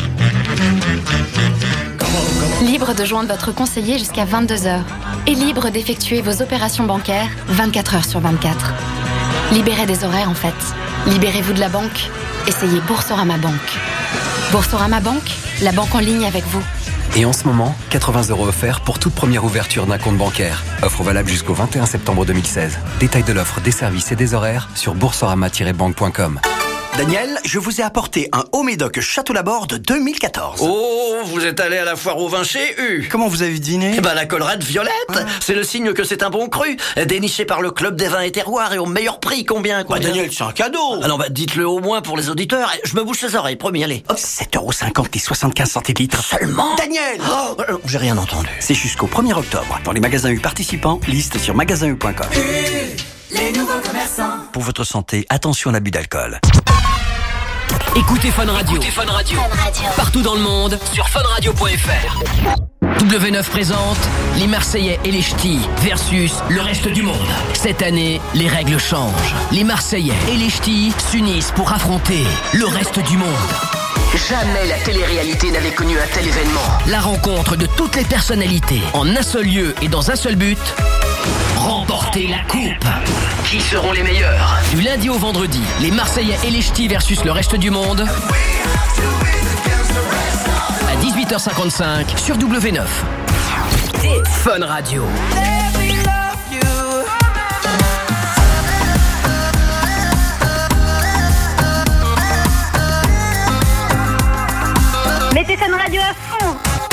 Libre de joindre votre conseiller jusqu'à 22h et libre d'effectuer vos opérations bancaires 24 heures sur 24. Libérez des horaires en fait. Libérez-vous de la banque. Essayez Boursorama Banque. Boursorama Banque, la banque en ligne avec vous. Et en ce moment, 80 € offerts pour toute première ouverture d'un compte bancaire. Offre valable jusqu'au 21 septembre 2016. Détail de l'offre, des services et des horaires sur boursorama-banque.com. Daniel, je vous ai apporté un haut médoc Château Laborde 2014. Oh, vous êtes allé à la foire au vin chez U. Comment vous avez deviné ? Eh ben, la collerette violette, c'est le signe que c'est un bon cru. Déniché par le Club des vins et terroirs et au meilleur prix, combien Daniel, c'est un cadeau. Ah non, dites-le au moins pour les auditeurs. Je me bouche les oreilles, promis, allez. Hop. 7,50 € et 75 centilitres. Seulement Daniel. J'ai rien entendu. C'est jusqu'au 1er octobre. Dans les magasins U participants, liste sur magasin-u.com. Les nouveaux commerçants. Pour votre santé, attention à l'abus d'alcool. Écoutez Fun Radio. Partout dans le monde sur funradio.fr. W9 présente les Marseillais et les Ch'tis versus le reste du monde. Cette année, les règles changent. Les Marseillais et les Ch'tis s'unissent pour affronter le reste du monde. Jamais la télé-réalité n'avait connu un tel événement. La rencontre de toutes les personnalités en un seul lieu et dans un seul but. Remporter la coupe. Qui seront les meilleurs? Du lundi au vendredi, les Marseillais et les Ch'tis versus le reste du monde. À 18h55 sur W9. Fun Radio. Mettez Fun Radio à fond.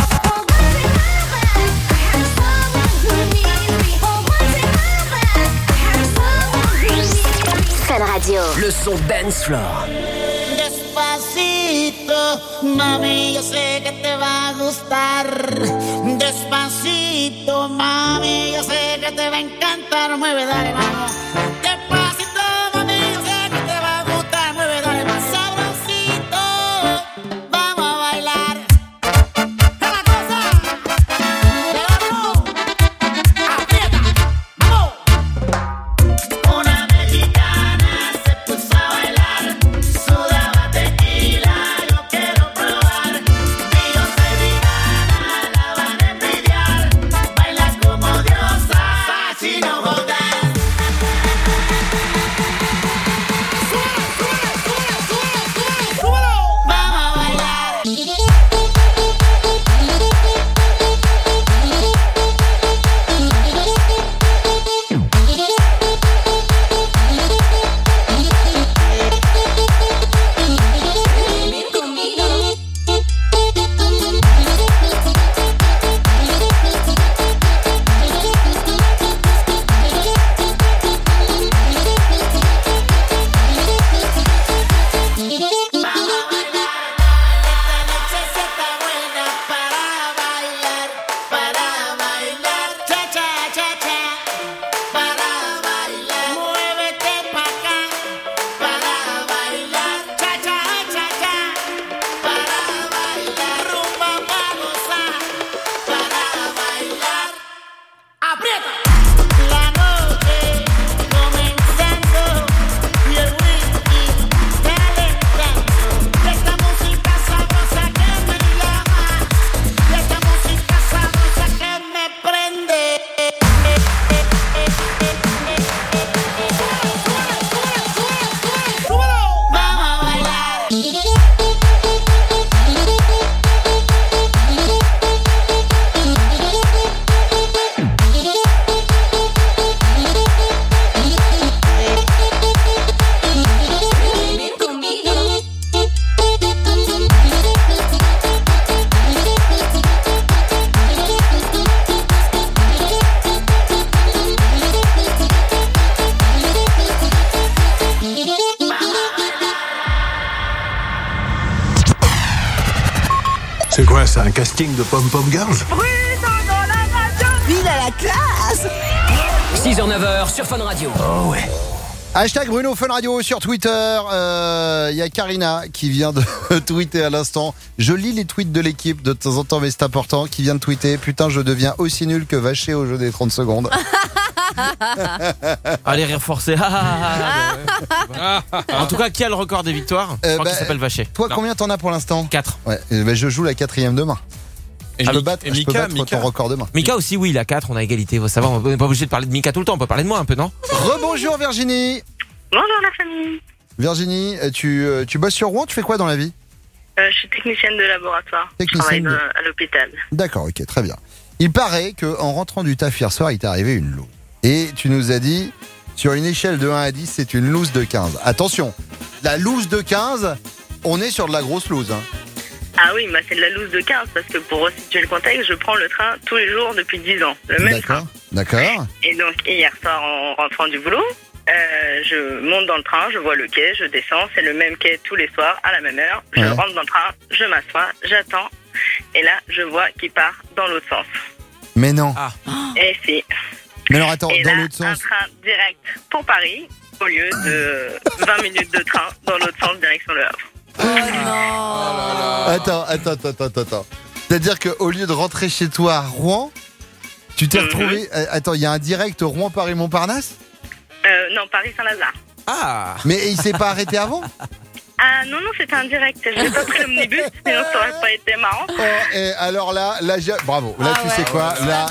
Fun Radio. Le son dance floor. Despacito, mami, yo sé que te va a gustar. Despacito, mami, yo sé que te va a encantar. Mueve, dale, vamos. Despacito, mami, yo sé que te va a gustar. Mueve, dale, más sabrosito. Vamos a bailar. ¡Es la cosa! ¡Levántalo! ¡Aprieta! ¡Vamos! Una mexicana se puso a bailar. Sudaba tequila, yo quiero probar. Yo soy vegana, la van a envidiar. Baila como diosa, así no jodas. ¡Súbelo! Vamos a bailar. C'est quoi ça, un casting de Pom-Pom Girls? Il a la classe. 6h-9h sur Fun Radio. Oh ouais. Hashtag Bruno Fun Radio sur Twitter. Il y a Karina qui vient de tweeter à l'instant. Je lis les tweets de l'équipe de temps en temps, mais c'est important. Qui vient de tweeter. Putain, je deviens aussi nul que Vacher au jeu des 30 secondes. Allez, rire forcé. En tout cas, qui a le record des victoires? Je crois qu'il s'appelle Vacher. Toi, combien t'en as pour l'instant? 4. Ouais, je joue la 4e demain. Je peux battre ton record demain. Mika aussi, oui, il a 4, on a égalité. Faut savoir, on n'est pas obligé de parler de Mika tout le temps, on peut parler de moi un peu, non? Rebonjour Virginie. Bonjour la famille. Virginie, tu bosses sur Rouen, tu fais quoi dans la vie? Je suis technicienne de laboratoire. Je travaille à l'hôpital. D'accord, ok, très bien. Il paraît qu'en rentrant du taf hier soir, il t'est arrivé une loose. Et tu nous as dit, sur une échelle de 1 à 10, c'est une loose de 15. Attention, la loose de 15, on est sur de la grosse loose, hein. Ah oui, bah c'est de la loose de 15 parce que pour resituer le contexte, je prends le train tous les jours depuis 10 ans. Le même train. D'accord. Et donc hier soir, en rentrant du boulot, je monte dans le train, je vois le quai, je descends, c'est le même quai tous les soirs à la même heure. Je rentre dans le train, je m'assois, j'attends. Et là, je vois qu'il part dans l'autre sens. Mais non. Et si. Mais alors attends, et dans là, l'autre sens. Un train direct pour Paris au lieu de 20 minutes de train dans l'autre sens direction Le Havre. Oh non. Attends. C'est-à-dire qu'au lieu de rentrer chez toi à Rouen, tu t'es retrouvé. Attends, il y a un direct Rouen-Paris-Montparnasse? Non, Paris-Saint-Lazare. Ah. Mais il s'est pas arrêté avant? Ah non, c'était un direct. J'ai pas pris l'omnibus, sinon ça aurait pas été marrant. Oh, et alors là, bravo. Là, tu sais quoi? Là,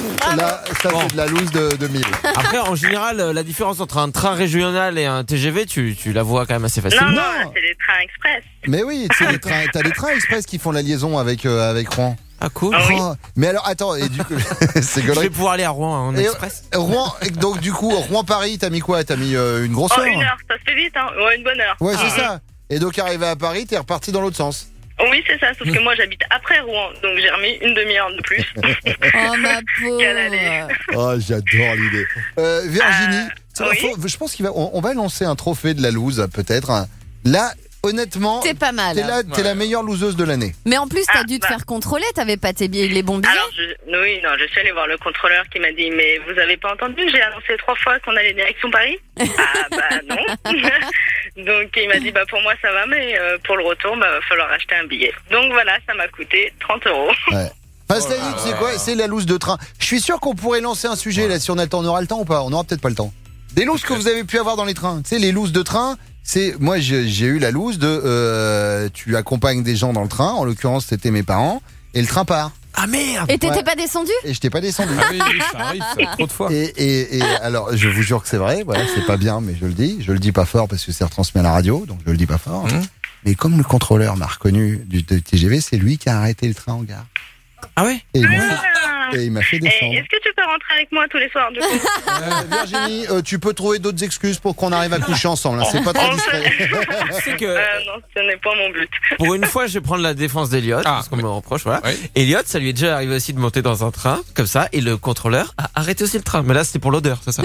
ça fait de la loose de 1000. Après, en général, la différence entre un train régional et un TGV, tu la vois quand même assez facilement. Non, c'est les trains express. Mais oui, t'as des trains express qui font la liaison avec Rouen. Ah cool. Oh, oui. Mais alors attends, et du coup, c'est je vais pouvoir aller à Rouen en express. Rouen, donc du coup, Rouen-Paris, t'as mis quoi? T'as mis une grosse heure? 1 heure, ça se fait vite, hein. Ouais, une bonne heure. Ouais, c'est ça. Et donc arrivé à Paris, t'es reparti dans l'autre sens. Oui, c'est ça, sauf que moi j'habite après Rouen, donc j'ai remis une demi-heure de plus. Oh ma pauvre. Oh, j'adore l'idée. Virginie, je pense qu'on va lancer un trophée de la loose, peut-être. Là, honnêtement, c'est pas mal. T'es la meilleure loseuse de l'année. Mais en plus, t'as dû te faire contrôler, t'avais pas les bons billets. Alors, je suis allée voir le contrôleur qui m'a dit, mais vous avez pas entendu, j'ai annoncé 3 fois qu'on allait direction Paris. Ah bah non. Donc il m'a dit, bah pour moi ça va, mais pour le retour, bah va falloir acheter un billet. Donc voilà, ça m'a coûté 30 €. Ouais. Enfin, cela dit, c'est quoi? C'est la loose de train. Je suis sûr qu'on pourrait lancer un sujet là, si on a le temps. On aura le temps ou pas? On aura peut-être pas le temps. Des looses que vous avez pu avoir dans les trains. Tu sais, les looses de train. Moi j'ai eu la loose de tu accompagnes des gens dans le train, en l'occurrence c'était mes parents, et le train part. Ah merde. Et t'étais pas descendu? Et je t'ai pas descendu. Ah oui, ça arrive, ça, trop de fois. Et alors je vous jure que c'est vrai, voilà, c'est pas bien, mais je le dis. Je le dis pas fort parce que c'est retransmis à la radio, donc je le dis pas fort. Mais comme le contrôleur m'a reconnu du TGV, c'est lui qui a arrêté le train en gare. Ah ouais? Et il m'a fait descendre. Est-ce que tu peux rentrer avec moi tous les soirs du coup? Virginie, tu peux trouver d'autres excuses pour qu'on arrive à coucher ensemble. Hein. C'est pas trop discret. C'est que non, ce n'est pas mon but. Pour une fois, je vais prendre la défense d'Eliott, parce qu'on me reproche, voilà. Oui. Eliott, ça lui est déjà arrivé aussi de monter dans un train, comme ça, et le contrôleur a arrêté aussi le train. Mais là, c'était pour l'odeur, c'est ça?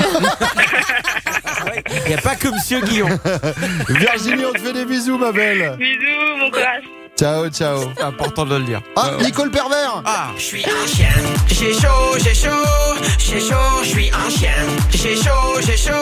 Il n'y a pas que Monsieur Guillaume. Virginie, on te fait des bisous, ma belle. Bisous, mon courage. Ciao. C'est important de le dire. Ah, Nicole Pervers. Ah, je suis un chien. J'ai chaud, je suis un chien. J'ai chaud,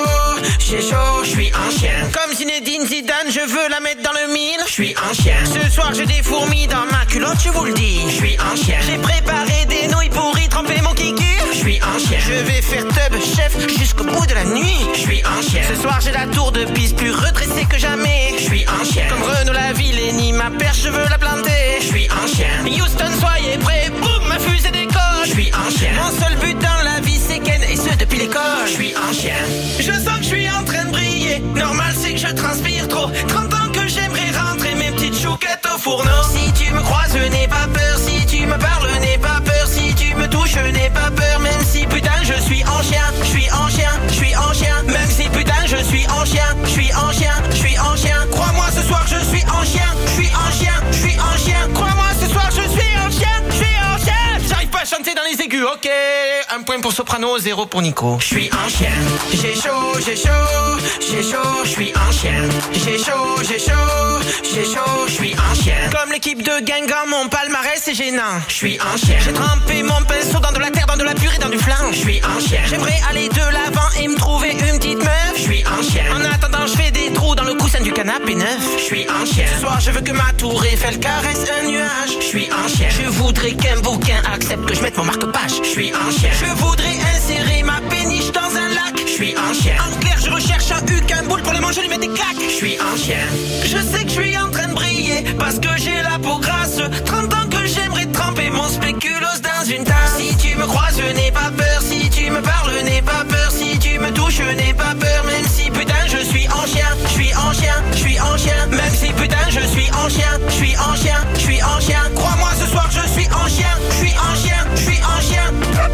je suis un chien. Comme Zinedine Zidane, je veux la mettre dans le mille. Je suis un chien. Ce soir, j'ai des fourmis dans ma culotte, je vous le dis. Je suis un chien. J'ai préparé des nouilles pour y tremper mon kiki. Je suis un chien. Je vais faire tub chef jusqu'au bout de la nuit. Je suis un chien. Ce soir, j'ai la tour de piste plus redressée que jamais. Je suis un chien. Comme Renaud Lavillenie, ma perche, je veux la planter. Je suis un chien. Houston, soyez prêts. Boum, ma fusée décolle. Je suis un chien. Mon seul but dans la vie, c'est Ken, et ce depuis l'école. Je suis un chien. Je sens que je suis en train de briller. Normal, c'est que je transpire trop. 30 ans que j'aimerais rentrer mes petites chouquettes au fourneau. Si tu me croises, n'aie pas peur. Si tu me parles, n'aie pas peur. Si tu me touches, n'aie pas peur. Même si putain, je suis en chien. Je suis en chien. Je suis en chien. Même si putain, je suis en chien. Je suis en chien. Je suis en chien. Crois-moi, ce soir, je suis en chien. Je suis en chien. Je suis en chien. Crois-moi, ce soir, je suis en chien. Je suis en chien. J'arrive pas à chanter dans les aigus, ok. 1 point pour Soprano, 0 pour Nico. Je suis un chien. J'ai chaud, je suis un chien. J'ai chaud, je suis un chien. Comme l'équipe de Guingamp, mon palmarès c'est gênant. Je suis un chien. J'ai trempé mon pinceau dans de la terre, dans de la purée, dans du flan. Je suis un chien. J'aimerais aller de l'avant et me trouver une petite meuf. Je suis un chien. En suis un chien. Ce soir je veux que ma tour Eiffel caresse un nuage. Je suis un chien. Je voudrais qu'un bouquin accepte que je mette mon marque-page. Je suis un chien. Je voudrais insérer ma péniche dans un lac. Je suis un chien. En clair je recherche un huc, un boule pour le manger, lui mettre des claques. Je suis un chien. Je sais que je suis en train de briller parce que j'ai la peau grasse. 30 ans que j'aimerais tremper mon spéculoos dans une tasse. Si tu me croises je n'ai pas peur. Si tu me parles n'aie pas peur. Si tu me touches je n'ai pas peur. Même si putain je suis en chien. Je suis en chien. Je suis en chien. Même si putain je suis en chien. Je suis en chien. Je suis en chien. Crois-moi ce soir je suis en chien. Je suis en chien. Je suis en chien.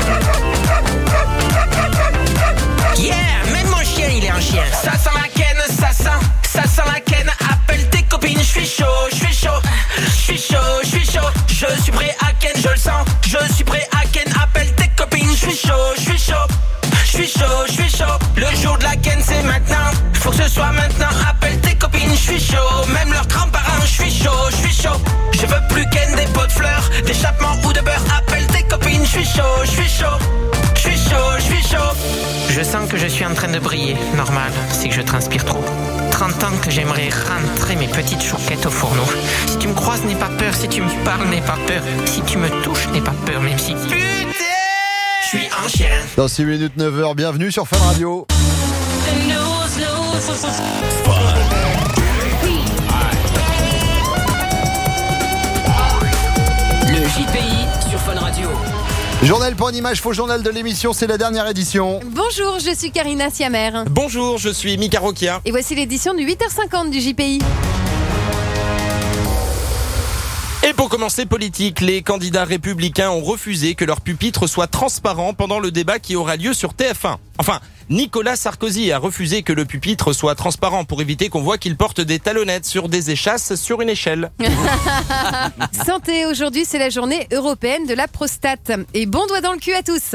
Yeah, même mon chien il est un chien. Ça sent la ken, ça sent la ken. Appelle tes copines, je suis chaud, je suis chaud, je suis chaud, je suis chaud. Je suis prêt à ken, je le sens. Je suis prêt à ken, appelle tes copines, je suis chaud, je suis chaud. Je suis chaud, je suis chaud. Le jour de la ken c'est maintenant. Faut que ce soit maintenant. Appelle tes copines, je suis chaud. Même leurs grands-parents, je suis chaud, je suis chaud. Je veux plus ken des pots de fleurs, d'échappement ou de beurre. Appelle tes copines, je suis chaud, je suis chaud. Je suis chaud, je suis chaud. Je sens que je suis en train de briller. Normal, c'est que je transpire trop. 30 ans que j'aimerais rentrer mes petites chouquettes au fourneau. Si tu me croises, n'aie pas peur. Si tu me parles, n'aie pas peur. Si tu me touches, n'aie pas peur. Même si... Putain, je suis un chien. Dans 6 minutes 9h, bienvenue sur Fun Radio. Le JPI sur Fun Radio. Journal pour une image, faux journal de l'émission, c'est la dernière édition. Bonjour, je suis Karina Siamer. Bonjour, je suis Mika Rokia. Et voici l'édition du 8h50 du JPI. Et pour commencer, politique, les candidats républicains ont refusé que leur pupitre soit transparent pendant le débat qui aura lieu sur TF1. Enfin, Nicolas Sarkozy a refusé que le pupitre soit transparent pour éviter qu'on voit qu'il porte des talonnettes sur des échasses sur une échelle. Santé, aujourd'hui c'est la journée européenne de la prostate. Et bon doigt dans le cul à tous.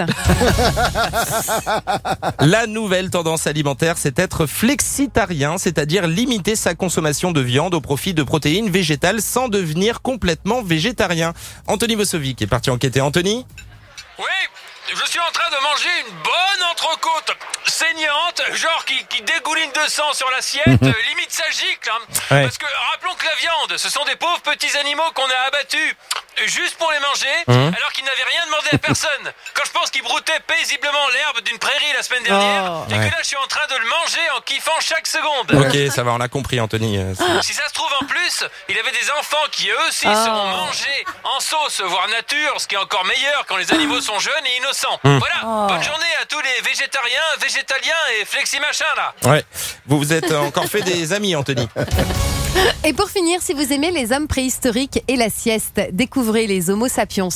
La nouvelle tendance alimentaire, c'est être flexitarien, c'est-à-dire limiter sa consommation de viande au profit de protéines végétales sans devenir complètement végétarien. Anthony Vosovic est parti enquêter. Anthony ? Oui, je suis en train de manger une bonne entrecôte saignante, genre qui dégouline de sang sur l'assiette, limite ça gicle. Hein. Ouais. Parce que rappelons que la viande, ce sont des pauvres petits animaux qu'on a abattus juste pour les manger, alors qu'ils n'avaient rien demandé à personne. Quand je pense qu'ils broutaient paisiblement l'herbe d'une prairie la semaine dernière, et que là je suis en train de le manger en kiffant chaque seconde. Ok, ça va, on a compris Anthony. Si ça se trouve en plus, il avait des enfants qui eux aussi seront mangés en sauce, voire nature, ce qui est encore meilleur quand les animaux sont jeunes et innocents. Voilà, bonne journée à tous les végétariens, végétaliens et flexi-machin là. Ouais, vous vous êtes encore fait des amis Anthony. Et pour finir, si vous aimez les hommes préhistoriques et la sieste, découvrez les Homo sapiens.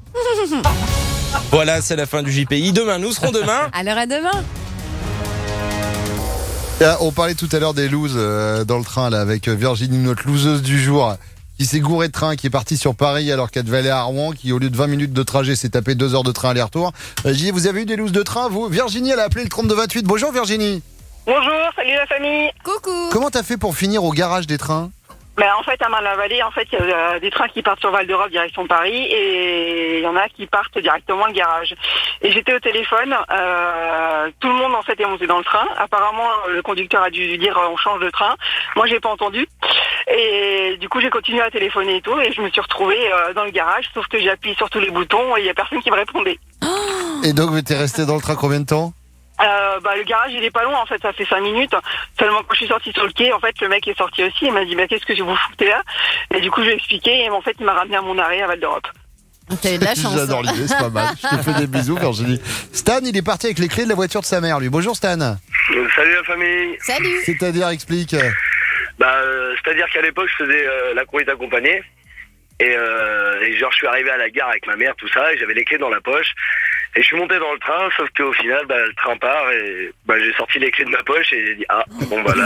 Voilà, c'est la fin du JPI. Demain, nous serons demain. Alors à demain. On parlait tout à l'heure des looses dans le train là, avec Virginie, notre loseuse du jour, qui s'est gourée de train, qui est partie sur Paris alors qu'elle devait aller à Rouen, qui au lieu de 20 minutes de trajet s'est tapé 2 heures de train aller-retour. J'ai dit, vous avez eu des looses de train vous? Virginie, elle a appelé le 3228. Bonjour Virginie. Bonjour, salut la famille. Coucou. Comment t'as fait pour finir au garage des trains? En fait, à Marne-la-Vallée, il y a des trains qui partent sur Val d'Europe direction Paris et il y en a qui partent directement au garage. Et j'étais au téléphone, tout le monde en fait est monté dans le train. Apparemment, le conducteur a dû dire on change de train. Moi, j'ai pas entendu. Et du coup, j'ai continué à téléphoner et tout et je me suis retrouvée dans le garage, sauf que j'ai appuyé sur tous les boutons et il y a personne qui me répondait. Et donc, t'es resté dans le train combien de temps? Le garage il est pas loin en fait, ça fait 5 minutes. Seulement quand je suis sortie sur le quai, en fait le mec est sorti aussi, il m'a dit qu'est-ce que vous foutez là? Et du coup je lui ai expliqué et en fait il m'a ramené à mon arrêt à Val d'Europe. T'as eu de la chance. J'adore l'idée, c'est pas mal. Je te fais des bisous Virginie. Stan, il est parti avec les clés de la voiture de sa mère lui. Bonjour Stan. Salut la famille. Salut. C'est-à-dire, explique. C'est-à-dire qu'à l'époque je faisais la conduite accompagnée. Et genre je suis arrivé à la gare avec ma mère, tout ça, et j'avais les clés dans la poche. Et je suis monté dans le train, sauf qu'au final, le train part et j'ai sorti les clés de ma poche et j'ai dit bon voilà.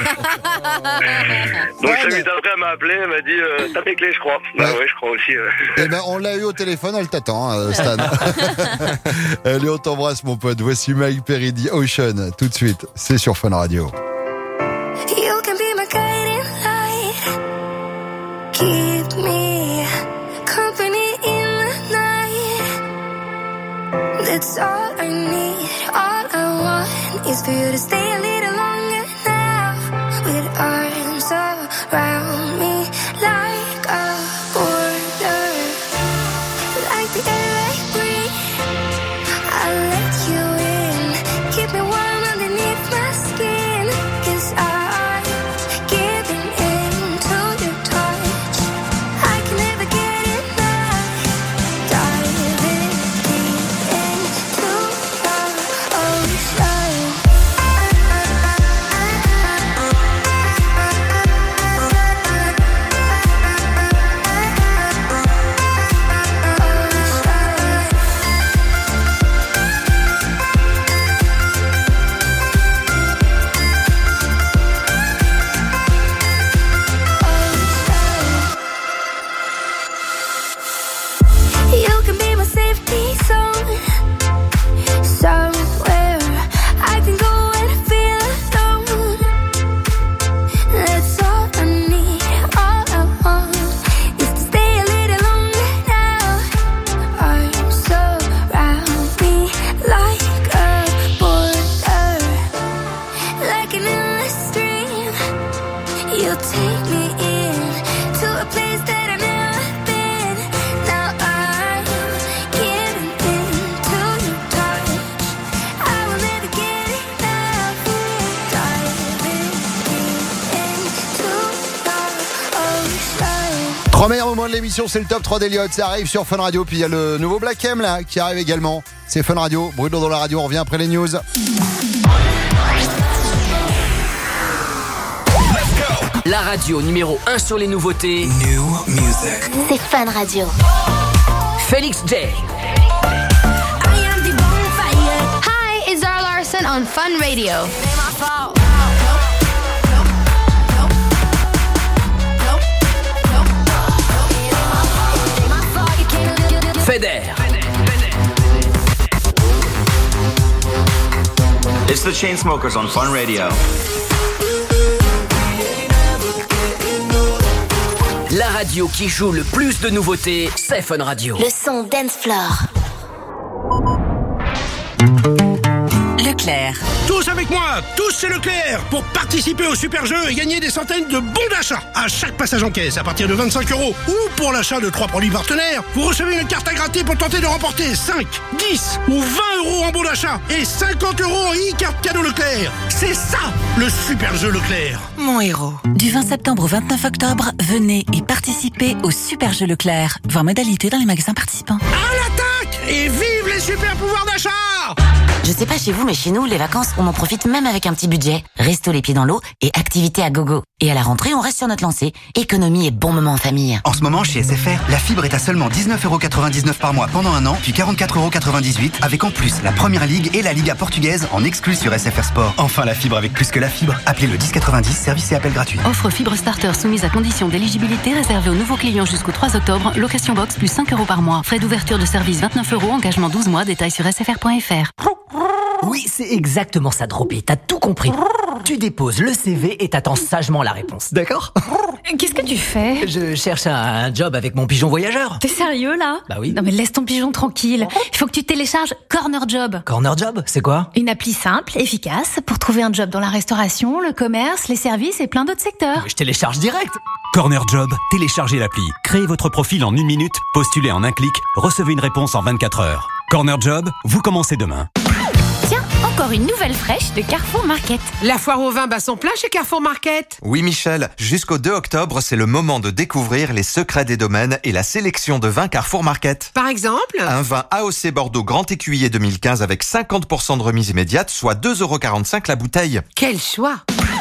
Donc 5 minutes après, elle m'a appelé, elle m'a dit t'as tes clés, je crois. Ouais, je crois aussi. Eh on l'a eu au téléphone, elle t'attend, Stan. Allez, on t'embrasse mon pote. Voici Mike Perry, dit Ocean, tout de suite. C'est sur Fun Radio. You can be my guiding light. Keep me company in the night. That's all I need. All I want is for you to stay a little longer now. With arms around You take me in to a place that I've never been. Now I'm giving into your touch. I will never get enough. Diving into the ocean. 3 meilleurs moments de l'émission, c'est le top 3 d'Eliott. Ça arrive sur Fun Radio. Puis il y a le nouveau Black M là qui arrive également. C'est Fun Radio. Bruno dans la radio. On revient après les news. La radio numéro 1 sur les nouveautés. New music. C'est Fun Radio. Félix J. Hi, it's Zara Larson on Fun Radio. Feder. It's the Chainsmokers on Fun Radio. La radio qui joue le plus de nouveautés, c'est Fun Radio. Le son Dance Floor. Leclerc. Tous avec moi, tous chez Leclerc, pour participer au super jeu et gagner des centaines de bons d'achat à chaque passage en caisse à partir de 25 €. Ou pour l'achat de 3 produits partenaires, vous recevez une carte à gratter pour tenter de remporter 5, 10 ou 20 € en bons d'achat et 50 € en e-carte cadeau Leclerc. C'est ça, le super jeu Leclerc. Mon héros. Du 20 septembre au 29 octobre, venez et participez au Super Jeu Leclerc. Voir modalité dans les magasins participants. À l'attaque et vive les super pouvoirs d'achat. Je sais pas chez vous, mais chez nous, les vacances, on en profite même avec un petit budget. Resto les pieds dans l'eau et activités à gogo. Et à la rentrée, on reste sur notre lancée. Économie et bon moment en famille. En ce moment, chez SFR, la fibre est à seulement 19,99 € par mois pendant un an, puis 44,98 € avec en plus la Première Ligue et la Liga portugaise en exclus sur SFR Sport. Enfin, la fibre avec plus que la fibre. Appelez le 1090, service et appel gratuit. Offre fibre starter soumise à conditions d'éligibilité réservée aux nouveaux clients jusqu'au 3 octobre. Location box plus 5 € par mois. Frais d'ouverture de service 29 €, engagement 12 mois. Détails sur sfr.fr. Oui, c'est exactement ça, Droppy. T'as tout compris. Tu déposes le CV et t'attends sagement la réponse, d'accord? Qu'est-ce que tu fais? Je cherche un job avec mon pigeon voyageur. T'es sérieux là? Bah oui. Non mais laisse ton pigeon tranquille. Il faut que tu télécharges Corner Job. Corner Job, c'est quoi? Une appli simple, efficace, pour trouver un job dans la restauration, le commerce, les services et plein d'autres secteurs. Je télécharge direct. Corner Job, téléchargez l'appli, créez votre profil en 1 minute, postulez en un clic, recevez une réponse en 24 heures. Corner Job, vous commencez demain. Tiens, encore une nouvelle fraîche de Carrefour Market. La foire au vin bat son plein chez Carrefour Market. Oui Michel, jusqu'au 2 octobre, c'est le moment de découvrir les secrets des domaines et la sélection de vins Carrefour Market. Par exemple, un vin AOC Bordeaux Grand Écuyer 2015 avec 50% de remise immédiate, soit 2,45 € la bouteille. Quel choix!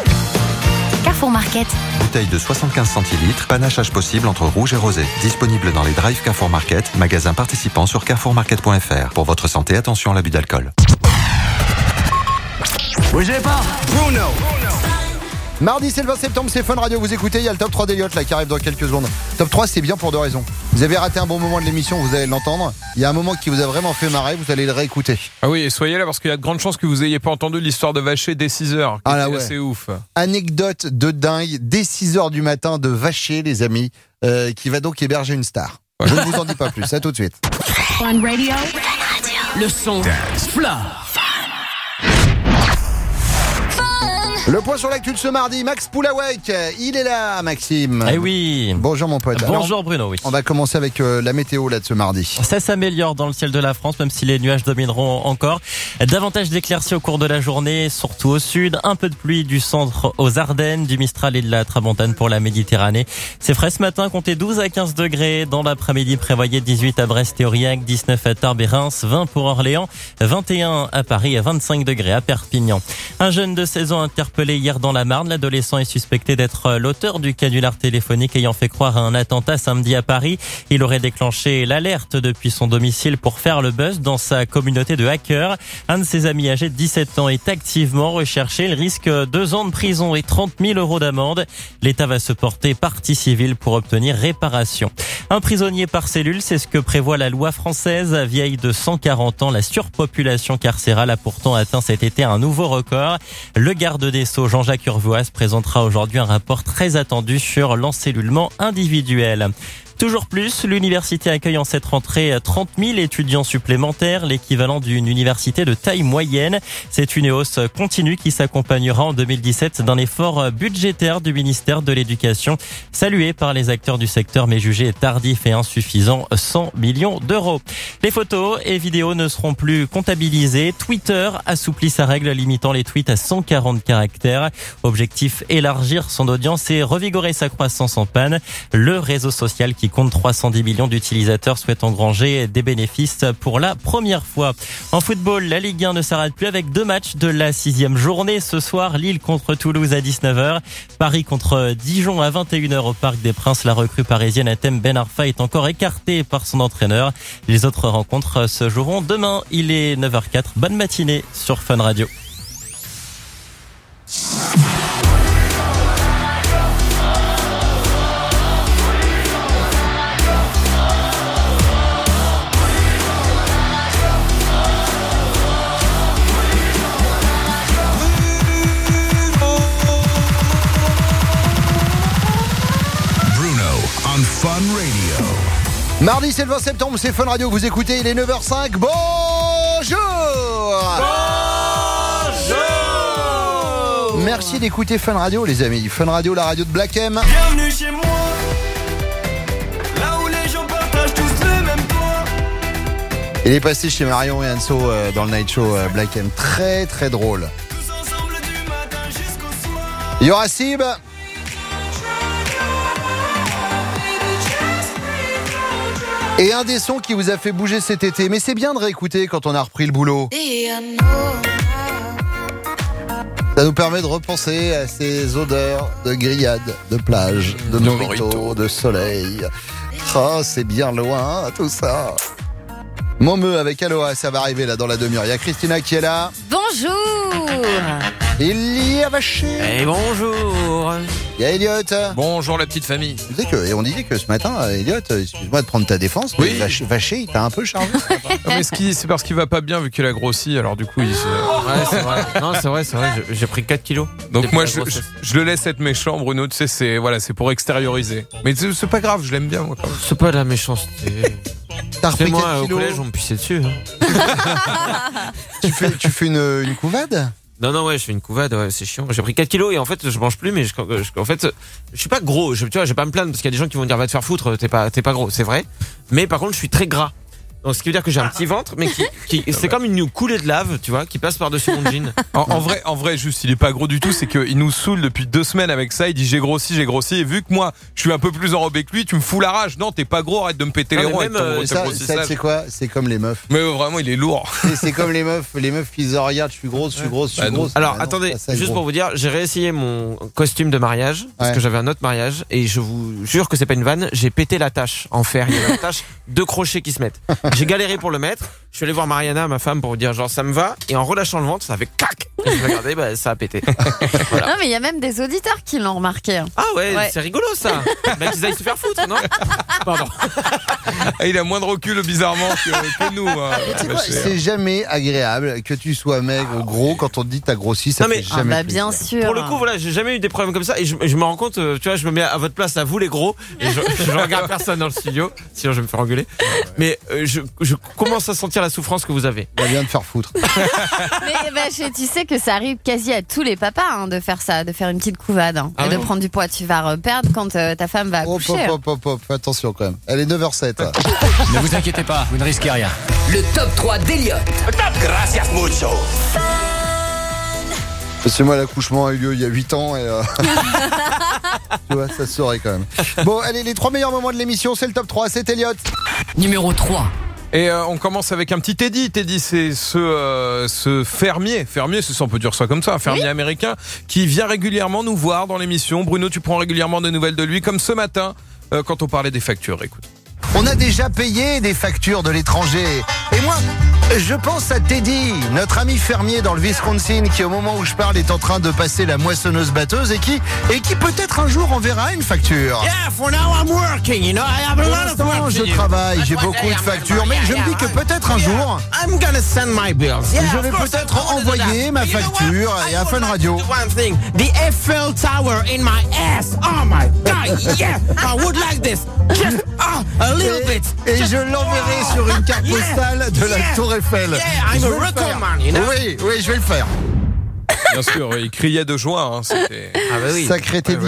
Carrefour Market. Bouteille de 75 centilitres, panachage possible entre rouge et rosé. Disponible dans les drives Carrefour Market, magasins participants sur carrefourmarket.fr. Pour votre santé, attention à l'abus d'alcool. Bougez pas. Bruno. Mardi, c'est le 20 septembre, c'est Fun Radio. Vous écoutez, il y a le top 3 d'Eliott là qui arrive dans quelques secondes. Top 3, c'est bien pour 2 raisons. Vous avez raté un bon moment de l'émission, vous allez l'entendre. Il y a un moment qui vous a vraiment fait marrer, vous allez le réécouter. Ah oui, et soyez là parce qu'il y a de grandes chances que vous n'ayez pas entendu l'histoire de Vacher dès 6h. Ah là ouais. C'est ouf. Anecdote de dingue, dès 6h du matin de Vacher, les amis, qui va donc héberger une star. Ouais. Je ne vous en dis pas plus, à tout de suite. Fun Radio. Le son Floor. Le point sur l'actu de ce mardi, Max Poulawek, il est là, Maxime. Eh oui. Bonjour mon pote. Bonjour Alors, Bruno, oui. On va commencer avec la météo là de ce mardi. Ça s'améliore dans le ciel de la France, même si les nuages domineront encore. Davantage d'éclaircies au cours de la journée, surtout au sud. Un peu de pluie du centre aux Ardennes, du Mistral et de la Tramontane pour la Méditerranée. C'est frais ce matin, comptez 12 à 15 degrés. Dans l'après-midi, prévoyez 18 à Brest et Aurillac, 19 à Tarbes et Reims, 20 pour Orléans, 21 à Paris et 25 degrés à Perpignan. Un jeune de 16 ans interpellé hier dans la Marne. L'adolescent est suspecté d'être l'auteur du canular téléphonique ayant fait croire à un attentat samedi à Paris. Il aurait déclenché l'alerte depuis son domicile pour faire le buzz dans sa communauté de hackers. Un de ses amis âgé de 17 ans est activement recherché. Il risque 2 ans de prison et 30 000 € d'amende. L'État va se porter partie civile pour obtenir réparation. Un prisonnier par cellule, c'est ce que prévoit la loi française. Vieille de 140 ans, la surpopulation carcérale a pourtant atteint cet été un nouveau record. Le garde des Sceaux, Jean-Jacques Urvoas, présentera aujourd'hui un rapport très attendu sur l'encellulement individuel. Toujours plus, l'université accueille en cette rentrée 30 000 étudiants supplémentaires, l'équivalent d'une université de taille moyenne. C'est une hausse continue qui s'accompagnera en 2017 d'un effort budgétaire du ministère de l'Éducation, salué par les acteurs du secteur mais jugé tardif et insuffisant, 100 millions d'euros. Les photos et vidéos ne seront plus comptabilisées. Twitter assouplit sa règle limitant les tweets à 140 caractères. Objectif, élargir son audience et revigorer sa croissance en panne. Le réseau social qui compte 310 millions d'utilisateurs souhaite engranger des bénéfices pour la première fois. En football, la Ligue 1 ne s'arrête plus avec 2 matchs de la 6e journée. Ce soir, Lille contre Toulouse à 19h. Paris contre Dijon à 21h au Parc des Princes. La recrue parisienne Hatem Ben Arfa est encore écartée par son entraîneur. Les autres rencontres se joueront demain. Il est 9h04. Bonne matinée sur Fun Radio. Fun Radio. Mardi, c'est le 20 septembre, c'est Fun Radio, vous écoutez, il est 9h05. Bonjour. Bonjour. Merci d'écouter Fun Radio, les amis. Fun Radio, la radio de Black M. Bienvenue chez moi, là où les gens partagent tous le même toit. Il est passé chez Marion et Anso dans le night show Black M. Très, très drôle. Il y aura Sib. Et un des sons qui vous a fait bouger cet été. Mais c'est bien de réécouter quand on a repris le boulot. Ça nous permet de repenser à ces odeurs de grillade, de plage, de morito, de soleil. Oh, c'est bien loin, tout ça. Momeux avec Aloha, ça va arriver là dans la demi-heure. Il y a Christina qui est là. Bonjour. Il y a Vaché. Et bonjour. Il y a Elliot. Bonjour la petite famille. Et on disait que ce matin, Elliot, excuse-moi de prendre ta défense, mais Vaché, il t'a un peu chargé. Mais c'est parce qu'il va pas bien vu qu'il a grossi, alors du coup il se... Ouais, c'est vrai. Non, c'est vrai, j'ai pris 4 kilos. Donc moi je le laisse être méchant, Bruno, tu sais, c'est pour extérioriser. Mais c'est pas grave, je l'aime bien moi quand même. C'est pas de la méchanceté. T'as repris 4 moi kilos. Au collège on me pissait dessus. Tu fais une couvade? Non, ouais, je fais une couvade, ouais, c'est chiant. J'ai pris 4 kilos et en fait, je mange plus, mais en fait, je suis pas gros. Tu vois, je vais pas me plaindre parce qu'il y a des gens qui vont dire va te faire foutre, t'es pas gros, c'est vrai. Mais par contre, je suis très gras. Donc, ce qui veut dire que j'ai un petit ventre, mais c'est comme une coulée de lave, tu vois, qui passe par-dessus mon jean. En vrai, juste, il est pas gros du tout, c'est qu'il nous saoule depuis 2 semaines avec ça. Il dit j'ai grossi, et vu que moi, je suis un peu plus enrobé que lui, tu me fous la rage. Non, t'es pas gros, arrête de me péter les ronds. Ça, c'est quoi? C'est comme les meufs. Mais vraiment, il est lourd. C'est comme les meufs qui disent regarde, je suis grosse. Alors, attendez, juste pour vous dire, j'ai réessayé mon costume de mariage, parce que j'avais un autre mariage, et je vous jure que c'est pas une vanne, j'ai pété la tache en fer. Il y a une tache, 2 crochets qui se mettent. J'ai galéré pour le mettre. Je suis allé voir Mariana, ma femme, pour vous dire genre ça me va. Et en relâchant le ventre, ça fait clac. Et je regardais, ça a pété. Voilà. Non, mais il y a même des auditeurs qui l'ont remarqué. Ah ouais. C'est rigolo ça. Qu'ils aillent se faire foutre, non? Pardon. Il a moins de recul bizarrement que nous. C'est jamais agréable que tu sois maigre ou gros quand on te dit t'as grossi. Ça fait jamais. Bien sûr. Pour le coup, voilà, j'ai jamais eu des problèmes comme ça. Et je me rends compte, tu vois, je me mets à votre place, à vous les gros. Et je regarde personne dans le studio. Sinon, je vais me faire engueuler. Mais je commence à sentir la souffrance que vous avez. On vient de faire foutre. Mais tu sais que ça arrive quasi à tous les papas de faire ça, de faire une petite couvade et de prendre du poids. Tu vas perdre quand ta femme va accoucher. Fais attention quand même. Elle est 9h07. Ne vous inquiétez pas, vous ne risquez rien. Le top 3 d'Eliott. Gracias mucho. Parce que moi, l'accouchement a eu lieu il y a 8 ans et tu vois, ça se saurait quand même. Bon, allez, les 3 meilleurs moments de l'émission, c'est le top 3, c'est Elliot. Numéro 3. Et on commence avec un petit Teddy. Teddy, c'est ce fermier, c'est ça, on peut dire ça comme ça, un fermier américain qui vient régulièrement nous voir dans l'émission. Bruno, tu prends régulièrement des nouvelles de lui, comme ce matin quand on parlait des factures. Écoute. On a déjà payé des factures de l'étranger. Et moi, Je pense à Teddy, notre ami fermier dans le Wisconsin, qui au moment où je parle est en train de passer la moissonneuse-batteuse et qui peut-être un jour enverra une facture. Yeah, for now I'm working, you know, I have a Pour lot of l'instant, work to je do. travaille, j'ai beaucoup de factures, mais je me dis que peut-être un jour, I'm gonna send my bills. je Yeah, vais of course, peut-être I'm gonna do envoyer that. ma You know what? facture et à Fun Radio. One thing, the Eiffel Tower in my ass. Oh my God, yeah, I would like this. Just a little bit. Et je l'enverrai sur une carte postale de la Tour Eiffel. Yeah, I'm Je a vais le record faire. man, you know. Oui, je vais le faire. Bien sûr, il criait de joie. Hein, c'était... Ah bah oui. Sacré Teddy.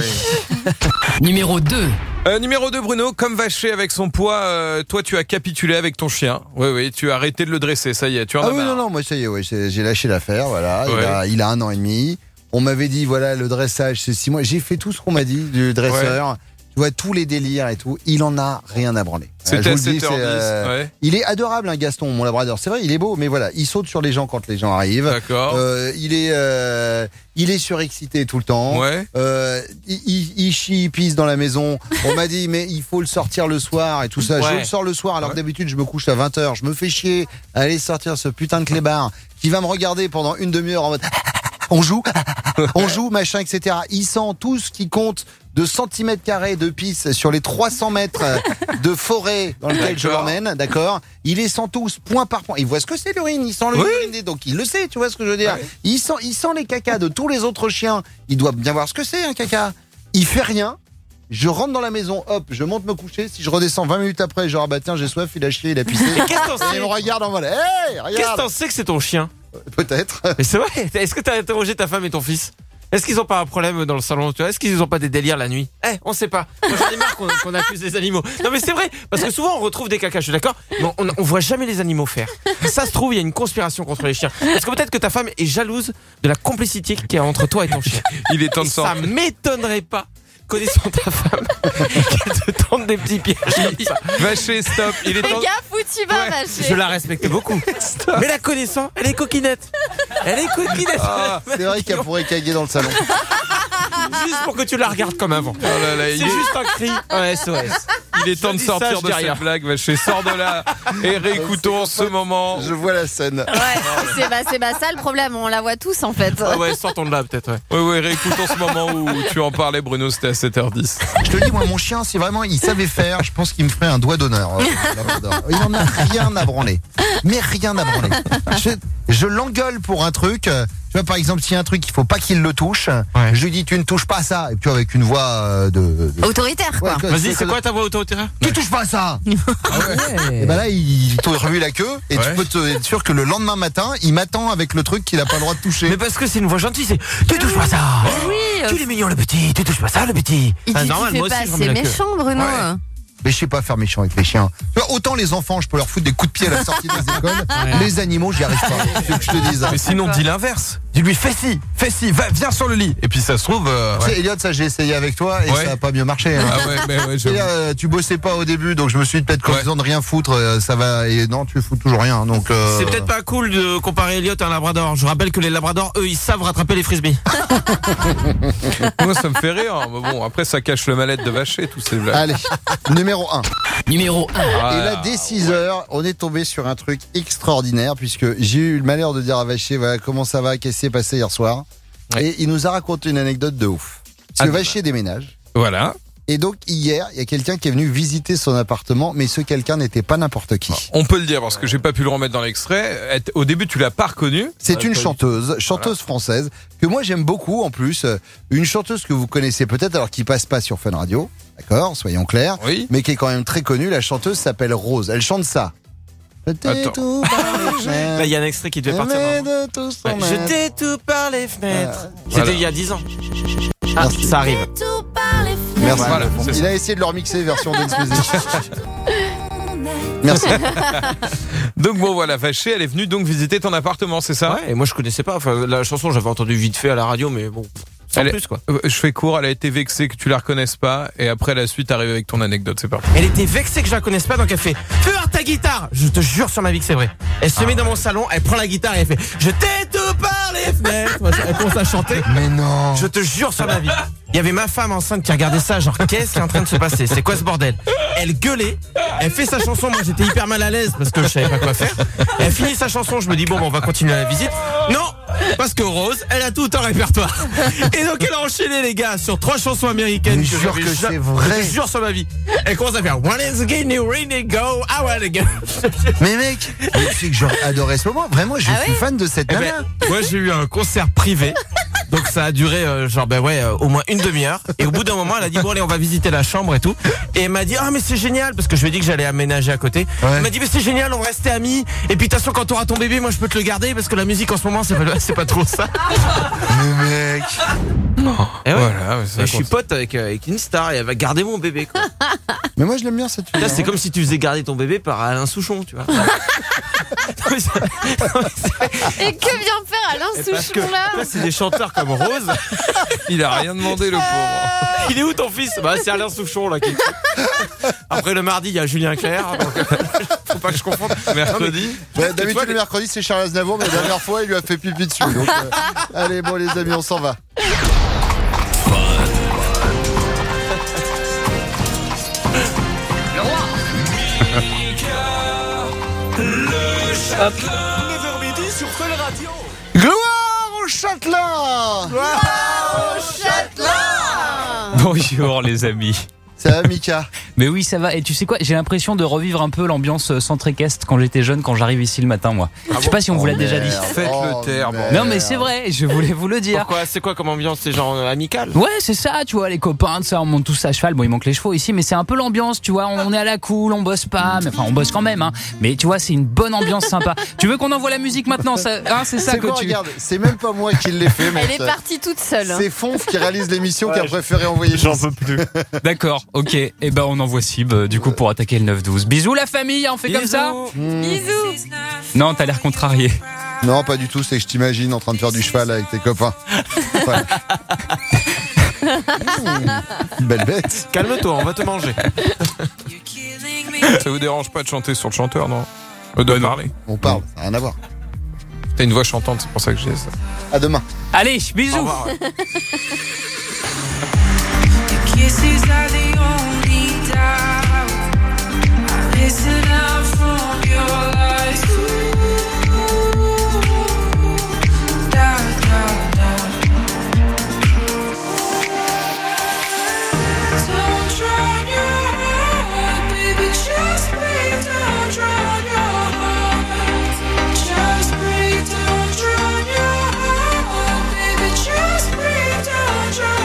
Numéro 2. Numéro 2, Bruno, comme Vacher avec son poids, toi tu as capitulé avec ton chien. Oui, tu as arrêté de le dresser, ça y est, tu en as marre. Non, moi ça y est, j'ai lâché l'affaire, voilà. Ouais. Il a 1 an et demi. On m'avait dit, voilà, le dressage, c'est 6 mois. J'ai fait tout ce qu'on m'a dit du dresseur. Ouais. Tu vois, tous les délires et tout. Il en a rien à branler. C'était Je à vous le dis, 7h10, ouais. Il est adorable, hein, Gaston, mon labrador. C'est vrai, il est beau, mais voilà, il saute sur les gens quand les gens arrivent. D'accord. Il est surexcité tout le temps. Ouais. Il chie, il pisse dans la maison. On m'a dit, mais il faut le sortir le soir et tout ça. Ouais. Je le sors le soir, alors que d'habitude, je me couche à 20h. Je me fais chier à aller sortir ce putain de clébard qui va me regarder pendant une demi-heure en mode on joue, machin, etc. Il sent tout ce qui compte de centimètres carrés de pisse sur les 300 mètres de forêt dans lequel je l'emmène, d'accord. Il les sent tous, point par point. Il voit ce que c'est l'urine, il sent l'urine, donc il le sait, tu vois ce que je veux dire. Ouais. Il sent les cacas de tous les autres chiens. Il doit bien voir ce que c'est un caca. Il fait rien. Je rentre dans la maison, hop, je monte me coucher. Si je redescends 20 minutes après, genre bah tiens, j'ai soif, il a chié, il a pissé. Et qu'est-ce que t'en sais ? Il me regarde en mode, hey, regarde. Qu'est-ce que t'en sais que c'est ton chien ? Peut-être. Mais c'est vrai. Est-ce que t'as interrogé ta femme et ton fils ? Est-ce qu'ils ont pas un problème dans le salon, tu vois ? Est-ce qu'ils ont pas des délires la nuit ? On sait pas. Moi j'en ai marre qu'on accuse les animaux. Non mais c'est vrai, parce que souvent on retrouve des cacas, je suis d'accord, mais on voit jamais les animaux faire. Ça se trouve, il y a une conspiration contre les chiens. Parce que peut-être que ta femme est jalouse de la complicité qu'il y a entre toi et ton chien. Il est temps de sortir. Ça m'étonnerait pas, connaissant ta femme, qu'elle te tente des petits pièges comme ça. Vacher, stop. Il est Fais temps. gaffe où tu vas, Vacher. Je la respecte beaucoup. Mais la connaissant, elle est coquinette. Elle est coquinette. Ah, c'est vrai qu'elle pourrait caguer dans le salon. Juste pour que tu la regardes comme avant. Oh là là, C'est juste un cri, un SOS. Il est temps de sortir de cette blague, Vacher. Sors de là et réécoutons ce moment. Je vois la scène. Ouais, c'est ça le problème, on la voit tous en fait. Ah ouais, sortons de là peut-être. Ouais, réécoutons ce moment où tu en parlais, Bruno, c'était à 7h10. Je te dis, moi, mon chien, si vraiment il savait faire, je pense qu'il me ferait un doigt d'honneur. Il n'en a rien à branler. Mais rien à branler. Je l'engueule pour un truc. Tu vois, par exemple, s'il y a un truc qu'il faut pas qu'il le touche, je lui dis tu ne touches pas à ça. Et puis avec une voix autoritaire, quoi. Ouais, vas-y, c'est quoi ta voix autoritaire ? Tu touches pas à ça. Et ben là, il t'a revu la queue et tu peux être sûr que le lendemain matin, il m'attend avec le truc qu'il a pas le droit de toucher. Mais parce que c'est une voix gentille, c'est tu touches pas à ça. Oui. Tu es mignon le petit, tu touches pas ça le petit. Il dit tu fais pas assez méchant, Bruno. Mais je sais pas faire méchant avec les chiens. Tu vois, autant les enfants, je peux leur foutre des coups de pied à la sortie des écoles. Les animaux, j'y arrive pas. C'est ce que je te dis. Mais sinon, dis l'inverse. Dis-lui, fais ci, viens sur le lit. Et puis ça se trouve. Tu sais, Elliot, ça j'ai essayé avec toi et ça a pas mieux marché. Hein. Ah ouais, mais ouais, et là, tu bossais pas au début, donc je me suis dit peut-être qu'en disant de rien foutre, ça va. Et non, tu fous toujours rien. Donc. C'est peut-être pas cool de comparer Elliot à un labrador. Je rappelle que les labradors, eux, ils savent rattraper les frisbees. Moi, ça me fait rire. Mais bon, après, ça cache le mal-être de Vacher, tous ces blagues. Allez, numéro 1. Numéro 1. Et là, dès 6h, on est tombé sur un truc extraordinaire, puisque j'ai eu le malheur de dire à Vacher, voilà, comment ça va, qu'est-ce qui s'est passé hier soir. Et il nous a raconté une anecdote de ouf. Parce que Vacher déménage. Voilà. Et donc, hier, il y a quelqu'un qui est venu visiter son appartement, mais ce quelqu'un n'était pas n'importe qui. On peut le dire, parce que j'ai pas pu le remettre dans l'extrait. Au début, tu l'as pas reconnue. C'est une chanteuse française, que moi j'aime beaucoup en plus. Une chanteuse que vous connaissez peut-être, alors qui passe pas sur Fun Radio. D'accord, soyons clairs. Oui. Mais qui est quand même très connue. La chanteuse s'appelle Rose. Elle chante ça. Là, il y a un extrait qui devait partir. Je t'ai tout par les fenêtres. C'était il y a 10 ans. Ah, ça arrive. Merci. Voilà, il a essayé de le remixer version dance music. Merci. Donc bon voilà, Vacher, elle est venue donc visiter ton appartement, c'est ça ? Ouais, et moi je connaissais pas. Enfin, la chanson, j'avais entendu vite fait à la radio, mais bon. Sans plus, quoi. Je fais court, elle a été vexée que tu la reconnaisses pas, et après la suite arrive avec ton anecdote, c'est parti. Elle était vexée que je la connaisse pas, donc elle fait fais voir ta guitare. Je te jure sur ma vie que c'est vrai. Elle se met dans mon salon, elle prend la guitare et elle fait je t'ai tout par les fenêtres. Elle commence à chanter. Mais non. Je te jure sur ma vie. Il y avait ma femme enceinte qui regardait ça, genre qu'est-ce qui est en train de se passer? C'est quoi ce bordel? Elle gueulait, elle fait sa chanson, moi j'étais hyper mal à l'aise parce que je savais pas quoi faire. Elle finit sa chanson, je me dis bon on va continuer la visite. Non, parce que Rose, elle a tout en répertoire. Et donc elle a enchaîné les gars sur 3 chansons américaines. Je jure que c'est vrai. Je jure sur ma vie. Elle commence à faire One is again, you really go, I wanna go. Mais mec, c'est que j'aurais adoré ce moment. Vraiment, je suis fan de cette nana. Moi j'ai eu un concert privé. Donc ça a duré au moins une demi-heure. Et au bout d'un moment elle a dit bon allez on va visiter la chambre et tout. Et elle m'a dit ah mais c'est génial parce que je lui ai dit que j'allais aménager à côté. Elle m'a dit mais c'est génial on va rester amis. Et puis de toute façon quand t'auras ton bébé moi je peux te le garder parce que la musique en ce moment c'est pas trop ça. Mais mec. Et ouais. Voilà, je suis pote avec une star et elle va garder mon bébé quoi. Mais moi je l'aime bien cette fille. Là c'est comme si tu faisais garder ton bébé par Alain Souchon tu vois. Et que vient faire Alain Souchon là? C'est des chanteurs comme Rose. Il a rien demandé le pauvre. Il est où ton fils? Bah c'est Alain Souchon là qui. Après le mardi il y a Julien Clerc. Donc, faut pas que je confonde. Mercredi. D'habitude le mercredi c'est Charles Aznavour mais la dernière fois il lui a fait pipi dessus. Donc, allez bon les amis on s'en va. Le roi. Le Châtelain. 9h sur Fun Radio. Gloire au Châtelain. Gloire au Châtelain. Bonjour les amis. Ça va Mika? Mais oui ça va, et tu sais quoi, j'ai l'impression de revivre un peu l'ambiance centre équestre quand j'étais jeune, quand j'arrive ici le matin moi. Je sais pas si on vous l'a déjà dit. Faites-le taire. Non mais c'est vrai, je voulais vous le dire. Pourquoi? C'est quoi comme ambiance? C'est genre amical? Ouais c'est ça, tu vois, les copains, ça, on monte tous à cheval, bon il manque les chevaux ici, mais c'est un peu l'ambiance, tu vois, on est à la cool, on bosse pas, mais enfin on bosse quand même hein. Mais tu vois c'est une bonne ambiance sympa. Tu veux qu'on envoie la musique maintenant ça, hein, c'est ça c'est que quoi, tu... Regarde, c'est même pas moi qui l'ai fait. Elle est partie toute seule. C'est Fonf qui réalise l'émission qui a préféré envoyer. J'en peux plus. D'accord, ok, et ben on envoie Sib du coup pour attaquer le 9-12. Bisous la famille, on fait comme ça. Bisous. Non, t'as l'air contrarié. Non, pas du tout, c'est que je t'imagine en train de faire du cheval avec tes copains. Belle bête. Calme-toi, on va te manger. Ça vous dérange pas de chanter sur le chanteur, non? De parler. On parle, ça n'a rien à voir. T'as une voix chantante, c'est pour ça que j'ai ça. À demain. Allez, bisous. Au revoir, ouais. Kisses are the only doubt. I listen out from your lies. Da, da, da. Don't drown your heart, baby, just breathe. Don't drown your heart. Just breathe. Don't drown your heart, baby, just breathe. Don't drown.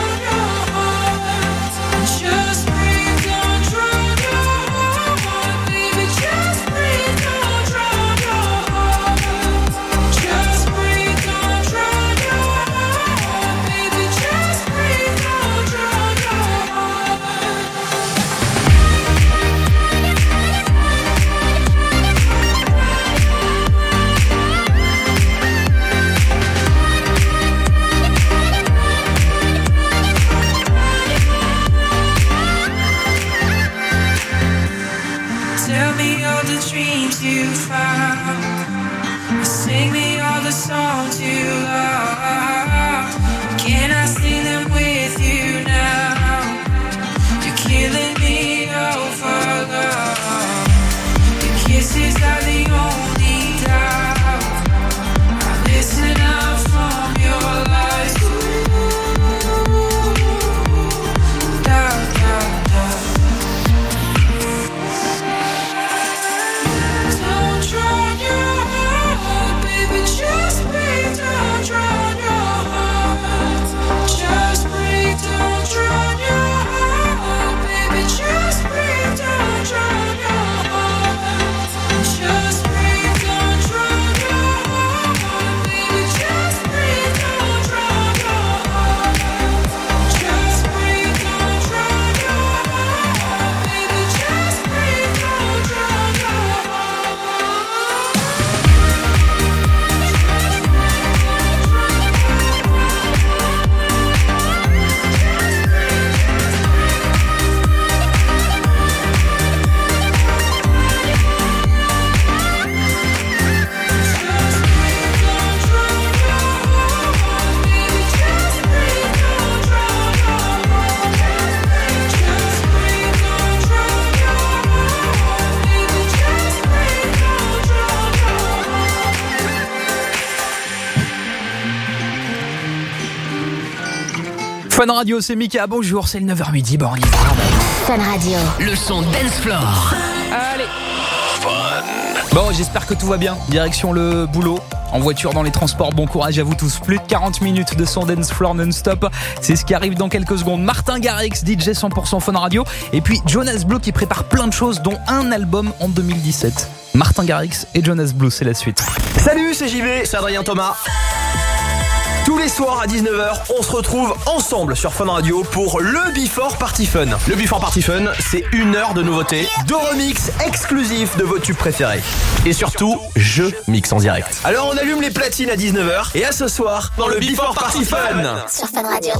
Fun Radio, c'est Mika, bonjour, c'est le 9h midi, bon on y va. Fun Radio. Le son Dance Floor. Allez. Bon, j'espère que tout va bien. Direction le boulot, en voiture, dans les transports. Bon courage à vous tous. Plus de 40 minutes de son Dance Floor non-stop. C'est ce qui arrive dans quelques secondes. Martin Garrix, DJ 100% Fun Radio. Et puis Jonas Blue qui prépare plein de choses, dont un album en 2017. Martin Garrix et Jonas Blue, c'est la suite. Salut, c'est JV, c'est Adrien Thomas. Tous les soirs à 19h, on se retrouve ensemble sur Fun Radio pour le Before Party Fun. Le Before Party Fun, c'est 1 heure de nouveautés, de remix exclusifs de vos tubes préférés. Et surtout, je mixe en direct. Alors on allume les platines à 19h et à ce soir dans le Before Party Fun. Sur Fun Radio.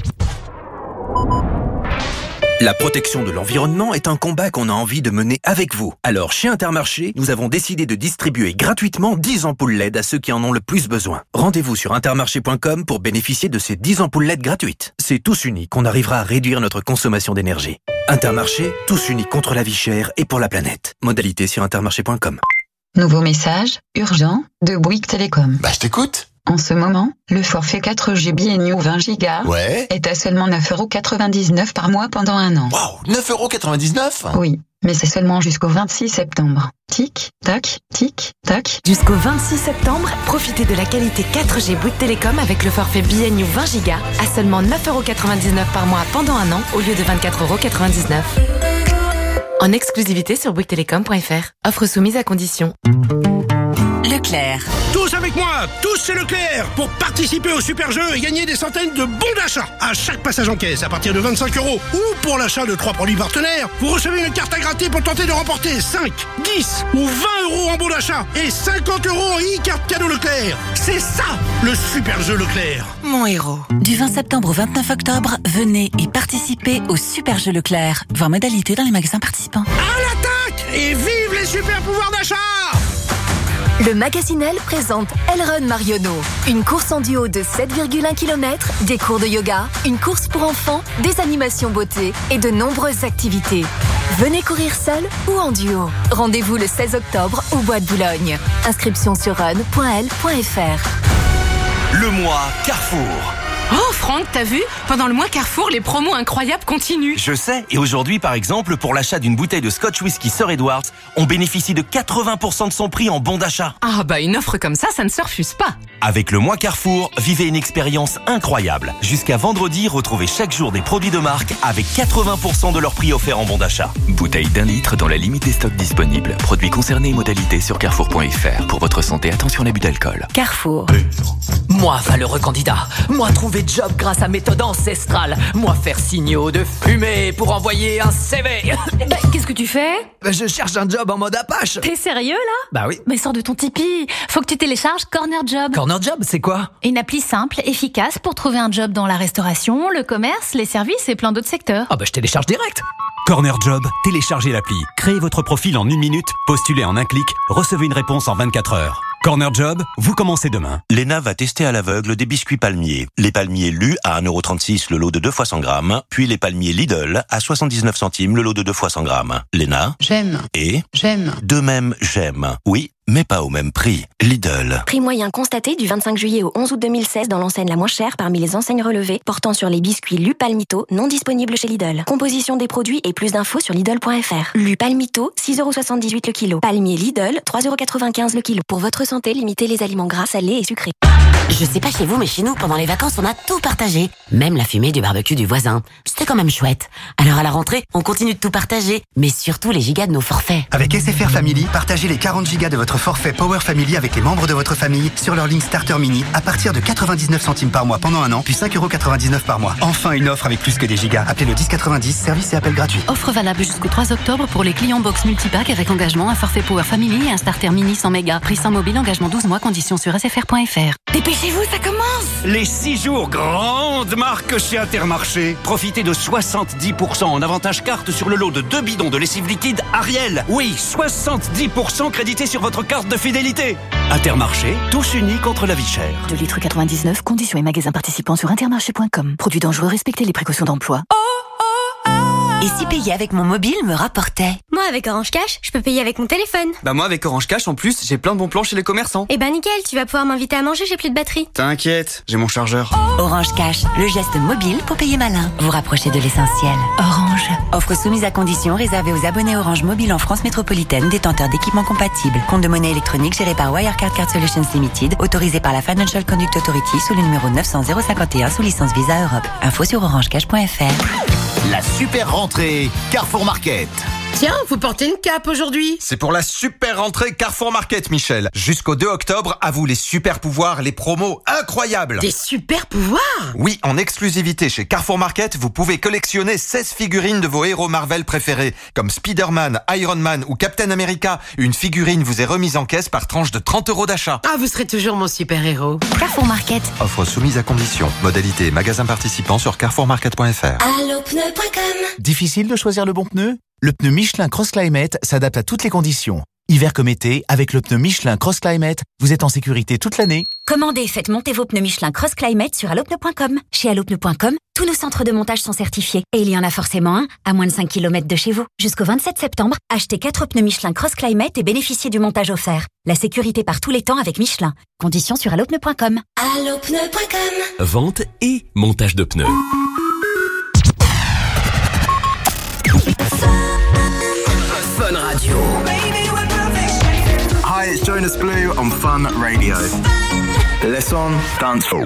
La protection de l'environnement est un combat qu'on a envie de mener avec vous. Alors, chez Intermarché, nous avons décidé de distribuer gratuitement 10 ampoules LED à ceux qui en ont le plus besoin. Rendez-vous sur intermarché.com pour bénéficier de ces 10 ampoules LED gratuites. C'est tous unis qu'on arrivera à réduire notre consommation d'énergie. Intermarché, tous unis contre la vie chère et pour la planète. Modalité sur intermarché.com. Nouveau message, urgent, de Bouygues Télécom. Je t'écoute. En ce moment, le forfait 4G BNU 20 Go est à seulement 9,99€ par mois pendant un an. Waouh, 9,99€? Oui, mais c'est seulement jusqu'au 26 septembre. Tic, tac, tic, tac. Jusqu'au 26 septembre, profitez de la qualité 4G Bouygues Télécom avec le forfait BNU 20 Go à seulement 9,99€ par mois pendant un an au lieu de 24,99€. En exclusivité sur bouyguestelecom.fr. Offre soumise à conditions. Leclerc. Tous avec moi, tous chez Leclerc, pour participer au super jeu et gagner des centaines de bons d'achat à chaque passage en caisse à partir de 25€. Ou pour l'achat de 3 produits partenaires, vous recevez une carte à gratter pour tenter de remporter 5, 10 ou 20€ en bons d'achat et 50€ en e-carte cadeau Leclerc. C'est ça, le super jeu Leclerc. Mon héros. Du 20 septembre au 29 octobre, venez et participez au super jeu Leclerc. Voir modalité dans les magasins participants. À l'attaque et vive les super pouvoirs d'achat. Le Magazine Elle présente Elrun Marionneau. Une course en duo de 7,1 km, des cours de yoga, une course pour enfants, des animations beauté et de nombreuses activités. Venez courir seul ou en duo. Rendez-vous le 16 octobre au Bois de Boulogne. Inscription sur run.l.fr. Le mois Carrefour. Oh Franck, t'as vu? Pendant le mois Carrefour, les promos incroyables continuent. Je sais, et aujourd'hui par exemple, pour l'achat d'une bouteille de Scotch Whisky Sir Edwards, on bénéficie de 80% de son prix en bon d'achat. Ah bah une offre comme ça ne se refuse pas. Avec le mois Carrefour, vivez une expérience incroyable. Jusqu'à vendredi, retrouvez chaque jour des produits de marque avec 80% de leur prix offert en bon d'achat. Bouteille d'1 litre dans la limite des stocks disponibles. Produits concernés et modalités sur carrefour.fr. Pour votre santé, attention à l'abus d'alcool. Carrefour. Moi, valeureux candidat. Moi, trouver job grâce à méthode ancestrale. Moi, faire signaux de fumée pour envoyer un CV. Qu'est-ce que tu fais? Je cherche un job en mode Apache. T'es sérieux là? Bah oui. Mais sors de ton Tipeee. Faut que tu télécharges Corner Job. Corner Job, c'est quoi? Une appli simple, efficace pour trouver un job dans la restauration, le commerce, les services et plein d'autres secteurs. Ah bah je télécharge direct. Corner Job, téléchargez l'appli. Créez votre profil en 1 minute, postulez en un clic, recevez une réponse en 24 heures. Corner Job, vous commencez demain. Léna va tester à l'aveugle des biscuits palmiers. Les palmiers Lu à 1,36€ le lot de 2 fois 100 grammes, puis les palmiers Lidl à 79 centimes le lot de 2 fois 100 grammes. Léna? J'aime. Et? J'aime. De même, j'aime. Oui, mais pas au même prix. Lidl. Prix moyen constaté du 25 juillet au 11 août 2016 dans l'enseigne la moins chère parmi les enseignes relevées, portant sur les biscuits Lu Palmito, non disponibles chez Lidl. Composition des produits et plus d'infos sur Lidl.fr. Lu Palmito, 6,78€ le kilo. Palmier Lidl, 3,95€ le kilo. Pour votre santé, limitez les aliments gras, salés et sucrés. Je sais pas chez vous, mais chez nous, pendant les vacances, on a tout partagé. Même la fumée du barbecue du voisin. C'était quand même chouette. Alors à la rentrée, on continue de tout partager, mais surtout les gigas de nos forfaits. Avec SFR Family, partagez les 40 gigas de votre forfait Power Family avec les membres de votre famille sur leur ligne Starter Mini à partir de 99 centimes par mois pendant un an, puis 5,99€ par mois. Enfin, une offre avec plus que des gigas. Appelez le 1090, service et appel gratuit. Offre valable jusqu'au 3 octobre pour les clients box multipack avec engagement, un forfait Power Family et un Starter Mini 100 mégas. Prix sans mobile, engagement 12 mois, conditions sur sfr.fr. Dépêchez-vous, ça commence! Les 6 jours grandes marques chez Intermarché. Profitez de 70% en avantage carte sur le lot de 2 bidons de lessive liquide Ariel. Oui, 70% crédité sur votre carte de fidélité. Intermarché, tous unis contre la vie chère. 2 litres 99, conditions et magasins participants sur intermarché.com. Produits dangereux, respectez les précautions d'emploi. Et si payer avec mon mobile me rapportait? Moi, avec Orange Cash, je peux payer avec mon téléphone. Bah moi, avec Orange Cash, en plus, j'ai plein de bons plans chez les commerçants. Eh ben nickel, tu vas pouvoir m'inviter à manger, j'ai plus de batterie. T'inquiète, j'ai mon chargeur. Orange Cash, le geste mobile pour payer malin. Vous rapprochez de l'essentiel. Orange. Offre soumise à conditions réservée aux abonnés Orange Mobile en France métropolitaine, détenteurs d'équipements compatibles. Compte de monnaie électronique géré par Wirecard Card Solutions Limited, autorisé par la Financial Conduct Authority sous le numéro 900 051 sous licence Visa Europe. Info sur orangecash.fr. La super rentrée Carrefour Market. Tiens, vous portez une cape aujourd'hui. C'est pour la super rentrée Carrefour Market, Michel. Jusqu'au 2 octobre, à vous les super pouvoirs, les promos incroyables. Des super pouvoirs? Oui, en exclusivité chez Carrefour Market, vous pouvez collectionner 16 figurines de vos héros Marvel préférés, comme Spider-Man, Iron Man ou Captain America. Une figurine vous est remise en caisse par tranche de 30 € d'achat. Ah, vous serez toujours mon super-héros. Carrefour Market. Offre soumise à conditions. Modalité et magasin participant sur carrefourmarket.fr. Allopneu.com. Difficile de choisir le bon pneu? Le pneu Michelin Cross Climate s'adapte à toutes les conditions. Hiver comme été, avec le pneu Michelin Cross Climate, vous êtes en sécurité toute l'année. Commandez, faites monter vos pneus Michelin Cross Climate sur allopneu.com. Chez allopneu.com, tous nos centres de montage sont certifiés. Et il y en a forcément un à moins de 5 km de chez vous. Jusqu'au 27 septembre, achetez 4 pneus Michelin Cross Climate et bénéficiez du montage offert. La sécurité par tous les temps avec Michelin. Conditions sur allopneu.com. Allopneu.com. Vente et montage de pneus. Fun Radio. Hi, it's Jonas Blue on Fun Radio. Let's on dance hall.